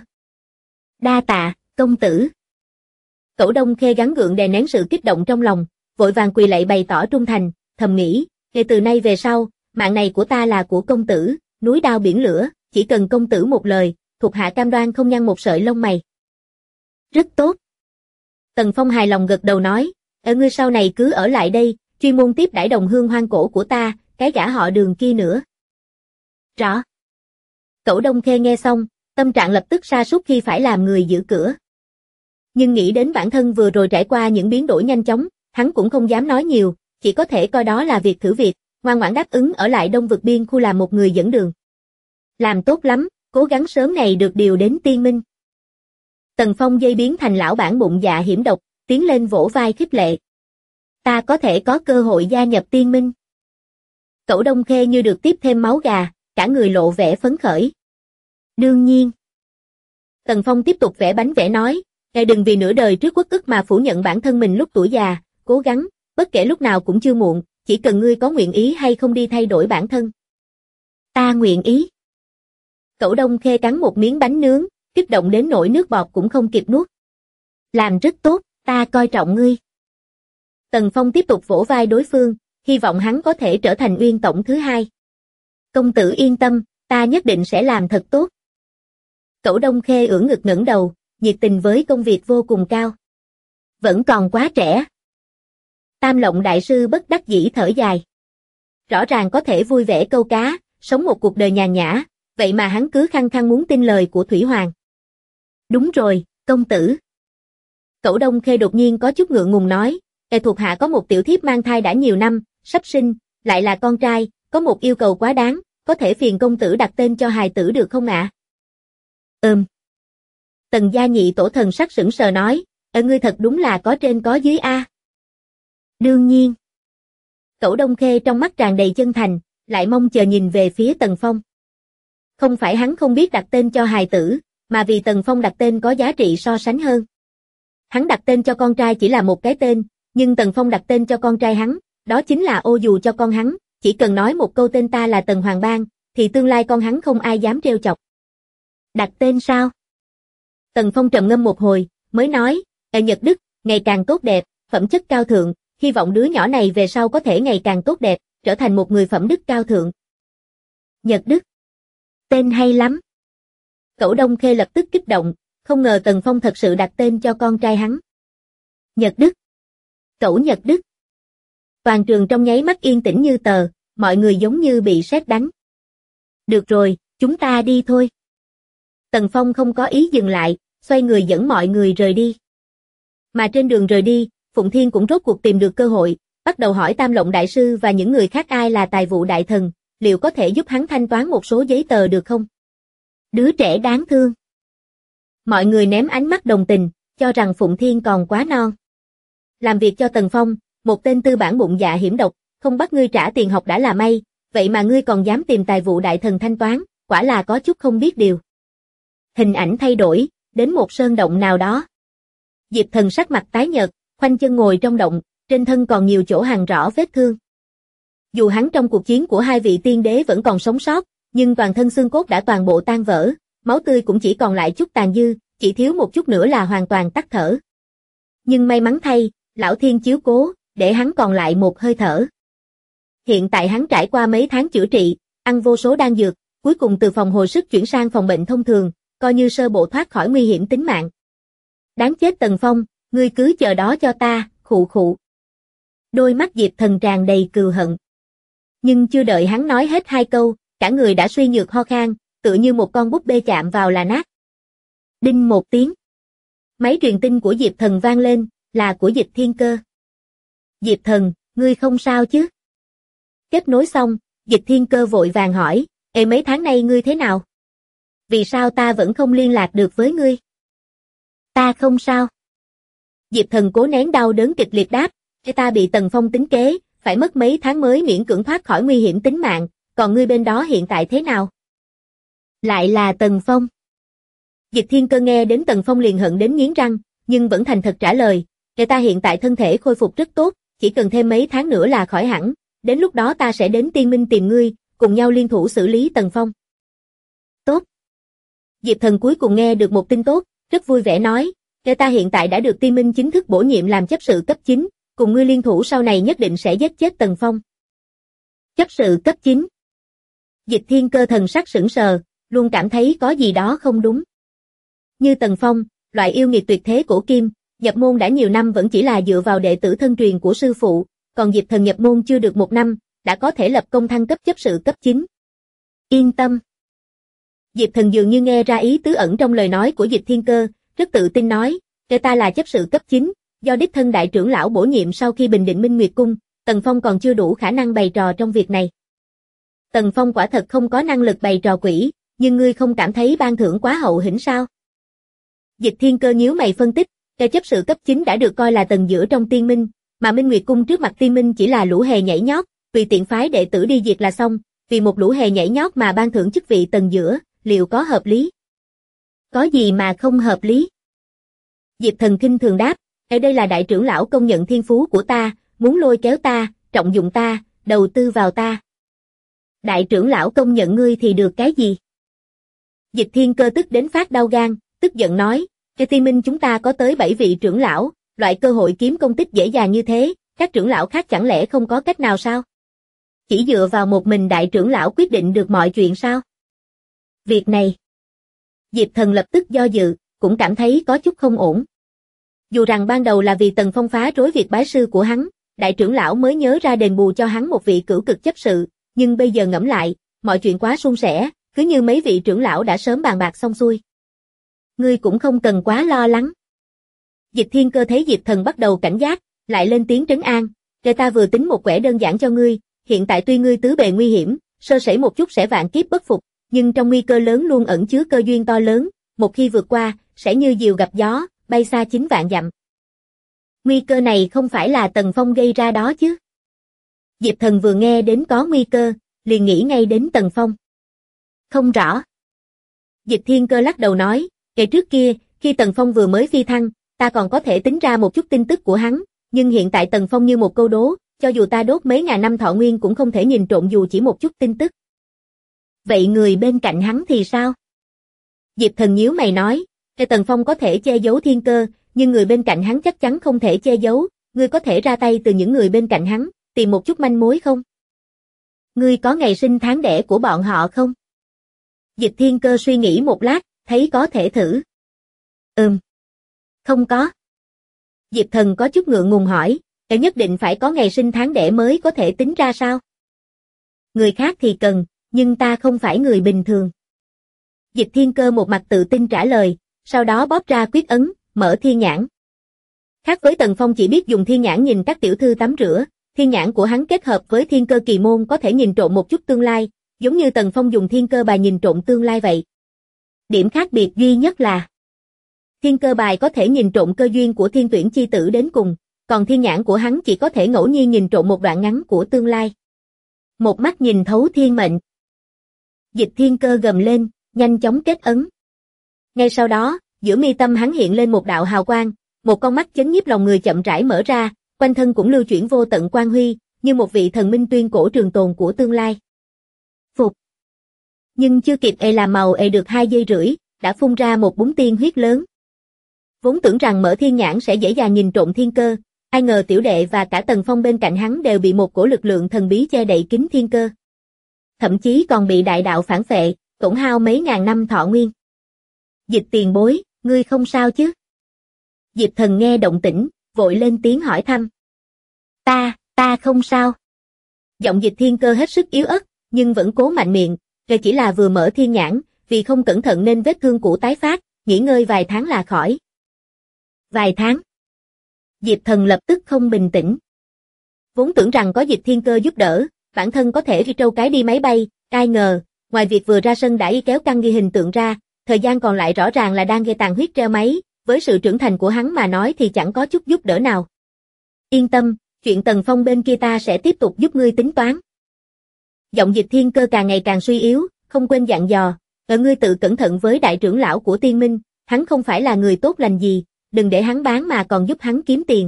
Đa tạ, công tử. Cẩu Đông Khê gắng gượng đè nén sự kích động trong lòng, vội vàng quỳ lạy bày tỏ trung thành, thầm nghĩ, kể từ nay về sau, mạng này của ta là của công tử, núi đao biển lửa, chỉ cần công tử một lời, thuộc hạ cam đoan không nhăn một sợi lông mày. Rất tốt. Tần Phong hài lòng gật đầu nói, ngươi sau này cứ ở lại đây, chuyên môn tiếp đãi đồng hương hoang cổ của ta, cái gã họ Đường kia nữa. Rõ. Cẩu Đông Khê nghe xong, tâm trạng lập tức sa sút khi phải làm người giữ cửa. Nhưng nghĩ đến bản thân vừa rồi trải qua những biến đổi nhanh chóng, hắn cũng không dám nói nhiều, chỉ có thể coi đó là việc thử việc, ngoan ngoãn đáp ứng ở lại Đông Vực Biên khu làm một người dẫn đường. Làm tốt lắm, cố gắng sớm ngày được điều đến tiên minh. Tần Phong dây biến thành lão bản bụng dạ hiểm độc, tiến lên vỗ vai khích lệ. Ta có thể có cơ hội gia nhập tiên minh. Cẩu Đông Khê như được tiếp thêm máu gà, cả người lộ vẻ phấn khởi. Đương nhiên. Tần Phong tiếp tục vẽ bánh vẽ nói, đừng vì nửa đời trước uất ức mà phủ nhận bản thân mình lúc tuổi già, cố gắng, bất kể lúc nào cũng chưa muộn, chỉ cần ngươi có nguyện ý hay không đi thay đổi bản thân. Ta nguyện ý. Cẩu Đông Khê cắn một miếng bánh nướng, kích động đến nỗi nước bọt cũng không kịp nuốt. Làm rất tốt, ta coi trọng ngươi. Tần Phong tiếp tục vỗ vai đối phương, hy vọng hắn có thể trở thành Uyên Tổng thứ hai. Công tử yên tâm, ta nhất định sẽ làm thật tốt. Cẩu Đông Khê ưỡn ngực ngẩng đầu, nhiệt tình với công việc vô cùng cao. Vẫn còn quá trẻ. Tam Lộng đại sư bất đắc dĩ thở dài. Rõ ràng có thể vui vẻ câu cá, sống một cuộc đời nhàn nhã, vậy mà hắn cứ khăng khăng muốn tin lời của Thủy Hoàng. Đúng rồi, công tử. Cẩu Đông Khê đột nhiên có chút ngượng ngùng nói, thuộc hạ có một tiểu thiếp mang thai đã nhiều năm, sắp sinh, lại là con trai, có một yêu cầu quá đáng, có thể phiền công tử đặt tên cho hài tử được không ạ? Tần gia nhị tổ thần sắc sững sờ nói, ngươi thật đúng là có trên có dưới a. Đương nhiên. Cẩu Đông Khê trong mắt tràn đầy chân thành, lại mong chờ nhìn về phía Tần Phong. Không phải hắn không biết đặt tên cho hài tử, mà vì Tần Phong đặt tên có giá trị so sánh hơn. Hắn đặt tên cho con trai chỉ là một cái tên, nhưng Tần Phong đặt tên cho con trai hắn, đó chính là ô dù cho con hắn, chỉ cần nói một câu tên ta là Tần Hoàng Bang, thì tương lai con hắn không ai dám trêu chọc. Đặt tên sao? Tần Phong trầm ngâm một hồi, mới nói, Nhật Đức, ngày càng tốt đẹp, phẩm chất cao thượng, hy vọng đứa nhỏ này về sau có thể ngày càng tốt đẹp, trở thành một người phẩm đức cao thượng. Nhật Đức. Tên hay lắm. Cẩu Đông Khê lập tức kích động, không ngờ Tần Phong thật sự đặt tên cho con trai hắn. Nhật Đức. Cẩu Nhật Đức. Toàn trường trong nháy mắt yên tĩnh như tờ, mọi người giống như bị sét đánh. Được rồi, chúng ta đi thôi. Tần Phong không có ý dừng lại, xoay người dẫn mọi người rời đi. Mà trên đường rời đi, Phụng Thiên cũng rốt cuộc tìm được cơ hội, bắt đầu hỏi Tam Lộng Đại Sư và những người khác ai là tài vụ đại thần, liệu có thể giúp hắn thanh toán một số giấy tờ được không? Đứa trẻ đáng thương. Mọi người ném ánh mắt đồng tình, cho rằng Phụng Thiên còn quá non. Làm việc cho Tần Phong, một tên tư bản bụng dạ hiểm độc, không bắt ngươi trả tiền học đã là may, vậy mà ngươi còn dám tìm tài vụ đại thần thanh toán, quả là có chút không biết điều. Hình ảnh thay đổi, đến một sơn động nào đó. Diệp Thần sắc mặt tái nhợt, khoanh chân ngồi trong động, trên thân còn nhiều chỗ hằn rõ vết thương. Dù hắn trong cuộc chiến của hai vị tiên đế vẫn còn sống sót, nhưng toàn thân xương cốt đã toàn bộ tan vỡ, máu tươi cũng chỉ còn lại chút tàn dư, chỉ thiếu một chút nữa là hoàn toàn tắt thở. Nhưng may mắn thay, Lão Thiên chiếu cố, để hắn còn lại một hơi thở. Hiện tại hắn trải qua mấy tháng chữa trị, ăn vô số đan dược, cuối cùng từ phòng hồi sức chuyển sang phòng bệnh thông thường, coi như sơ bộ thoát khỏi nguy hiểm tính mạng. Đáng chết Tần Phong, ngươi cứ chờ đó cho ta, khụ khụ. Đôi mắt Diệp Thần tràn đầy cừu hận. Nhưng chưa đợi hắn nói hết hai câu, cả người đã suy nhược ho khan, tựa như một con búp bê chạm vào là nát. Đinh một tiếng. Máy truyền tin của Diệp Thần vang lên, là của Dịch Thiên Cơ. Diệp Thần, ngươi không sao chứ? Kết nối xong, Dịch Thiên Cơ vội vàng hỏi, ê mấy tháng nay ngươi thế nào? Vì sao ta vẫn không liên lạc được với ngươi? Ta không sao. Diệp Thần cố nén đau đớn kịch liệt đáp, ta bị Tần Phong tính kế, phải mất mấy tháng mới miễn cưỡng thoát khỏi nguy hiểm tính mạng, còn ngươi bên đó hiện tại thế nào? Lại là Tần Phong. Dịch Thiên Cơ nghe đến Tần Phong liền hận đến nghiến răng, nhưng vẫn thành thật trả lời, ta hiện tại thân thể khôi phục rất tốt, chỉ cần thêm mấy tháng nữa là khỏi hẳn, đến lúc đó ta sẽ đến Tiên Minh tìm ngươi, cùng nhau liên thủ xử lý Tần Phong. Tốt. Diệp Thần cuối cùng nghe được một tin tốt, rất vui vẻ nói, ta hiện tại đã được Tiên Minh chính thức bổ nhiệm làm chấp sự cấp 9, cùng ngươi liên thủ sau này nhất định sẽ giết chết Tần Phong. Chấp sự cấp 9. Dịch Thiên Cơ thần sắc sững sờ, luôn cảm thấy có gì đó không đúng. Như Tần Phong, loại yêu nghiệt tuyệt thế cổ kim, nhập môn đã nhiều năm vẫn chỉ là dựa vào đệ tử thân truyền của sư phụ, còn Diệp Thần nhập môn chưa được một năm, đã có thể lập công thăng cấp chấp sự cấp 9. Yên tâm. Diệp Thần dường như nghe ra ý tứ ẩn trong lời nói của Dịch Thiên Cơ, rất tự tin nói, ta là chấp sự cấp 9, do đích thân đại trưởng lão bổ nhiệm sau khi bình định Minh Nguyệt Cung, Tần Phong còn chưa đủ khả năng bày trò trong việc này. Tần Phong quả thật không có năng lực bày trò quỷ, nhưng ngươi không cảm thấy ban thưởng quá hậu hĩnh sao? Dịch Thiên Cơ nhíu mày phân tích, chấp sự cấp 9 đã được coi là tầng giữa trong Tiên Minh, mà Minh Nguyệt Cung trước mặt Tiên Minh chỉ là lũ hề nhảy nhót, tùy tiện phái đệ tử đi diệt là xong, vì một lũ hề nhảy nhót mà ban thưởng chức vị tầng giữa, liệu có hợp lý? Có gì mà không hợp lý? Diệp Thần khinh thường đáp, ở đây là đại trưởng lão công nhận thiên phú của ta, muốn lôi kéo ta, trọng dụng ta, đầu tư vào ta. Đại trưởng lão công nhận ngươi thì được cái gì? Dịch Thiên Cơ tức đến phát đau gan, tức giận nói, cái Tiên Minh chúng ta có tới 7 vị trưởng lão, loại cơ hội kiếm công tích dễ dàng như thế, các trưởng lão khác chẳng lẽ không có cách nào sao? Chỉ dựa vào một mình đại trưởng lão quyết định được mọi chuyện sao? Việc này, Diệp Thần lập tức do dự, cũng cảm thấy có chút không ổn. Dù rằng ban đầu là vì Tần Phong phá rối việc bái sư của hắn, đại trưởng lão mới nhớ ra đền bù cho hắn một vị cửu cực chấp sự, nhưng bây giờ ngẫm lại, mọi chuyện quá suôn sẻ, cứ như mấy vị trưởng lão đã sớm bàn bạc xong xuôi. Ngươi cũng không cần quá lo lắng. Dịch Thiên Cơ thấy Diệp Thần bắt đầu cảnh giác, lại lên tiếng trấn an, ta vừa tính một quẻ đơn giản cho ngươi, hiện tại tuy ngươi tứ bề nguy hiểm, sơ sẩy một chút sẽ vạn kiếp bất phục, nhưng trong nguy cơ lớn luôn ẩn chứa cơ duyên to lớn, một khi vượt qua, sẽ như diều gặp gió, bay xa 9 vạn dặm. Nguy cơ này không phải là Tần Phong gây ra đó chứ? Diệp Thần vừa nghe đến có nguy cơ, liền nghĩ ngay đến Tần Phong. Không rõ. Dịch Thiên Cơ lắc đầu nói, ngày trước kia, khi Tần Phong vừa mới phi thăng, ta còn có thể tính ra một chút tin tức của hắn, nhưng hiện tại Tần Phong như một câu đố, cho dù ta đốt mấy ngàn năm thọ nguyên cũng không thể nhìn trộm dù chỉ một chút tin tức. Vậy người bên cạnh hắn thì sao? Diệp Thần nhíu mày nói, Tần Phong có thể che giấu Thiên Cơ, nhưng người bên cạnh hắn chắc chắn không thể che giấu, ngươi có thể ra tay từ những người bên cạnh hắn, tìm một chút manh mối không? Ngươi có ngày sinh tháng đẻ của bọn họ không? Dịch Thiên Cơ suy nghĩ một lát, thấy có thể thử. Không có. Diệp Thần có chút ngượng ngùng hỏi, nhất định phải có ngày sinh tháng đẻ mới có thể tính ra sao? Người khác thì cần, nhưng ta không phải người bình thường. Dịch Thiên Cơ một mặt tự tin trả lời, sau đó bóp ra quyết ấn, mở thiên nhãn. Khác với Tần Phong chỉ biết dùng thiên nhãn nhìn các tiểu thư tắm rửa, thiên nhãn của hắn kết hợp với thiên cơ kỳ môn có thể nhìn trộm một chút tương lai, giống như Tần Phong dùng thiên cơ bài nhìn trộm tương lai vậy. Điểm khác biệt duy nhất là thiên cơ bài có thể nhìn trộm cơ duyên của thiên tuyển chi tử đến cùng, còn thiên nhãn của hắn chỉ có thể ngẫu nhiên nhìn trộm một đoạn ngắn của tương lai. Một mắt nhìn thấu thiên mệnh. Dịch Thiên Cơ gầm lên, nhanh chóng kết ấn. Ngay sau đó, giữa mi tâm hắn hiện lên một đạo hào quang, một con mắt chấn nhiếp lòng người chậm rãi mở ra, quanh thân cũng lưu chuyển vô tận quang huy, như một vị thần minh tuyên cổ trường tồn của tương lai. Phục. Nhưng chưa kịp làm màu được 2 giây rưỡi, đã phun ra một búng tiên huyết lớn. Vốn tưởng rằng mở thiên nhãn sẽ dễ dàng nhìn trộm thiên cơ, ai ngờ tiểu đệ và cả Tần Phong bên cạnh hắn đều bị một cổ lực lượng thần bí che đậy kín thiên cơ. Thậm chí còn bị đại đạo phản phệ, tổn hao mấy ngàn năm thọ nguyên. Dịch tiền bối, ngươi không sao chứ? Diệp Thần nghe động tĩnh, vội lên tiếng hỏi thăm. Ta không sao. Giọng Dịch Thiên Cơ hết sức yếu ớt, nhưng vẫn cố mạnh miệng, chỉ là vừa mở thiên nhãn, vì không cẩn thận nên vết thương cũ tái phát, nghỉ ngơi vài tháng là khỏi. Vài tháng. Diệp Thần lập tức không bình tĩnh. Vốn tưởng rằng có Dịch Thiên Cơ giúp đỡ, bản thân có thể trâu cái đi máy bay, ai ngờ, ngoài việc vừa ra sân đã kéo căng ghi hình tượng ra, thời gian còn lại rõ ràng là đang gây tàn huyết treo máy, với sự trưởng thành của hắn mà nói thì chẳng có chút giúp đỡ nào. Yên tâm, chuyện Tần Phong bên kia ta sẽ tiếp tục giúp ngươi tính toán. Giọng Dịch Thiên Cơ càng ngày càng suy yếu, không quên dặn dò, ngươi tự cẩn thận với đại trưởng lão của Tiên Minh, hắn không phải là người tốt lành gì, đừng để hắn bán mà còn giúp hắn kiếm tiền.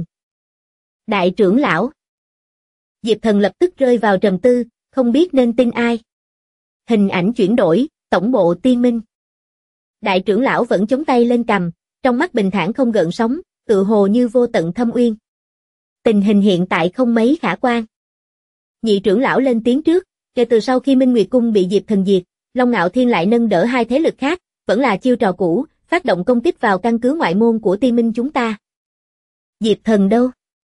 Đại trưởng lão. Diệp Thần lập tức rơi vào trầm tư, không biết nên tin ai. Hình ảnh chuyển đổi, tổng bộ Tiên Minh. Đại trưởng lão vẫn chống tay lên cằm, trong mắt bình thản không gợn sóng, tựa hồ như vô tận thâm uyên. Tình hình hiện tại không mấy khả quan. Nhị trưởng lão lên tiếng trước, kể từ sau khi Minh Nguyệt Cung bị Diệp Thần diệt, Long Ngạo Thiên lại nâng đỡ 2 thế lực khác, vẫn là chiêu trò cũ, phát động công kích vào căn cứ ngoại môn của Tiên Minh chúng ta. Diệp Thần đâu?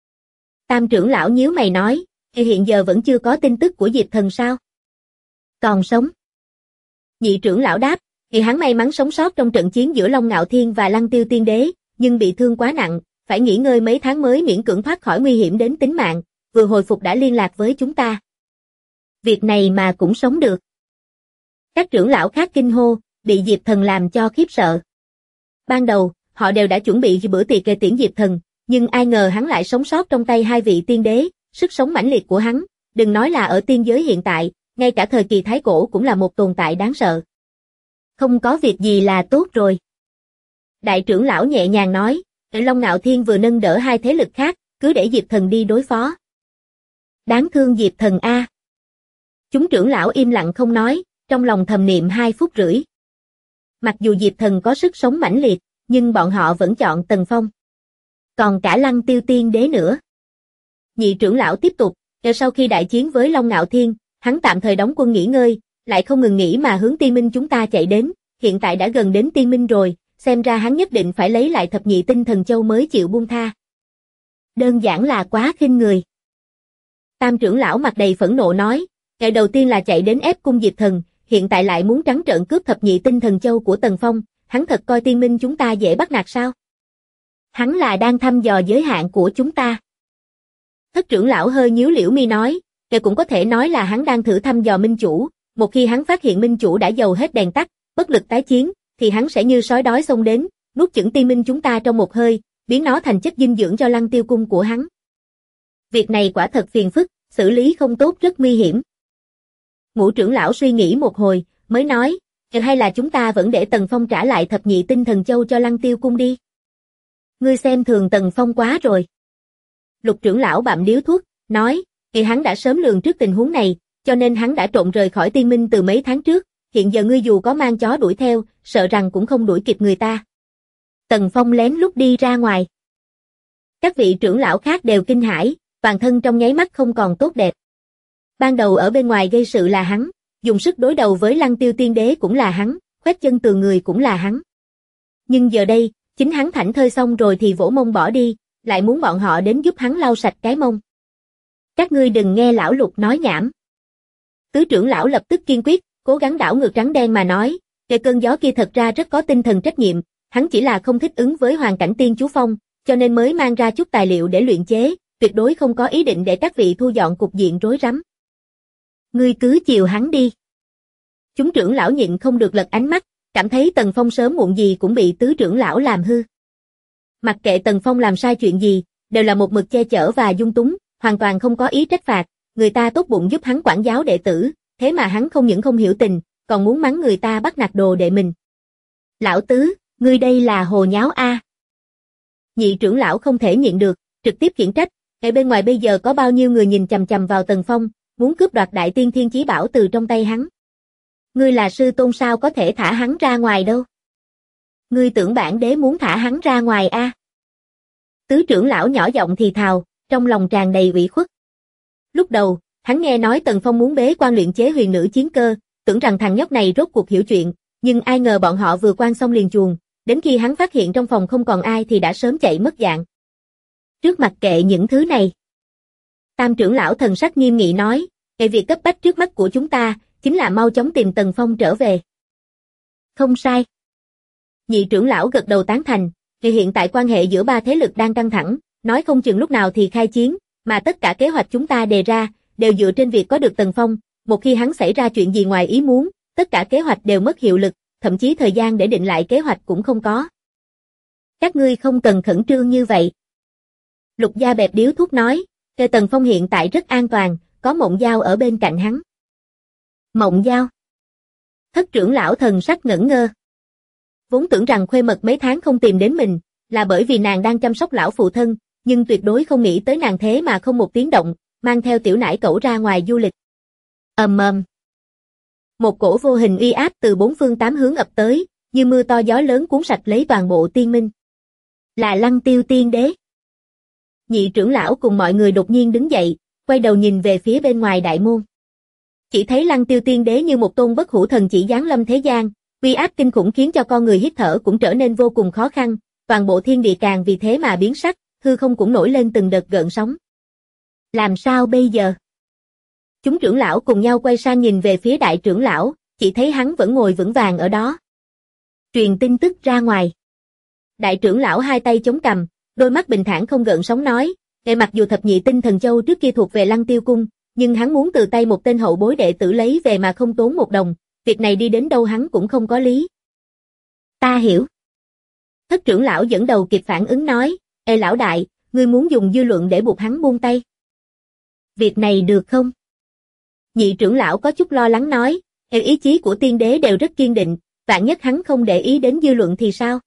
Tam trưởng lão nhíu mày nói, hiện giờ vẫn chưa có tin tức của Diệp Thần sao? Còn sống. Nhị trưởng lão đáp, hắn may mắn sống sót trong trận chiến giữa Long Ngạo Thiên và Lăng Tiêu Tiên Đế, nhưng bị thương quá nặng, phải nghỉ ngơi mấy tháng mới miễn cưỡng thoát khỏi nguy hiểm đến tính mạng, vừa hồi phục đã liên lạc với chúng ta. Việc này mà cũng sống được. Các trưởng lão khác kinh hô, bị Diệp Thần làm cho khiếp sợ. Ban đầu, họ đều đã chuẩn bị bữa tiệc tiễn Diệp Thần, nhưng ai ngờ hắn lại sống sót trong tay 2 vị tiên đế, sức sống mãnh liệt của hắn, đừng nói là ở tiên giới hiện tại, ngay cả thời kỳ thái cổ cũng là một tồn tại đáng sợ. Không có việc gì là tốt rồi. Đại trưởng lão nhẹ nhàng nói, Long Ngạo Thiên vừa nâng đỡ 2 thế lực khác, cứ để Diệp Thần đi đối phó. Đáng thương Diệp Thần a. Chúng trưởng lão im lặng không nói, trong lòng thầm niệm 2 phút rưỡi. Mặc dù Diệp Thần có sức sống mãnh liệt, nhưng bọn họ vẫn chọn Tần Phong. Còn cả Lăng Tiêu Tiên Đế nữa. Nhị trưởng lão tiếp tục, sau khi đại chiến với Long Ngạo Thiên, hắn tạm thời đóng quân nghỉ ngơi, lại không ngừng nghỉ mà hướng Tiên Minh chúng ta chạy đến, hiện tại đã gần đến Tiên Minh rồi, xem ra hắn nhất định phải lấy lại thập nhị tinh thần châu mới chịu buông tha. Đơn giản là quá khinh người. Tam trưởng lão mặt đầy phẫn nộ nói, ngày đầu tiên là chạy đến ép cung Diệp Thần, hiện tại lại muốn trắng trợn cướp thập nhị tinh thần châu của Tần Phong, hắn thật coi Tiên Minh chúng ta dễ bắt nạt sao? Hắn là đang thăm dò giới hạn của chúng ta. Thất trưởng lão hơi nhíu liễu mi nói, cũng có thể nói là hắn đang thử thăm dò minh chủ, một khi hắn phát hiện minh chủ đã dầu hết đèn tắt, bất lực tái chiến, thì hắn sẽ như sói đói xông đến, nuốt chửng Tiên Minh chúng ta trong một hơi, biến nó thành chất dinh dưỡng cho Lăng Tiêu cung của hắn. Việc này quả thật phiền phức, xử lý không tốt rất nguy hiểm. Ngũ trưởng lão suy nghĩ một hồi, mới nói, hay là chúng ta vẫn để Tần Phong trả lại thập nhị tinh thần châu cho Lăng Tiêu cung đi. Ngươi xem thường Tần Phong quá rồi. Lục trưởng lão bặm điếu thuốc, nói, hắn đã sớm lường trước tình huống này, cho nên hắn đã trộm rời khỏi Tiên Minh từ mấy tháng trước, hiện giờ ngươi dù có mang chó đuổi theo, sợ rằng cũng không đuổi kịp người ta. Tần Phong lén lút đi ra ngoài. Các vị trưởng lão khác đều kinh hãi, toàn thân trong nháy mắt không còn tốt đẹp. Ban đầu ở bên ngoài gây sự là hắn, dùng sức đối đầu với Lăng Tiêu Tiên Đế cũng là hắn, khoét chân tường người cũng là hắn. Nhưng giờ đây, chính hắn thảnh thơi xong rồi thì vỗ mông bỏ đi, lại muốn bọn họ đến giúp hắn lau sạch cái mông. Các ngươi đừng nghe lão Lục nói nhảm. Tứ trưởng lão lập tức kiên quyết, cố gắng đảo ngược trắng đen mà nói, cái cơn gió kia thật ra rất có tinh thần trách nhiệm, hắn chỉ là không thích ứng với hoàn cảnh Tiên Chú Phong, cho nên mới mang ra chút tài liệu để luyện chế, tuyệt đối không có ý định để các vị thu dọn cục diện rối rắm. Ngươi cứ chiều hắn đi. Chúng trưởng lão nhịn không được lật ánh mắt, cảm thấy Tần Phong sớm muộn gì cũng bị tứ trưởng lão làm hư. Mặc kệ Tần Phong làm sai chuyện gì, đều là một mực che chở và dung túng, hoàn toàn không có ý trách phạt, người ta tốt bụng giúp hắn quản giáo đệ tử, thế mà hắn không những không hiểu tình, còn muốn mắng người ta bắt nạt đồ đệ mình. Lão tứ, ngươi đây là hồ nháo a. Nhị trưởng lão không thể nhịn được, trực tiếp khiển trách, ngay bên ngoài bây giờ có bao nhiêu người nhìn chằm chằm vào Tần Phong, muốn cướp đoạt Đại Tiên Thiên Chí Bảo từ trong tay hắn. Ngươi là sư tôn sao có thể thả hắn ra ngoài đâu? Ngươi tưởng bản đế muốn thả hắn ra ngoài a? Tứ trưởng lão nhỏ giọng thì thào, trong lòng tràn đầy ủy khuất. Lúc đầu, hắn nghe nói Tần Phong muốn bế quan luyện chế huyền nữ chiến cơ, tưởng rằng thằng nhóc này rốt cuộc hiểu chuyện, nhưng ai ngờ bọn họ vừa quan xong liền chuồn, đến khi hắn phát hiện trong phòng không còn ai thì đã sớm chạy mất dạng. Trước mặt kệ những thứ này. Tam trưởng lão thần sắc nghiêm nghị nói, việc cấp bách trước mắt của chúng ta, chính là mau chóng tìm Tần Phong trở về. Không sai. Nhị trưởng lão gật đầu tán thành, vì hiện tại quan hệ giữa ba thế lực đang căng thẳng, nói không chừng lúc nào thì khai chiến, mà tất cả kế hoạch chúng ta đề ra, đều dựa trên việc có được Tần Phong, một khi hắn xảy ra chuyện gì ngoài ý muốn, tất cả kế hoạch đều mất hiệu lực, thậm chí thời gian để định lại kế hoạch cũng không có. Các ngươi không cần khẩn trương như vậy. Lục Gia bẹp điếu thuốc nói, Tề Tần Phong hiện tại rất an toàn, có Mộng Giao ở bên cạnh hắn. Mộng Giao. Thất trưởng lão thần sắc ngẩn ngơ. Vốn tưởng rằng Khuê Mật mấy tháng không tìm đến mình, là bởi vì nàng đang chăm sóc lão phụ thân, nhưng tuyệt đối không nghĩ tới nàng thế mà không một tiếng động, mang theo tiểu nải cẩu ra ngoài du lịch. Một cổ vô hình uy áp từ bốn phương tám hướng ập tới, như mưa to gió lớn cuốn sạch lấy toàn bộ tiên minh. Là Lăng Tiêu Tiên Đế. Nhị trưởng lão cùng mọi người đột nhiên đứng dậy, quay đầu nhìn về phía bên ngoài đại môn. Chỉ thấy Lăng Tiêu Tiên Đế như một tôn bất hủ thần chỉ giáng lâm thế gian, uy áp kinh khủng khiến cho con người hít thở cũng trở nên vô cùng khó khăn, toàn bộ thiên địa càng vì thế mà biến sắc, hư không cũng nổi lên từng đợt gợn sóng. Làm sao bây giờ? Chúng trưởng lão cùng nhau quay sang nhìn về phía đại trưởng lão, chỉ thấy hắn vẫn ngồi vững vàng ở đó. Truyền tin tức ra ngoài. Đại trưởng lão hai tay chống cằm, đôi mắt bình thản không gợn sóng nói, mặc dù thập nhị tinh thần châu trước kia thuộc về Lăng Tiêu Cung, nhưng hắn muốn từ tay một tên hậu bối đệ tử lấy về mà không tốn một đồng, việc này đi đến đâu hắn cũng không có lý. Ta hiểu. Thất trưởng lão dẫn đầu kịp phản ứng nói, lão đại, ngươi muốn dùng dư luận để buộc hắn buông tay. Việc này được không? Nhị trưởng lão có chút lo lắng nói, ý chí của tiên đế đều rất kiên định, vạn nhất hắn không để ý đến dư luận thì sao?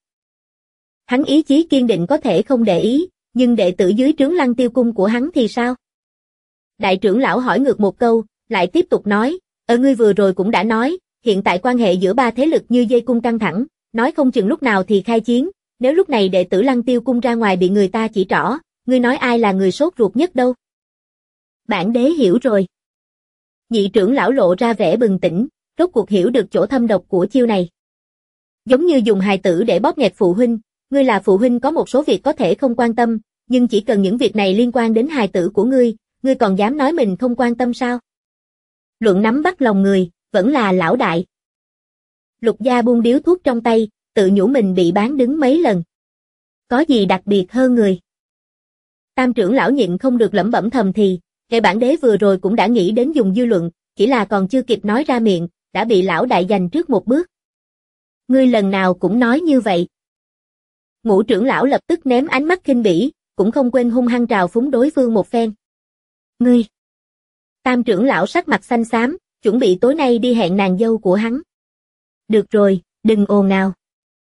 Hắn ý chí kiên định có thể không để ý, nhưng đệ tử dưới trướng Lăng Tiêu Cung của hắn thì sao? Đại trưởng lão hỏi ngược một câu, lại tiếp tục nói, ngươi vừa rồi cũng đã nói, hiện tại quan hệ giữa ba thế lực như dây cung căng thẳng, nói không chừng lúc nào thì khai chiến, nếu lúc này đệ tử Lăng Tiêu Cung ra ngoài bị người ta chỉ trỏ, ngươi nói ai là người sốt ruột nhất đâu? Bản đế hiểu rồi. Nhị trưởng lão lộ ra vẻ bừng tỉnh, rốt cuộc hiểu được chỗ thâm độc của chiêu này. Giống như dùng hài tử để bóp nghẹt phụ huynh, ngươi là phụ huynh có một số việc có thể không quan tâm, nhưng chỉ cần những việc này liên quan đến hài tử của ngươi còn dám nói mình không quan tâm sao? Luận nắm bắt lòng người, vẫn là lão đại. Lục Gia buông điếu thuốc trong tay, tự nhủ mình bị bán đứng mấy lần. Có gì đặc biệt hơn người? Tam trưởng lão nhịn không được lẩm bẩm thầm thì, bản đế vừa rồi cũng đã nghĩ đến dùng dư luận, chỉ là còn chưa kịp nói ra miệng, đã bị lão đại giành trước một bước. Ngươi lần nào cũng nói như vậy. Ngũ trưởng lão lập tức ném ánh mắt khinh bỉ, cũng không quên hung hăng trào phúng đối phương một phen. Ngươi! Tam trưởng lão sắc mặt xanh xám, chuẩn bị tối nay đi hẹn nàng dâu của hắn. Được rồi, đừng ồn ào.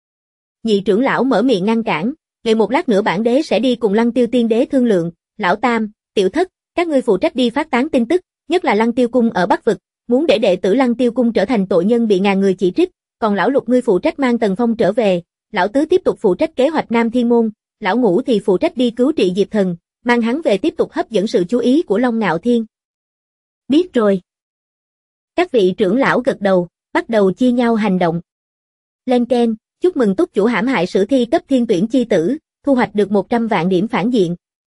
Nhị trưởng lão mở miệng ngăn cản, ngày một lát nữa bản đế sẽ đi cùng Lăng Tiêu Tiên Đế thương lượng, lão Tam, tiểu thất, các ngươi phụ trách đi phát tán tin tức, nhất là Lăng Tiêu Cung ở Bắc Vực, muốn để đệ tử Lăng Tiêu Cung trở thành tội nhân bị ngàn người chỉ trích, còn lão Lục ngươi phụ trách mang Tần Phong trở về, lão Tứ tiếp tục phụ trách kế hoạch Nam Thiên Môn, lão Ngũ thì phụ trách đi cứu trị Diệp Thần, mang hắn về tiếp tục hấp dẫn sự chú ý của Long Ngạo Thiên. Biết rồi. Các vị trưởng lão gật đầu, bắt đầu chia nhau hành động. Lên keng, chúc mừng túc chủ hãm hại sử thi cấp thiên tuyển chi tử, thu hoạch được 100 vạn điểm phản diện.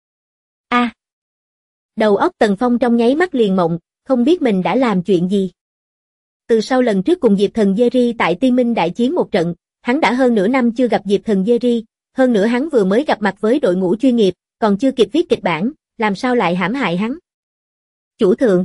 Đầu óc Tần Phong trong nháy mắt liền mộng, không biết mình đã làm chuyện gì. Từ sau lần trước cùng Diệp Thần Jerry tại Tiên Minh đại chiến một trận, hắn đã hơn nửa năm chưa gặp Diệp Thần Jerry, hơn nữa hắn vừa mới gặp mặt với đội ngũ chuyên nghiệp, còn chưa kịp viết kịch bản, làm sao lại hãm hại hắn. Chủ thượng.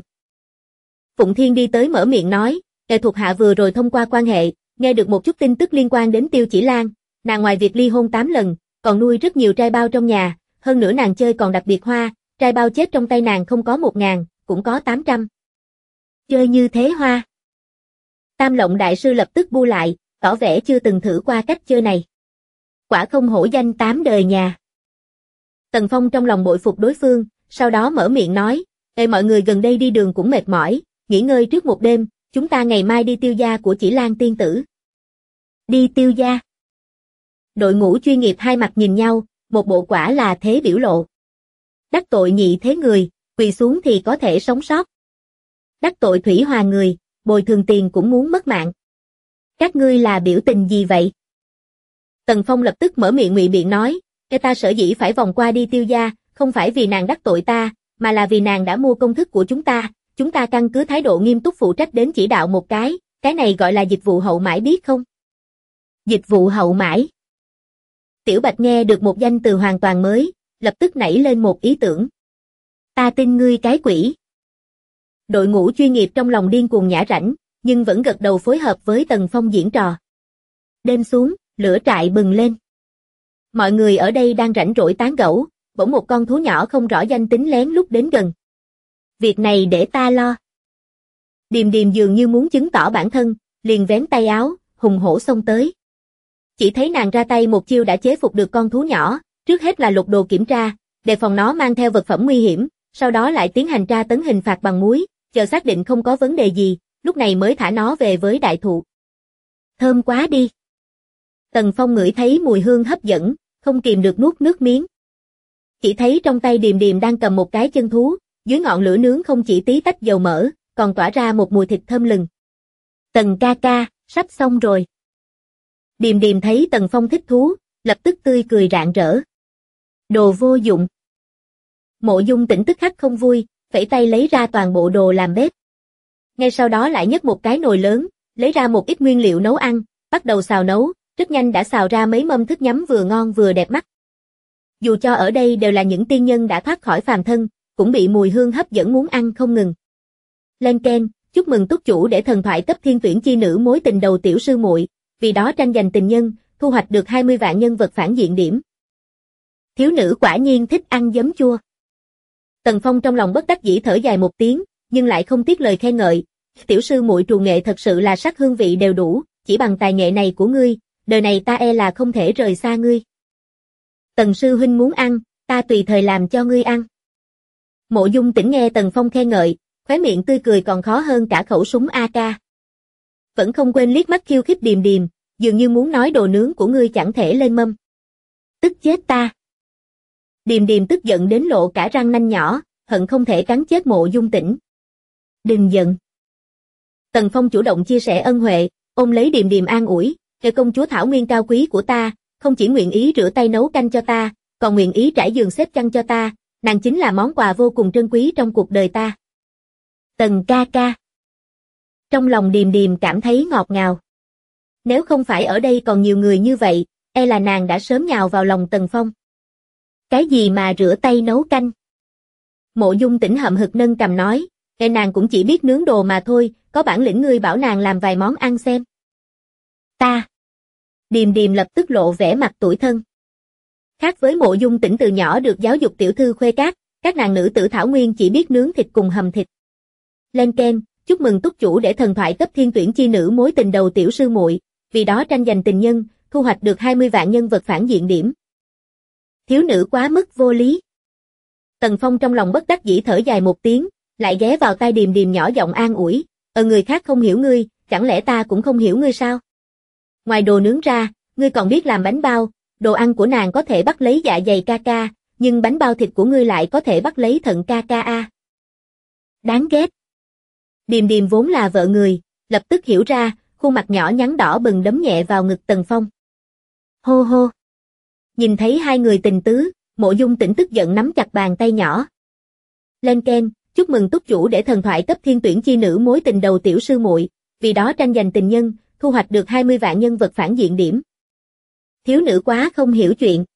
Phụng Thiên đi tới mở miệng nói, kẻ thuộc hạ vừa rồi thông qua quan hệ, nghe được một chút tin tức liên quan đến Tiêu Chỉ Lan, nàng ngoài việc ly hôn 8 lần, còn nuôi rất nhiều trai bao trong nhà, hơn nữa nàng chơi còn đặc biệt hoa, trai bao chết trong tay nàng không có 1.000, cũng có 800. Chơi như thế hoa. Tam Lộng đại sư lập tức bu lại, tỏ vẻ chưa từng thử qua cách chơi này. Quả không hổ danh 8 đời nhà. Tần Phong trong lòng bội phục đối phương, sau đó mở miệng nói, ê mọi người gần đây đi đường cũng mệt mỏi, nghỉ ngơi trước một đêm, chúng ta ngày mai đi Tiêu gia của Chỉ Lan tiên tử. Đi Tiêu gia. Đội ngũ chuyên nghiệp hai mặt nhìn nhau, một bộ quả là thế biểu lộ. Đắc tội nhị thế người, quỳ xuống thì có thể sống sót. Đắc tội thủy hòa người, bồi thường tiền cũng muốn mất mạng. Các ngươi là biểu tình gì vậy? Tần Phong lập tức mở miệng ngụy biện nói, ta sở dĩ phải vòng qua đi Tiêu gia, không phải vì nàng đắc tội ta, mà là vì nàng đã mua công thức của chúng ta căn cứ thái độ nghiêm túc phụ trách đến chỉ đạo một cái này gọi là dịch vụ hậu mãi biết không? Dịch vụ hậu mãi. Tiểu Bạch nghe được một danh từ hoàn toàn mới, lập tức nảy lên một ý tưởng. Ta tin ngươi cái quỷ. Đội ngũ chuyên nghiệp trong lòng điên cuồng nhả rãnh, nhưng vẫn gật đầu phối hợp với Tần Phong diễn trò. Đêm xuống, lửa trại bừng lên. Mọi người ở đây đang rảnh rỗi tán gẫu, bỗng một con thú nhỏ không rõ danh tính lén lút đến gần. Việc này để ta lo. Điềm Điềm dường như muốn chứng tỏ bản thân, liền vén tay áo, hùng hổ xông tới. Chỉ thấy nàng ra tay một chiêu đã chế phục được con thú nhỏ, trước hết là lục đồ kiểm tra, đề phòng nó mang theo vật phẩm nguy hiểm, sau đó lại tiến hành tra tấn hình phạt bằng muối, chờ xác định không có vấn đề gì, lúc này mới thả nó về với đại thụ. Thơm quá đi. Tần Phong ngửi thấy mùi hương hấp dẫn, không kìm được nuốt nước miếng. Chỉ thấy trong tay Điềm Điềm đang cầm một cái chân thú, dưới ngọn lửa nướng không chỉ tí tách dầu mỡ, còn tỏa ra một mùi thịt thơm lừng. Tần ca ca, sắp xong rồi. Điềm Điềm thấy Tần Phong thích thú, lập tức tươi cười rạng rỡ. Đồ vô dụng. Mộ Dung Tĩnh tức khắc không vui, phẩy tay lấy ra toàn bộ đồ làm bếp. Ngay sau đó lại nhấc một cái nồi lớn, lấy ra một ít nguyên liệu nấu ăn, bắt đầu xào nấu, rất nhanh đã xào ra mấy mâm thức nhắm vừa ngon vừa đẹp mắt. Dù cho ở đây đều là những tiên nhân đã thoát khỏi phàm thân, cũng bị mùi hương hấp dẫn muốn ăn không ngừng. Lên keng, chúc mừng túc chủ để thần thoại cấp thiên tuyển chi nữ mối tình đầu tiểu sư muội, vì đó tranh giành tình nhân, thu hoạch được 20 vạn nhân vật phản diện điểm. Thiếu nữ quả nhiên thích ăn giấm chua. Tần Phong trong lòng bất đắc dĩ thở dài một tiếng, nhưng lại không tiếc lời khen ngợi. Tiểu sư muội trù nghệ thật sự là sắc hương vị đều đủ, chỉ bằng tài nghệ này của ngươi, đời này ta e là không thể rời xa ngươi. Tần sư huynh muốn ăn, ta tùy thời làm cho ngươi ăn. Mộ Dung Tĩnh nghe Tần Phong khen ngợi, khóe miệng tươi cười còn khó hơn cả khẩu súng AK. Vẫn không quên liếc mắt khiêu khích Điềm Điềm, dường như muốn nói đồ nướng của ngươi chẳng thể lên mâm. Tức chết ta. Điềm Điềm tức giận đến lộ cả răng nanh nhỏ, hận không thể cắn chết Mộ Dung Tĩnh. Đừng giận. Tần Phong chủ động chia sẻ ân huệ, ôm lấy Điềm Điềm an ủi, "Kẻ công chúa thảo nguyên cao quý của ta, không chỉ nguyện ý rửa tay nấu canh cho ta, còn nguyện ý trải giường xếp chăn cho ta, nàng chính là món quà vô cùng trân quý trong cuộc đời ta." Tần ca ca. Trong lòng Điềm Điềm cảm thấy ngọt ngào. Nếu không phải ở đây còn nhiều người như vậy, e là nàng đã sớm nhào vào lòng Tần Phong. Cái gì mà rửa tay nấu canh? Mộ Dung Tĩnh hậm hực nâng cằm nói, "Ê, nàng cũng chỉ biết nướng đồ mà thôi, có bản lĩnh ngươi bảo nàng làm vài món ăn xem." Ta. Điềm Điềm lập tức lộ vẻ mặt tủi thân. Khác với Mộ Dung Tĩnh từ nhỏ được giáo dục tiểu thư khuê các nàng nữ tử thảo nguyên chỉ biết nướng thịt cùng hầm thịt. Lên keng, chúc mừng túc chủ để thần thoại cấp thiên tuyển chi nữ mối tình đầu tiểu sư muội, vì đó tranh giành tình nhân, thu hoạch được 20 vạn nhân vật phản diện điểm. Thiếu nữ quá mức vô lý. Tần Phong trong lòng bất đắc dĩ thở dài một tiếng, lại ghé vào tai Điềm Điềm nhỏ giọng an ủi, người khác không hiểu ngươi, chẳng lẽ ta cũng không hiểu ngươi sao? Ngoài đồ nướng ra, ngươi còn biết làm bánh bao, đồ ăn của nàng có thể bắt lấy dạ dày ca ca, nhưng bánh bao thịt của ngươi lại có thể bắt lấy thận ca ca a. Đáng ghét. Điềm Điềm vốn là vợ người, lập tức hiểu ra, khuôn mặt nhỏ nhắn đỏ bừng đấm nhẹ vào ngực Tần Phong. Hô hô. Nhìn thấy hai người tình tứ, Mộ Dung Tĩnh tức giận nắm chặt bàn tay nhỏ. Lên keng, chúc mừng túc chủ để thần thoại cấp thiên tuyển chi nữ mối tình đầu tiểu sư muội, vì đó tranh giành tình nhân, thu hoạch được 20 vạn nhân vật phản diện điểm. Thiếu nữ quá không hiểu chuyện.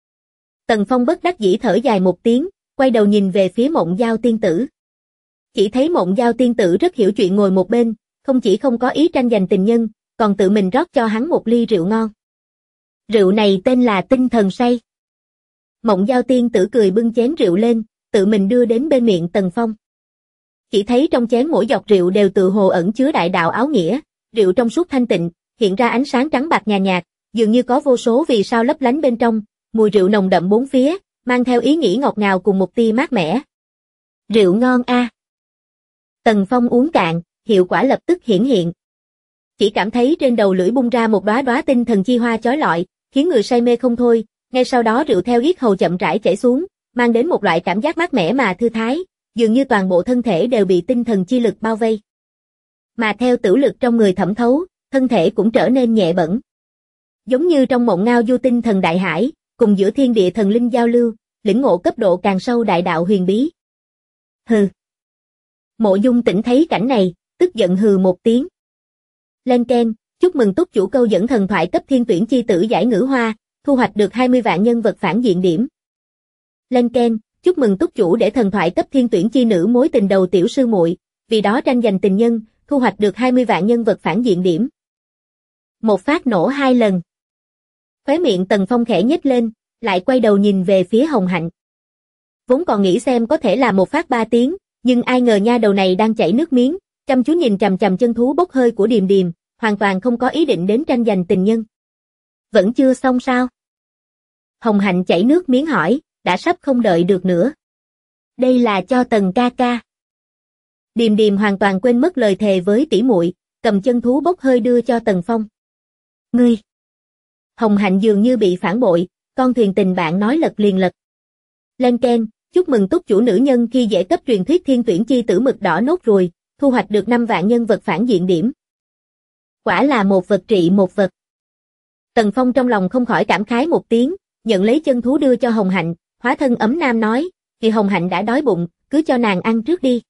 Tần Phong bất đắc dĩ thở dài một tiếng, quay đầu nhìn về phía Mộng Giao tiên tử. Chỉ thấy Mộng Giao tiên tử rất hiểu chuyện ngồi một bên, không chỉ không có ý tranh giành tình nhân, còn tự mình rót cho hắn một ly rượu ngon. Rượu này tên là Tinh Thần Say. Mộng Giao tiên tử cười bưng chén rượu lên, tự mình đưa đến bên miệng Tần Phong. Chỉ thấy trong chén mỗi giọt rượu đều tự hồ ẩn chứa đại đạo áo nghĩa, rượu trong suốt thanh tịnh, hiện ra ánh sáng trắng bạc nhàn nhạt, dường như có vô số vì sao lấp lánh bên trong, mùi rượu nồng đậm bốn phía, mang theo ý nghĩ ngọt ngào cùng một tia mát mẻ. Rượu ngon a. Tần Phong uống cạn, hiệu quả lập tức hiển hiện. Chỉ cảm thấy trên đầu lưỡi bung ra một đóa đóa tinh thần chi hoa chói lọi, khiến người say mê không thôi, ngay sau đó rượu theo yết hầu chậm rãi chảy xuống, mang đến một loại cảm giác mát mẻ mà thư thái, dường như toàn bộ thân thể đều bị tinh thần chi lực bao vây. Mà theo tử lực trong người thẩm thấu, thân thể cũng trở nên nhẹ bẫng. Giống như trong mộng ngao du tinh thần đại hải, cùng giữa thiên địa thần linh giao lưu, lĩnh ngộ cấp độ càng sâu đại đạo huyền bí. Hừ. Mộ Dung Tĩnh thấy cảnh này, tức giận hừ một tiếng. Lên keng, chúc mừng túc chủ câu dẫn thần thoại cấp thiên tuyển chi tử giải ngữ hoa, thu hoạch được 20 vạn nhân vật phản diện điểm. Lên keng, chúc mừng túc chủ để thần thoại cấp thiên tuyển chi nữ mối tình đầu tiểu sư muội, vì đó tranh giành tình nhân, thu hoạch được 20 vạn nhân vật phản diện điểm. Một phát nổ 2 lần. Khóe miệng Tần Phong khẽ nhếch lên, lại quay đầu nhìn về phía Hồng Hạnh. Vốn còn nghĩ xem có thể là một phát 3 tiếng, nhưng ai ngờ nha đầu này đang chảy nước miếng, chăm chú nhìn chằm chằm chân thú bốc hơi của Điềm Điềm, hoàn toàn không có ý định đến tranh giành tình nhân. Vẫn chưa xong sao? Hồng Hạnh chảy nước miếng hỏi, đã sắp không đợi được nữa. Đây là cho Tần ca ca. Điềm Điềm hoàn toàn quên mất lời thề với tỷ muội, cầm chân thú bốc hơi đưa cho Tần Phong. Ngươi! Hồng Hạnh dường như bị phản bội, con thuyền tình bạn nói lật liền lật. Lên keng, chúc mừng túc chủ nữ nhân khi dễ cấp truyền thuyết thiên tuyển chi tử mực đỏ nốt ruồi, thu hoạch được 5 vạn nhân vật phản diện điểm. Quả là một vật trị một vật. Tần Phong trong lòng không khỏi cảm khái một tiếng, nhận lấy chân thú đưa cho Hồng Hạnh, hóa thân ấm nam nói, vì Hồng Hạnh đã đói bụng, cứ cho nàng ăn trước đi.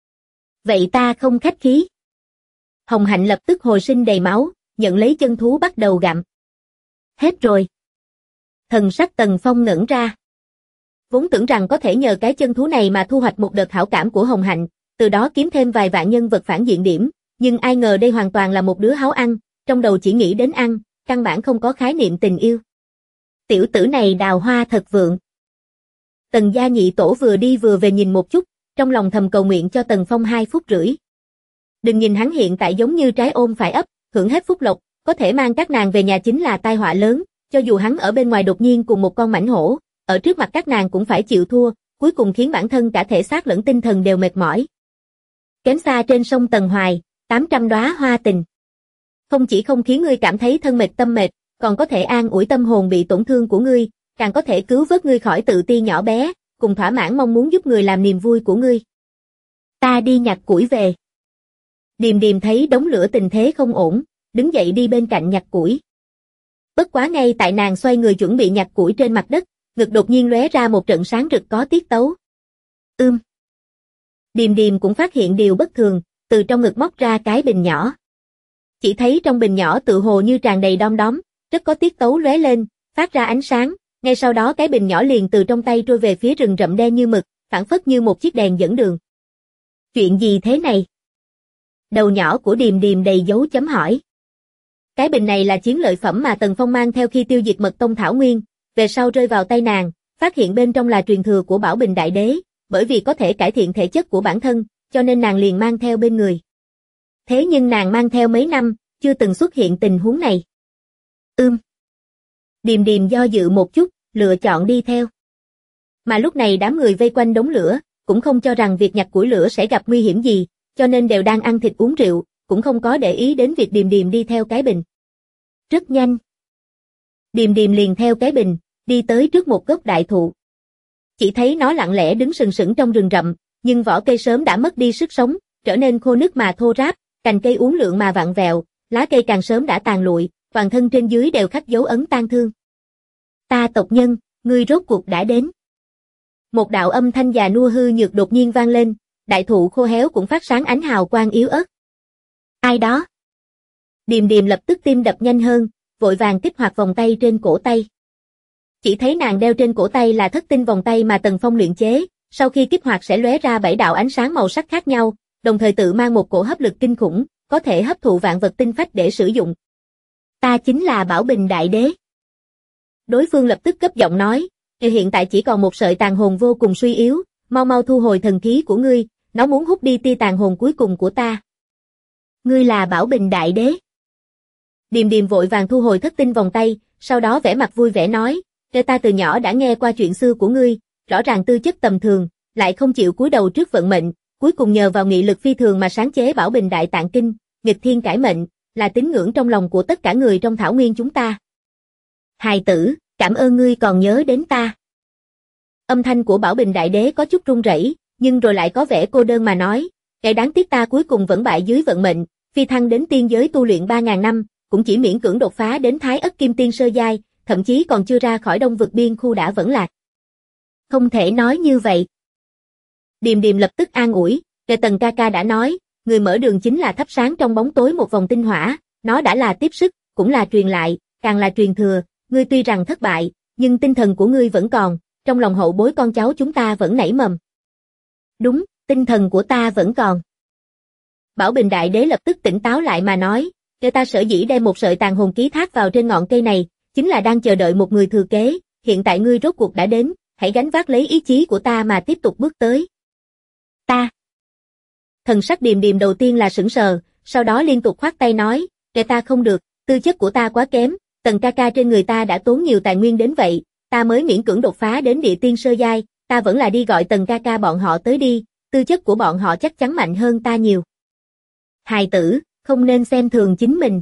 Vậy ta không khách khí. Hồng Hạnh lập tức hồi sinh đầy máu, nhận lấy chân thú bắt đầu gặm. Hết rồi. Thần sắc Tần Phong ngẩn ra. Vốn tưởng rằng có thể nhờ cái chân thú này mà thu hoạch một đợt hảo cảm của Hồng Hạnh, từ đó kiếm thêm vài vạn nhân vật phản diện điểm, nhưng ai ngờ đây hoàn toàn là một đứa háo ăn, trong đầu chỉ nghĩ đến ăn, căn bản không có khái niệm tình yêu. Tiểu tử này đào hoa thật vượng. Tần gia nhị tổ vừa đi vừa về nhìn một chút, trong lòng thầm cầu nguyện cho Tần Phong 2 phút rưỡi. Đừng nhìn hắn hiện tại giống như trái ôm phải ấp, hưởng hết phúc lộc, có thể mang các nàng về nhà chính là tai họa lớn, cho dù hắn ở bên ngoài đột nhiên cùng một con mãnh hổ, ở trước mặt các nàng cũng phải chịu thua, cuối cùng khiến bản thân cả thể xác lẫn tinh thần đều mệt mỏi. Kém xa trên sông Tần Hoài, 800 đóa hoa tình. Không chỉ không khiến ngươi cảm thấy thân mệt tâm mệt, còn có thể an ủi tâm hồn bị tổn thương của ngươi, càng có thể cứu vớt ngươi khỏi tự ti nhỏ bé, cùng thỏa mãn mong muốn giúp người làm niềm vui của ngươi. Ta đi nhặt củi về. Điềm Điềm thấy đống lửa tình thế không ổn, đứng dậy đi bên cạnh nhặt củi. Bất quá ngay tại nàng xoay người chuẩn bị nhặt củi trên mặt đất, ngực đột nhiên lóe ra một trận sáng rực có tiết tấu. Điềm Điềm cũng phát hiện điều bất thường, từ trong ngực móc ra cái bình nhỏ. Chỉ thấy trong bình nhỏ tự hồ như tràn đầy đom đóm, rất có tiết tấu lóe lên, phát ra ánh sáng, ngay sau đó cái bình nhỏ liền từ trong tay trôi về phía rừng rậm đen như mực, phảng phất như một chiếc đèn dẫn đường. Chuyện gì thế này? Đầu nhỏ của Điềm Điềm đầy dấu chấm hỏi. Cái bình này là chiến lợi phẩm mà Tần Phong mang theo khi tiêu diệt Mật Tông Thảo Nguyên, về sau rơi vào tay nàng, phát hiện bên trong là truyền thừa của Bảo Bình Đại Đế, bởi vì có thể cải thiện thể chất của bản thân, cho nên nàng liền mang theo bên người. Thế nhưng nàng mang theo mấy năm, chưa từng xuất hiện tình huống này. Điềm Điềm do dự một chút, lựa chọn đi theo. Mà lúc này đám người vây quanh đống lửa, cũng không cho rằng việc nhặt củi lửa sẽ gặp nguy hiểm gì, cho nên đều đang ăn thịt uống rượu, cũng không có để ý đến việc Điềm Điềm đi theo cái bình. Rất nhanh. Điềm Điềm liền theo cái bình, đi tới trước một gốc đại thụ. Chỉ thấy nó lặng lẽ đứng sừng sững trong rừng rậm, nhưng vỏ cây sớm đã mất đi sức sống, trở nên khô nứt mà thô ráp, cành cây uốn lượn mà vặn vẹo, lá cây càng sớm đã tàn lụi, toàn thân trên dưới đều khắc dấu ấn tang thương. Ta tộc nhân, ngươi rốt cuộc đã đến. Một đạo âm thanh già nua hư nhược đột nhiên vang lên, đại thụ khô héo cũng phát sáng ánh hào quang yếu ớt. Ai đó? Điềm Điềm lập tức tim đập nhanh hơn, vội vàng kích hoạt vòng tay trên cổ tay. Chỉ thấy nàng đeo trên cổ tay là thất tinh vòng tay mà Tần Phong luyện chế, sau khi kích hoạt sẽ lóe ra 7 đạo ánh sáng màu sắc khác nhau, đồng thời tự mang một cổ hấp lực kinh khủng, có thể hấp thụ vạn vật tinh phách để sử dụng. Ta chính là Bảo Bình Đại Đế. Đối phương lập tức cấp giọng nói, hiện tại chỉ còn một sợi tàn hồn vô cùng suy yếu, mau mau thu hồi thần khí của ngươi, nó muốn hút đi tia tàn hồn cuối cùng của ta. Ngươi là Bảo Bình Đại Đế. Điềm Điềm vội vàng thu hồi thất tinh vòng tay, sau đó vẻ mặt vui vẻ nói, ta từ nhỏ đã nghe qua chuyện xưa của ngươi, rõ ràng tư chất tầm thường, lại không chịu cúi đầu trước vận mệnh, cuối cùng nhờ vào nghị lực phi thường mà sáng chế Bảo Bình Đại Tạng Kinh, nghịch thiên cải mệnh, là tín ngưỡng trong lòng của tất cả người trong thảo nguyên chúng ta. Hài tử, cảm ơn ngươi còn nhớ đến ta. Âm thanh của Bảo Bình Đại Đế có chút run rẩy, nhưng rồi lại có vẻ cô đơn mà nói, kẻ đáng tiếc ta cuối cùng vẫn bại dưới vận mệnh, phi thăng đến tiên giới tu luyện 3.000 năm, cũng chỉ miễn cưỡng đột phá đến Thái Ất Kim Tiên sơ giai, thậm chí còn chưa ra khỏi Đông Vực biên khu đã vẫn lạc. Không thể nói như vậy. Điềm Điềm lập tức an ủi, Tần ca ca đã nói, người mở đường chính là thắp sáng trong bóng tối một vòng tinh hỏa, nó đã là tiếp sức, cũng là truyền lại, càng là truyền thừa, ngươi tuy rằng thất bại, nhưng tinh thần của ngươi vẫn còn, trong lòng hậu bối con cháu chúng ta vẫn nảy mầm. Đúng, tinh thần của ta vẫn còn. Bảo Bình Đại Đế lập tức tỉnh táo lại mà nói, ta sở dĩ đem một sợi tàn hồn ký thác vào trên ngọn cây này, chính là đang chờ đợi một người thừa kế, hiện tại ngươi rốt cuộc đã đến, hãy gánh vác lấy ý chí của ta mà tiếp tục bước tới. Ta. Thần sắc Điềm Điềm đầu tiên là sững sờ, sau đó liên tục khoát tay nói, ta không được, tư chất của ta quá kém, Tần ca ca trên người ta đã tốn nhiều tài nguyên đến vậy, ta mới miễn cưỡng đột phá đến địa tiên sơ giai, ta vẫn là đi gọi Tần ca ca bọn họ tới đi, tư chất của bọn họ chắc chắn mạnh hơn ta nhiều. Hài tử, không nên xem thường chính mình.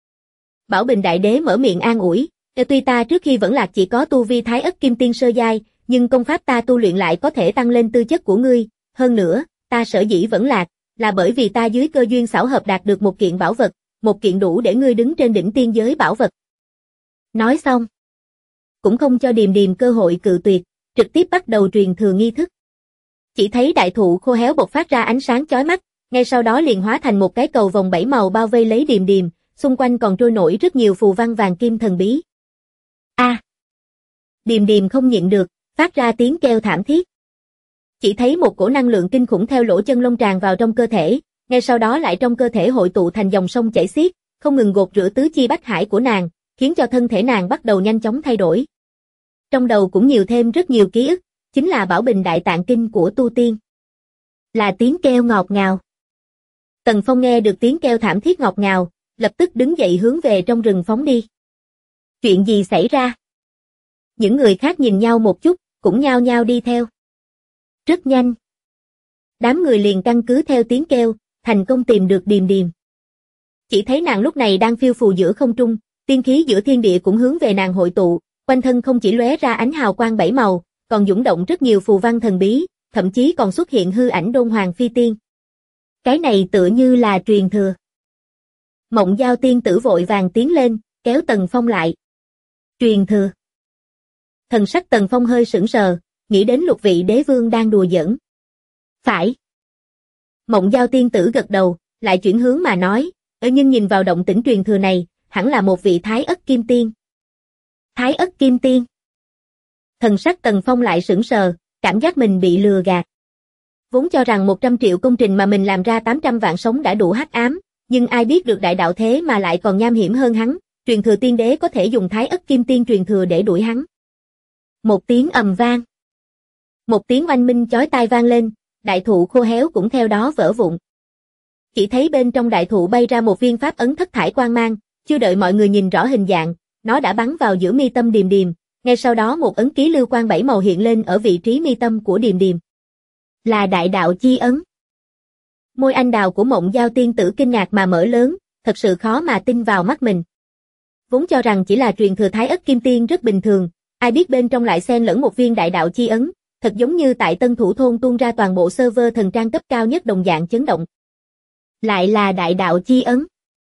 Bảo Bình Đại Đế mở miệng an ủi, tuy ta trước khi vẫn lạc chỉ có tu vi Thái Ất Kim Tiên sơ giai, nhưng công pháp ta tu luyện lại có thể tăng lên tư chất của ngươi, hơn nữa, ta sở dĩ vẫn lạc, là bởi vì ta dưới cơ duyên xảo hợp đạt được một kiện bảo vật, một kiện đủ để ngươi đứng trên đỉnh tiên giới bảo vật. Nói xong, cũng không cho Điềm Điềm cơ hội cự tuyệt, trực tiếp bắt đầu truyền thừa nghi thức. Chỉ thấy đại thụ khô héo bộc phát ra ánh sáng chói mắt, ngay sau đó liền hóa thành một cái cầu vòng 7 màu bao vây lấy Điềm Điềm, xung quanh còn trôi nổi rất nhiều phù văn vàng kim thần bí. Điềm Điềm không nhịn được, phát ra tiếng kêu thảm thiết. Chỉ thấy một cổ năng lượng kinh khủng theo lỗ chân lông tràn vào trong cơ thể, ngay sau đó lại trong cơ thể hội tụ thành dòng sông chảy xiết, không ngừng gột rửa tứ chi bách hải của nàng, khiến cho thân thể nàng bắt đầu nhanh chóng thay đổi. Trong đầu cũng nhiều thêm rất nhiều ký ức, chính là Bảo Bình Đại Tạng Kinh của tu tiên. Là tiếng kêu ngọt ngào. Tần Phong nghe được tiếng kêu thảm thiết ngọt ngào, lập tức đứng dậy hướng về trong rừng phóng đi. Chuyện gì xảy ra? Những người khác nhìn nhau một chút, cũng nhao nhao đi theo. Rất nhanh. Đám người liền căn cứ theo tiếng kêu, thành công tìm được Điềm Điềm. Chỉ thấy nàng lúc này đang phiêu phù giữa không trung, tiên khí giữa thiên địa cũng hướng về nàng hội tụ, quanh thân không chỉ lóe ra ánh hào quang 7 màu, còn dũng động rất nhiều phù văn thần bí, thậm chí còn xuất hiện hư ảnh Đôn Hoàng Phi Tiên. Cái này tựa như là truyền thừa. Mộng Giao tiên tử vội vàng tiến lên, kéo Tần Phong lại. Truyền thừa. Thần sắc Tần Phong hơi sững sờ, nghĩ đến Lục Vị Đế Vương đang đùa giỡn. Phải. Mộng Giao tiên tử gật đầu, lại chuyển hướng mà nói, nhưng nhìn vào động tĩnh truyền thừa này, hẳn là một vị Thái Ất Kim Tiên. Thái Ất Kim Tiên. Thần sắc Tần Phong lại sững sờ, cảm giác mình bị lừa gạt. Vốn cho rằng 100 triệu công trình mà mình làm ra 800 vạn sống đã đủ hắc ám, nhưng ai biết được đại đạo thế mà lại còn nham hiểm hơn hắn, truyền thừa tiên đế có thể dùng Thái Ất Kim Tiên truyền thừa để đuổi hắn. Một tiếng ầm vang. Một tiếng oanh minh chói tai vang lên, đại thụ khô héo cũng theo đó vỡ vụn. Chỉ thấy bên trong đại thụ bay ra một viên pháp ấn thất thải quang mang, chưa đợi mọi người nhìn rõ hình dạng, nó đã bắn vào giữa mi tâm Điềm Điềm, ngay sau đó một ấn ký lưu quang 7 màu hiện lên ở vị trí mi tâm của Điềm Điềm. Là đại đạo chi ấn. Môi anh đào của Mộng Giao tiên tử kinh ngạc mà mở lớn, thật sự khó mà tin vào mắt mình. Vốn cho rằng chỉ là truyền thừa Thái Ất Kim Tiên rất bình thường, ai biết bên trong lại xen lẫn một viên đại đạo chi ấn, thật giống như tại Tân Thủ thôn tuôn ra toàn bộ server thần trang cấp cao nhất đồng dạng chấn động. Lại là đại đạo chi ấn.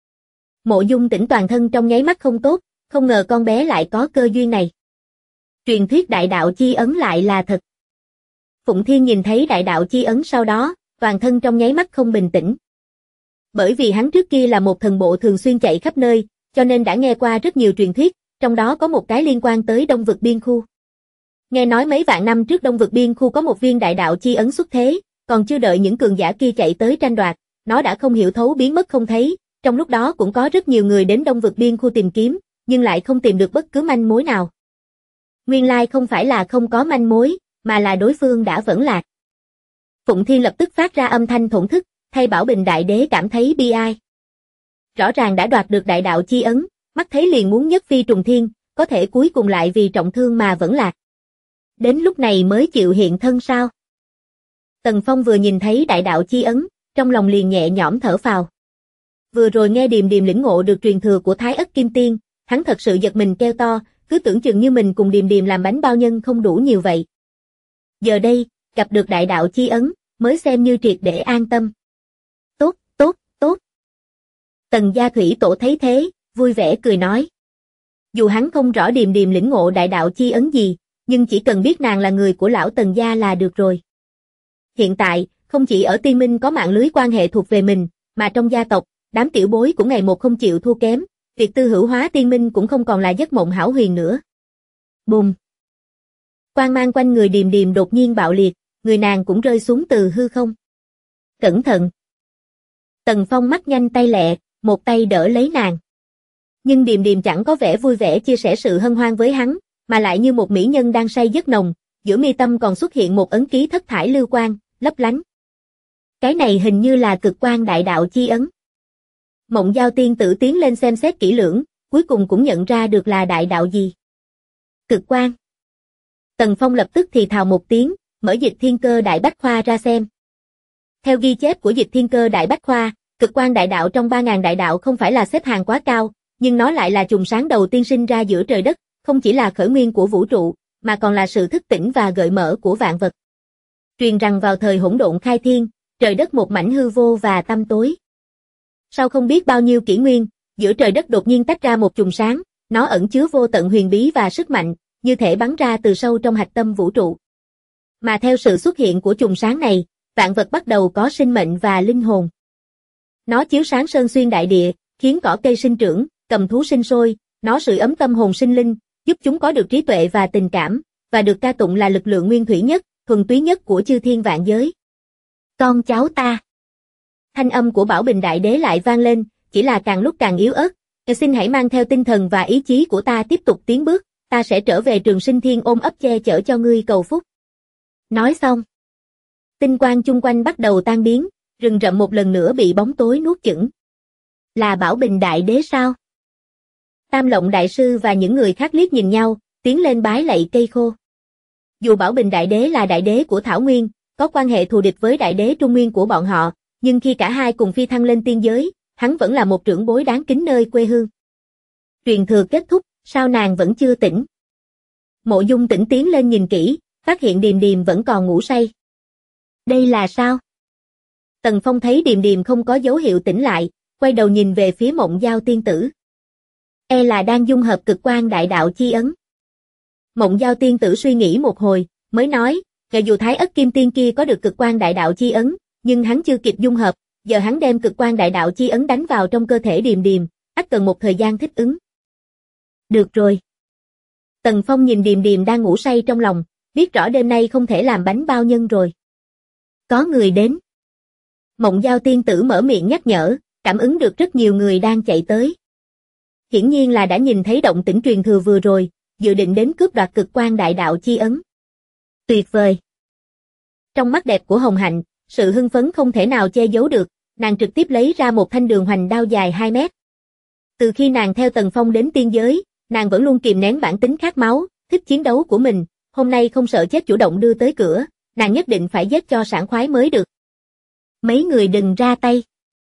Mộ Dung Tĩnh toàn thân trong nháy mắt không tốt, không ngờ con bé lại có cơ duyên này. Truyền thuyết đại đạo chi ấn lại là thật. Phụng Thiên nhìn thấy đại đạo chi ấn sau đó, toàn thân trong nháy mắt không bình tĩnh. Bởi vì hắn trước kia là một thần bộ thường xuyên chạy khắp nơi, cho nên đã nghe qua rất nhiều truyền thuyết, trong đó có một cái liên quan tới Đông Vực Biên Khu. Nghe nói mấy vạn năm trước Đông Vực Biên Khu có một viên đại đạo chi ấn xuất thế, còn chưa đợi những cường giả kia chạy tới tranh đoạt, nó đã không hiểu thấu biến mất không thấy, trong lúc đó cũng có rất nhiều người đến Đông Vực Biên Khu tìm kiếm, nhưng lại không tìm được bất cứ manh mối nào. Nguyên lai không phải là không có manh mối, mà là đối phương đã vẫn lạc. Phụng Thiên lập tức phát ra âm thanh thổn thức, thay Bảo Bình Đại Đế cảm thấy bi ai. Rõ ràng đã đoạt được đại đạo chi ấn, mắt thấy liền muốn nhất phi trùng thiên, có thể cuối cùng lại vì trọng thương mà vẫn lạc. Đến lúc này mới chịu hiện thân sao? Tần Phong vừa nhìn thấy đại đạo chi ấn, trong lòng liền nhẹ nhõm thở phào. Vừa rồi nghe Điềm Điềm lĩnh ngộ được truyền thừa của Thái Ất Kim Tiên, hắn thật sự giật mình kêu to, cứ tưởng chừng như mình cùng Điềm Điềm làm bánh bao nhân không đủ nhiều vậy. Giờ đây, gặp được đại đạo chi ấn, mới xem như triệt để an tâm. Tốt, tốt, tốt. Tần Gia Thủy Tổ thấy thế, vui vẻ cười nói. Dù hắn không rõ Điềm Điềm lĩnh ngộ đại đạo chi ấn gì, nhưng chỉ cần biết nàng là người của lão Tần Gia là được rồi. Hiện tại, không chỉ ở Tiên Minh có mạng lưới quan hệ thuộc về mình, mà trong gia tộc, đám tiểu bối cũng ngày một không chịu thua kém, việc tư hữu hóa Tiên Minh cũng không còn là giấc mộng hão huyền nữa. Bùm! Quang mang quanh người Điềm Điềm đột nhiên bạo liệt, người nàng cũng rơi xuống từ hư không. Cẩn thận! Tần Phong mắt nhanh tay lẹ, một tay đỡ lấy nàng. Nhưng Điềm Điềm chẳng có vẻ vui vẻ chia sẻ sự hân hoan với hắn, mà lại như một mỹ nhân đang say giấc nồng, giữa mi tâm còn xuất hiện một ấn ký thất thải lưu quang, lấp lánh. Cái này hình như là cực quang đại đạo chi ấn. Mộng Giao tiên tử tiến lên xem xét kỹ lưỡng, cuối cùng cũng nhận ra được là đại đạo gì. Cực quang. Tần Phong lập tức thì thào một tiếng, mở Dịch Thiên Cơ Đại Bách Khoa ra xem. Theo ghi chép của Dịch Thiên Cơ Đại Bách Khoa, cực quang đại đạo trong 3.000 đại đạo không phải là xếp hàng quá cao, nhưng nó lại là chùm sáng đầu tiên sinh ra giữa trời đất, không chỉ là khởi nguyên của vũ trụ, mà còn là sự thức tỉnh và gợi mở của vạn vật. Truyền rằng vào thời hỗn độn khai thiên, trời đất một mảnh hư vô và tăm tối. Sau không biết bao nhiêu kỷ nguyên, giữa trời đất đột nhiên tách ra một chùm sáng, nó ẩn chứa vô tận huyền bí và sức mạnh, như thể bắn ra từ sâu trong hạch tâm vũ trụ. Mà theo sự xuất hiện của chùm sáng này, vạn vật bắt đầu có sinh mệnh và linh hồn. Nó chiếu sáng sơn xuyên đại địa, khiến cỏ cây sinh trưởng, cầm thú sinh sôi, nó sưởi ấm tâm hồn sinh linh, giúp chúng có được trí tuệ và tình cảm, và được ca tụng là lực lượng nguyên thủy nhất, thuần túy nhất của chư thiên vạn giới. Con cháu ta. Thanh âm của Bảo Bình Đại Đế lại vang lên, chỉ là càng lúc càng yếu ớt. Xin hãy mang theo tinh thần và ý chí của ta tiếp tục tiến bước, ta sẽ trở về Trường Sinh Thiên ôm ấp che chở cho ngươi cầu phúc. Nói xong, tinh quang chung quanh bắt đầu tan biến, rừng rậm một lần nữa bị bóng tối nuốt chửng. Là Bảo Bình Đại Đế sao? Tam Lộng Đại Sư và những người khác liếc nhìn nhau, tiến lên bái lạy cây khô. Dù Bảo Bình Đại Đế là đại đế của Thảo Nguyên, có quan hệ thù địch với đại đế Trung Nguyên của bọn họ, nhưng khi cả hai cùng phi thăng lên tiên giới, hắn vẫn là một trưởng bối đáng kính nơi quê hương. Truyền thừa kết thúc, sao nàng vẫn chưa tỉnh? Mộ Dung Tĩnh tiến lên nhìn kỹ, phát hiện Điềm Điềm vẫn còn ngủ say. Đây là sao? Tần Phong thấy Điềm Điềm không có dấu hiệu tỉnh lại, quay đầu nhìn về phía Mộng Giao tiên tử. E là đang dung hợp cực quang đại đạo chi ấn. Mộng Giao tiên tử suy nghĩ một hồi, mới nói, cho dù Thái Ất Kim Tiên kia có được cực quang đại đạo chi ấn, nhưng hắn chưa kịp dung hợp, giờ hắn đem cực quang đại đạo chi ấn đánh vào trong cơ thể Điềm Điềm, ắt cần một thời gian thích ứng. Được rồi. Tần Phong nhìn Điềm Điềm đang ngủ say trong lòng, biết rõ đêm nay không thể làm bánh bao nhân rồi. Có người đến. Mộng Giao tiên tử mở miệng nhắc nhở, cảm ứng được rất nhiều người đang chạy tới. Hiển nhiên là đã nhìn thấy động tĩnh truyền thừa vừa rồi, dự định đến cướp đoạt cực quang đại đạo chi ấn. Tuyệt vời. Trong mắt đẹp của Hồng Hạnh, sự hưng phấn không thể nào che giấu được, nàng trực tiếp lấy ra một thanh đường hoành đao dài 2 mét. Từ khi nàng theo Tần Phong đến tiên giới, nàng vẫn luôn kìm nén bản tính khát máu, thích chiến đấu của mình, hôm nay không sợ chết chủ động đưa tới cửa, nàng nhất định phải giết cho sảng khoái mới được. Mấy người đừng ra tay.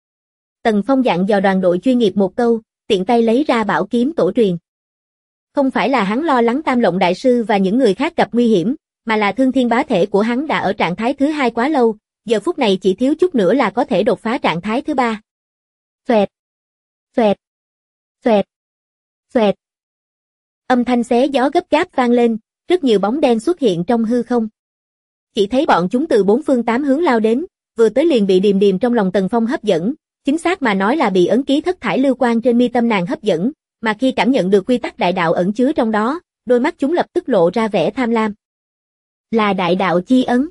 Tần Phong dặn dò đoàn đội chuyên nghiệp một câu, tiện tay lấy ra bảo kiếm tổ truyền. Không phải là hắn lo lắng Tam Lộng Đại Sư và những người khác gặp nguy hiểm, mà là Thương Thiên Bá Thể của hắn đã ở trạng thái thứ 2 quá lâu, giờ phút này chỉ thiếu chút nữa là có thể đột phá trạng thái thứ 3. Xoẹt, xoẹt, xoẹt, xoẹt. Âm thanh xé gió gấp gáp vang lên, rất nhiều bóng đen xuất hiện trong hư không. Chỉ thấy bọn chúng từ 4 phương 8 hướng lao đến, vừa tới liền bị Điềm Điềm trong lòng Tần Phong hấp dẫn, chính xác mà nói là bị ấn ký thất thải lưu quang trên mi tâm nàng hấp dẫn, mà khi cảm nhận được quy tắc đại đạo ẩn chứa trong đó, đôi mắt chúng lập tức lộ ra vẻ tham lam. Là đại đạo chi ấn.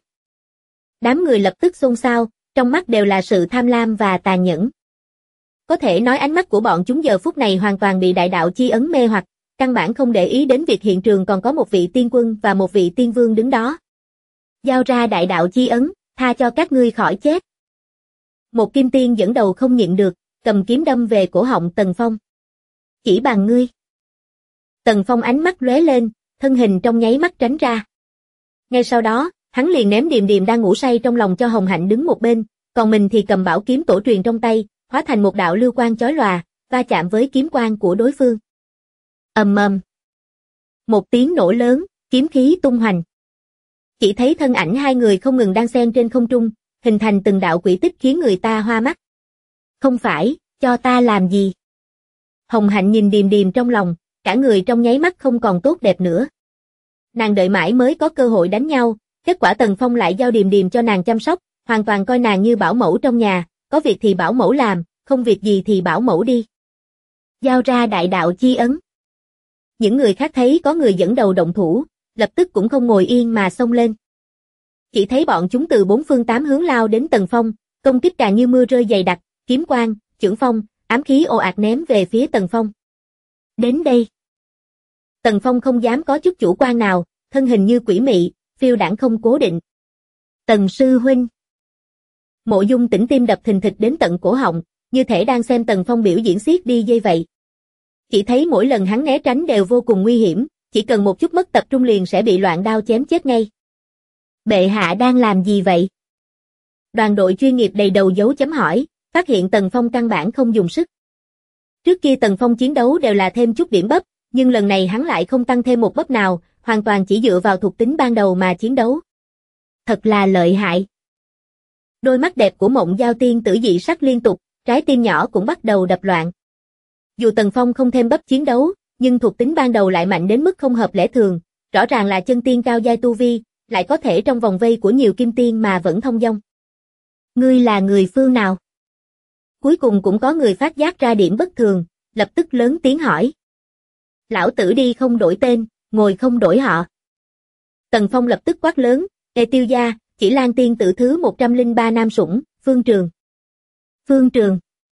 Đám người lập tức xôn xao, trong mắt đều là sự tham lam và tàn nhẫn. Có thể nói ánh mắt của bọn chúng giờ phút này hoàn toàn bị đại đạo chi ấn mê hoặc, căn bản không để ý đến việc hiện trường còn có một vị tiên quân và một vị tiên vương đứng đó. Giao ra đại đạo chi ấn, tha cho các ngươi khỏi chết. Một kim tiên dẫn đầu không nhịn được, cầm kiếm đâm về cổ họng Tần Phong. Chỉ bằng ngươi. Tần Phong ánh mắt lóe lên, thân hình trong nháy mắt tránh ra. Ngay sau đó, hắn liền ném Điềm Điềm đang ngủ say trong lòng cho Hồng Hạnh đứng một bên, còn mình thì cầm bảo kiếm tổ truyền trong tay, hóa thành một đạo lưu quang chói lòa, va chạm với kiếm quang của đối phương. Ầm ầm. Một tiếng nổ lớn, kiếm khí tung hoành. Chỉ thấy thân ảnh hai người không ngừng đan xen trên không trung, hình thành từng đạo quỹ tích khiến người ta hoa mắt. Không phải, cho ta làm gì? Hồng Hạnh nhìn Điềm Điềm trong lòng, cả người trong nháy mắt không còn tốt đẹp nữa. Nàng đợi mãi mới có cơ hội đánh nhau, kết quả Tần Phong lại giao Điềm Điềm cho nàng chăm sóc, hoàn toàn coi nàng như bảo mẫu trong nhà, có việc thì bảo mẫu làm, không việc gì thì bảo mẫu đi. Giao ra đại đạo chi ấn. Những người khác thấy có người dẫn đầu động thủ, lập tức cũng không ngồi yên mà xông lên. Chỉ thấy bọn chúng từ 4 phương 8 hướng lao đến Tần Phong, công kích càng như mưa rơi dày đặc, kiếm quang, chưởng phong, ám khí ồ ạt ném về phía Tần Phong. Đến đây. Tần Phong không dám có chút chủ quan nào, thân hình như quỷ mị, phiêu đãng không cố định. Tần sư huynh. Mộ Dung Tĩnh tim đập thình thịch đến tận cổ họng, như thể đang xem Tần Phong biểu diễn xiết đi dây vậy. Chỉ thấy mỗi lần hắn né tránh đều vô cùng nguy hiểm, chỉ cần một chút mất tập trung liền sẽ bị loạn đao chém chết ngay. Bệ hạ đang làm gì vậy? Đoàn đội chuyên nghiệp đầy đầu dấu chấm hỏi, phát hiện Tần Phong căn bản không dùng sức. Trước kia Tần Phong chiến đấu đều là thêm chút điểm bắp, nhưng lần này hắn lại không tăng thêm một bắp nào, hoàn toàn chỉ dựa vào thuộc tính ban đầu mà chiến đấu. Thật là lợi hại. Đôi mắt đẹp của Mộng Giao Tiên tử dị sắc liên tục, trái tim nhỏ cũng bắt đầu đập loạn. Dù Tần Phong không thêm bắp chiến đấu, nhưng thuộc tính ban đầu lại mạnh đến mức không hợp lẽ thường, rõ ràng là chân tiên cao giai tu vi, lại có thể trong vòng vây của nhiều kim tiên mà vẫn thông dong. Ngươi là người phương nào? Cuối cùng cũng có người phát giác ra điểm bất thường, lập tức lớn tiếng hỏi. Lão tử đi không đổi tên, ngồi không đổi họ. Tần Phong lập tức quát lớn, Ê Tiêu gia, Chỉ Lan tiên tử thứ 103 nam sủng, Phương Trường. Phương Trường.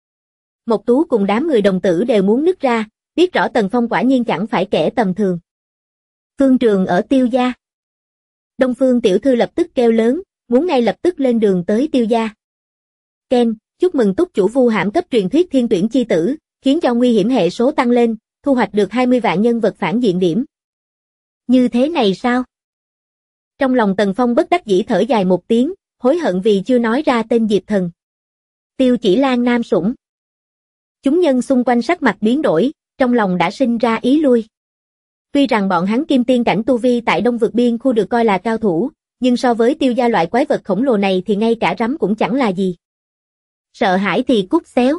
Mộc Tú cùng đám người đồng tử đều muốn nứt ra, biết rõ Tần Phong quả nhiên chẳng phải kẻ tầm thường. Phương Trường ở Tiêu gia. Đông Phương tiểu thư lập tức kêu lớn, muốn ngay lập tức lên đường tới Tiêu gia. Ken, chúc mừng túc chủ vu hãm cấp truyền thuyết thiên tuyển chi tử, khiến cho nguy hiểm hệ số tăng lên, thu hoạch được 20 vạn nhân vật phản diện điểm. Như thế này sao? Trong lòng Tần Phong bất đắc dĩ thở dài một tiếng, hối hận vì chưa nói ra tên Diệp Thần. Tiêu Chỉ Lan nam sủng. Chúng nhân xung quanh sắc mặt biến đổi, trong lòng đã sinh ra ý lui. Tuy rằng bọn hắn kim tiên cảnh tu vi tại Đông vực biên khu được coi là cao thủ, nhưng so với Tiêu gia loại quái vật khổng lồ này thì ngay cả rắm cũng chẳng là gì. Sợ hãi thì cút xéo.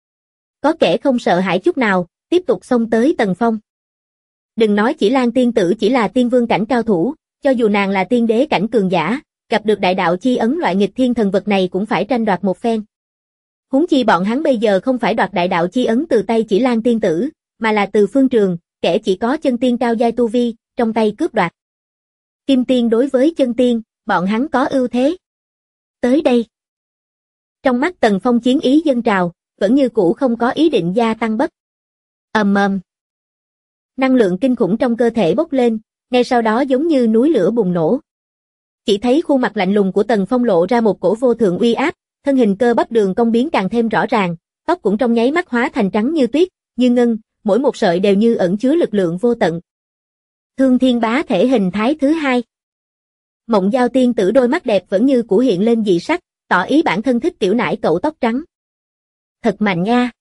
Có kẻ không sợ hãi chút nào, tiếp tục xông tới Tần Phong. Đừng nói Chỉ Lan tiên tử chỉ là tiên vương cảnh cao thủ, cho dù nàng là tiên đế cảnh cường giả, gặp được đại đạo chi ấn loại nghịch thiên thần vật này cũng phải tranh đoạt một phen. Huống chi bọn hắn bây giờ không phải đoạt đại đạo chi ấn từ tay Chỉ Lan tiên tử, mà là từ Phương Trường, kẻ chỉ có chân tiên cao giai tu vi, trong tay cướp đoạt. Kim tiên đối với chân tiên, bọn hắn có ưu thế. Tới đây. Trong mắt Tần Phong chiến ý dâng trào, vẫn như cũ không có ý định gia tăng bắp. Ầm ầm. Năng lượng kinh khủng trong cơ thể bốc lên, ngay sau đó giống như núi lửa bùng nổ. Chỉ thấy khuôn mặt lạnh lùng của Tần Phong lộ ra một cổ vô thượng uy áp, thân hình cơ bắp đường cong biến càng thêm rõ ràng, tóc cũng trong nháy mắt hóa thành trắng như tuyết, như ngân, mỗi một sợi đều như ẩn chứa lực lượng vô tận. Thương Thiên Bá thể hình thái thứ 2. Mộng Giao tiên tử đôi mắt đẹp vẫn như cũ hiện lên dị sắc, tỏ ý bản thân thích tiểu nải cậu tóc trắng. Thật mạnh nha.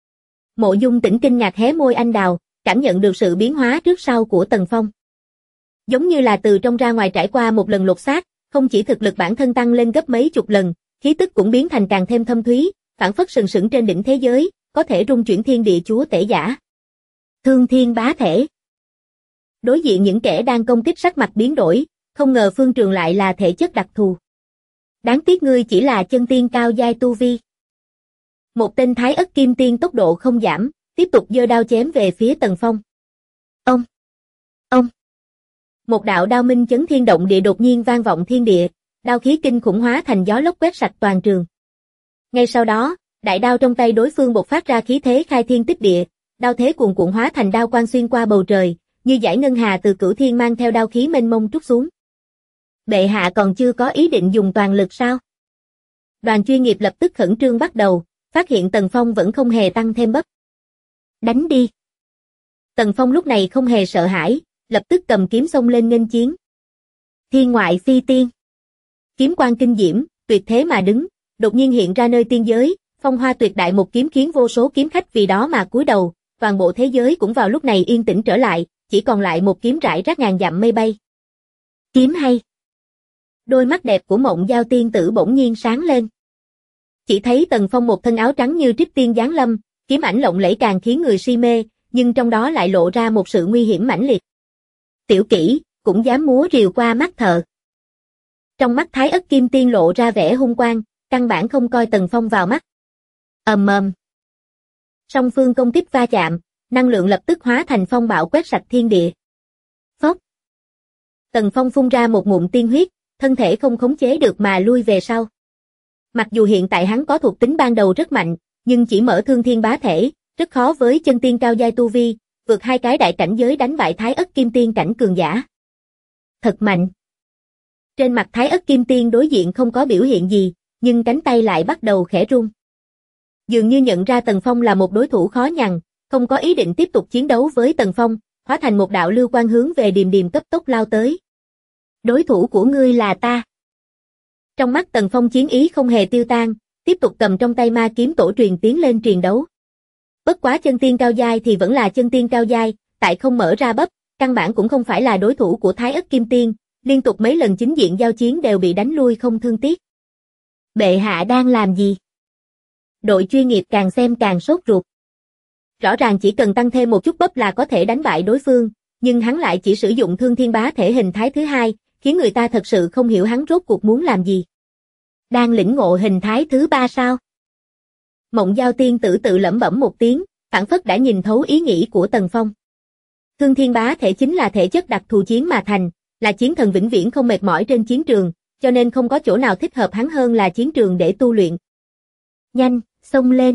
Mộ Dung Tĩnh kinh ngạc hé môi anh đào, cảm nhận được sự biến hóa trước sau của Tần Phong. Giống như là từ trong ra ngoài trải qua một lần lột xác, không chỉ thực lực bản thân tăng lên gấp mấy chục lần, khí tức cũng biến thành càng thêm thâm thúy, phảng phất sừng sững trên đỉnh thế giới, có thể rung chuyển thiên địa chúa tể giả. Thương thiên bá thể. Đối diện những kẻ đang công kích sắc mặt biến đổi, không ngờ Phương Trường lại là thể chất đặc thù. Đáng tiếc ngươi chỉ là chân tiên cao giai tu vi. Một tên Thái Ất Kim Tiên tốc độ không giảm, tiếp tục giơ đao chém về phía Tần Phong. Ông. Một đạo đao minh chấn thiên động địa đột nhiên vang vọng thiên địa, đao khí kinh khủng hóa thành gió lốc quét sạch toàn trường. Ngay sau đó, đại đao trong tay đối phương bộc phát ra khí thế khai thiên tích địa, đao thế cuồn cuộn hóa thành đao quang xuyên qua bầu trời, như dải ngân hà từ cửu thiên mang theo đao khí mênh mông trút xuống. Bệ hạ còn chưa có ý định dùng toàn lực sao? Đoàn chuyên nghiệp lập tức khẩn trương bắt đầu, phát hiện Tần Phong vẫn không hề tăng thêm bấp. Đánh đi! Tần Phong lúc này không hề sợ hãi, lập tức cầm kiếm xông lên nghênh chiến. Thiên ngoại phi tiên. Kiếm quang kinh diễm, tuyệt thế mà đứng, đột nhiên hiện ra nơi tiên giới, phong hoa tuyệt đại một kiếm khiến vô số kiếm khách vì đó mà cúi đầu, toàn bộ thế giới cũng vào lúc này yên tĩnh trở lại, chỉ còn lại một kiếm rải rác ngàn dặm mây bay. Kiếm hay. Đôi mắt đẹp của Mộng Giao tiên tử bỗng nhiên sáng lên. Chỉ thấy Tần Phong một thân áo trắng như trích tiên giáng lâm, kiếm ảnh lộng lẫy càng khiến người si mê, nhưng trong đó lại lộ ra một sự nguy hiểm mãnh liệt. Tiểu kỹ, cũng dám múa rìu qua mắt thợ. Trong mắt Thái Ất Kim Tiên lộ ra vẻ hung quang, căn bản không coi Tần Phong vào mắt. Ầm ầm. Song phương công kích va chạm, năng lượng lập tức hóa thành phong bạo quét sạch thiên địa. Phốc. Tần Phong phun ra một ngụm tiên huyết, thân thể không khống chế được mà lui về sau. Mặc dù hiện tại hắn có thuộc tính ban đầu rất mạnh, nhưng chỉ mở thương thiên bá thể, rất khó với chân tiên cao giai tu vi, vượt hai cái đại cảnh giới đánh bại Thái Ất Kim Tiên cảnh cường giả. Thật mạnh. Trên mặt Thái Ất Kim Tiên đối diện không có biểu hiện gì, nhưng cánh tay lại bắt đầu khẽ run. Dường như nhận ra Tần Phong là một đối thủ khó nhằn, không có ý định tiếp tục chiến đấu với Tần Phong, hóa thành một đạo lưu quang hướng về Điềm Điềm cấp tốc lao tới. Đối thủ của ngươi là ta. Trong mắt Tần Phong chiến ý không hề tiêu tan, tiếp tục cầm trong tay ma kiếm tổ truyền tiến lên truyền đấu. Bất quá chân tiên cao giai thì vẫn là chân tiên cao giai, tại không mở ra bấp, căn bản cũng không phải là đối thủ của Thái Ất Kim Tiên, liên tục mấy lần chính diện giao chiến đều bị đánh lui không thương tiếc. Bệ hạ đang làm gì? Đội chuyên nghiệp càng xem càng sốt ruột. Rõ ràng chỉ cần tăng thêm một chút bấp là có thể đánh bại đối phương, nhưng hắn lại chỉ sử dụng thương thiên bá thể hình thái thứ hai, khiến người ta thật sự không hiểu hắn rốt cuộc muốn làm gì. Đang lĩnh ngộ hình thái thứ ba sao? Mộng Giao tiên tử tự lẩm bẩm một tiếng, phảng phất đã nhìn thấu ý nghĩ của Tần Phong. Thương thiên bá thể chính là thể chất đặc thù chiến mà thành, là chiến thần vĩnh viễn không mệt mỏi trên chiến trường, cho nên không có chỗ nào thích hợp hắn hơn là chiến trường để tu luyện. Nhanh, xông lên.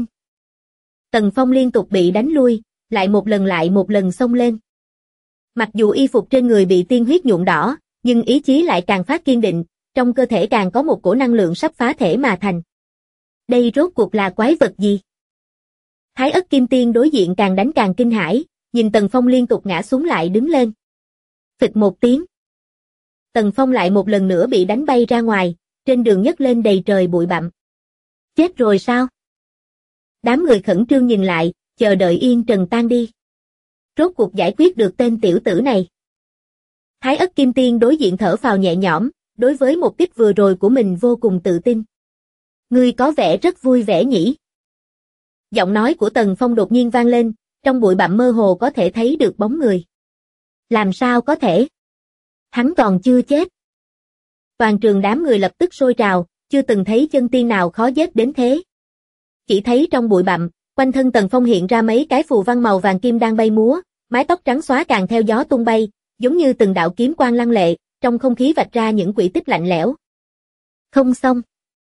Tần Phong liên tục bị đánh lui, lại một lần xông lên. Mặc dù y phục trên người bị tiên huyết nhuộm đỏ, nhưng ý chí lại càng phát kiên định, trong cơ thể càng có một cổ năng lượng sắp phá thể mà thành. Đây rốt cuộc là quái vật gì? Thái Ất Kim Tiên đối diện càng đánh càng kinh hãi, nhìn Tần Phong liên tục ngã xuống lại đứng lên. Phịch một tiếng. Tần Phong lại một lần nữa bị đánh bay ra ngoài, trên đường nhấc lên đầy trời bụi bặm. Chết rồi sao? Đám người khẩn trương nhìn lại, chờ đợi yên trần tan đi. Rốt cuộc giải quyết được tên tiểu tử này. Thái Ất Kim Tiên đối diện thở phào nhẹ nhõm, đối với một kích vừa rồi của mình vô cùng tự tin. Ngươi có vẻ rất vui vẻ nhỉ? Giọng nói của Tần Phong đột nhiên vang lên, trong bụi bặm mơ hồ có thể thấy được bóng người. Làm sao có thể? Hắn còn chưa chết. Toàn trường đám người lập tức sôi trào, chưa từng thấy chân tiên nào khó giết đến thế. Chỉ thấy trong bụi bặm, quanh thân Tần Phong hiện ra mấy cái phù văn màu vàng kim đang bay múa, mái tóc trắng xóa càng theo gió tung bay, giống như từng đạo kiếm quang lăng lệ, trong không khí vạch ra những quỹ tích lạnh lẽo. Không xong.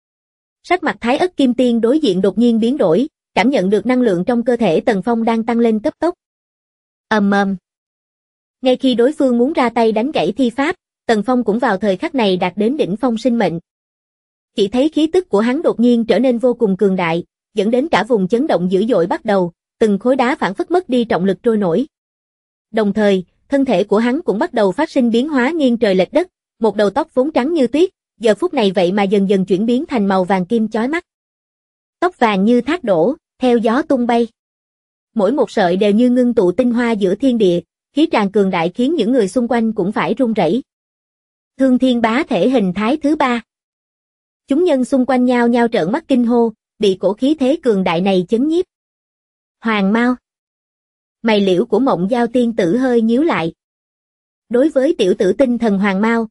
Sắc mặt Thái Ất Kim Tiên đối diện đột nhiên biến đổi, cảm nhận được năng lượng trong cơ thể Tần Phong đang tăng lên cấp tốc. Ầm ầm. Ngay khi đối phương muốn ra tay đánh gãy thi pháp, Tần Phong cũng vào thời khắc này đạt đến đỉnh phong sinh mệnh. Chỉ thấy khí tức của hắn đột nhiên trở nên vô cùng cường đại, dẫn đến cả vùng chấn động dữ dội bắt đầu, từng khối đá phảng phất mất đi trọng lực trôi nổi. Đồng thời, thân thể của hắn cũng bắt đầu phát sinh biến hóa nghiêng trời lệch đất, một đầu tóc vốn trắng như tuyết, giờ phút này vậy mà dần dần chuyển biến thành màu vàng kim chói mắt. Tóc vàng như thác đổ, theo gió tung bay. Mỗi một sợi đều như ngưng tụ tinh hoa giữa thiên địa, khí tràn cường đại khiến những người xung quanh cũng phải run rẩy. Thương thiên bá thể hình thái thứ ba. Chúng nhân xung quanh nhao nhao trợn mắt kinh hô, bị cổ khí thế cường đại này chấn nhiếp. Hoàng Mao. Mày liễu của Mộng Giao tiên tử hơi nhíu lại. Đối với tiểu tử tinh thần Hoàng Mao,